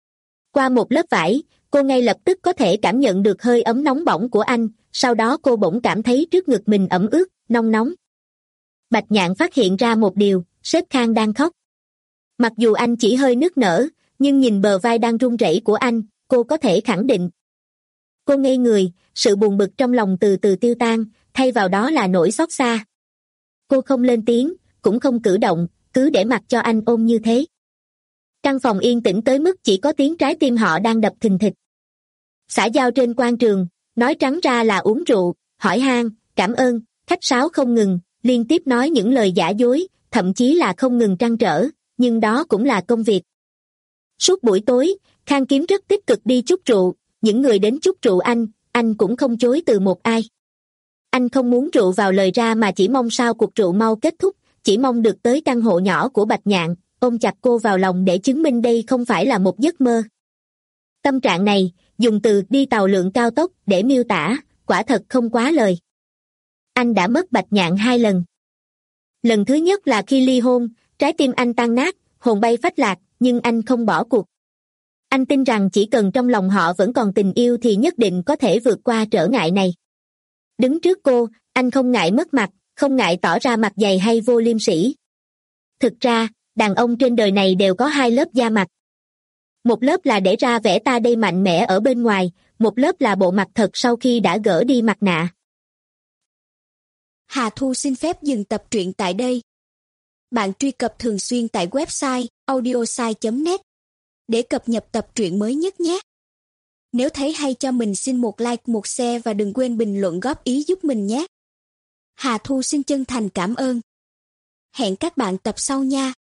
Qua một lớp vải, cô ngay lập tức có thể cảm nhận được hơi ấm nóng bỏng của anh, sau đó cô bỗng cảm thấy trước ngực mình ẩm ướt, nóng nóng. Bạch Nhạn phát hiện ra một điều, sếp Khang đang khóc. Mặc dù anh chỉ hơi nức nở, nhưng nhìn bờ vai đang run rẩy của anh, cô có thể khẳng định. Cô ngây người, sự buồn bực trong lòng từ từ tiêu tan, thay vào đó là nỗi xót xa. Cô không lên tiếng, cũng không cử động, cứ để mặc cho anh ôm như thế. Căn phòng yên tĩnh tới mức chỉ có tiếng trái tim họ đang đập thình thịch. Xã giao trên quan trường, nói trắng ra là uống rượu, hỏi han, cảm ơn, khách sáo không ngừng, liên tiếp nói những lời giả dối, thậm chí là không ngừng trăn trở, nhưng đó cũng là công việc. Suốt buổi tối, Khang Kiếm rất tích cực đi chúc rượu, những người đến chúc rượu anh, anh cũng không chối từ một ai. Anh không muốn rượu vào lời ra mà chỉ mong sao cuộc rượu mau kết thúc, chỉ mong được tới căn hộ nhỏ của Bạch Nhạn, ôm chặt cô vào lòng để chứng minh đây không phải là một giấc mơ. Tâm trạng này, dùng từ đi tàu lượng cao tốc để miêu tả, quả thật không quá lời. Anh đã mất Bạch Nhạn hai lần. Lần thứ nhất là khi ly hôn, trái tim anh tan nát, hồn bay phách lạc, nhưng anh không bỏ cuộc. Anh tin rằng chỉ cần trong lòng họ vẫn còn tình yêu thì nhất định có thể vượt qua trở ngại này. Đứng trước cô, anh không ngại mất mặt, không ngại tỏ ra mặt dày hay vô liêm sỉ. Thực ra, đàn ông trên đời này đều có hai lớp da mặt. Một lớp là để ra vẻ ta đây mạnh mẽ ở bên ngoài, một lớp là bộ mặt thật sau khi đã gỡ đi mặt nạ. Hà Thu xin phép dừng tập truyện tại đây. Bạn truy cập thường xuyên tại website audiosai chấm net để cập nhật tập truyện mới nhất nhé. Nếu thấy hay cho mình xin một like, một share và đừng quên bình luận góp ý giúp mình nhé. Hà Thu xin chân thành cảm ơn. Hẹn các bạn tập sau nha.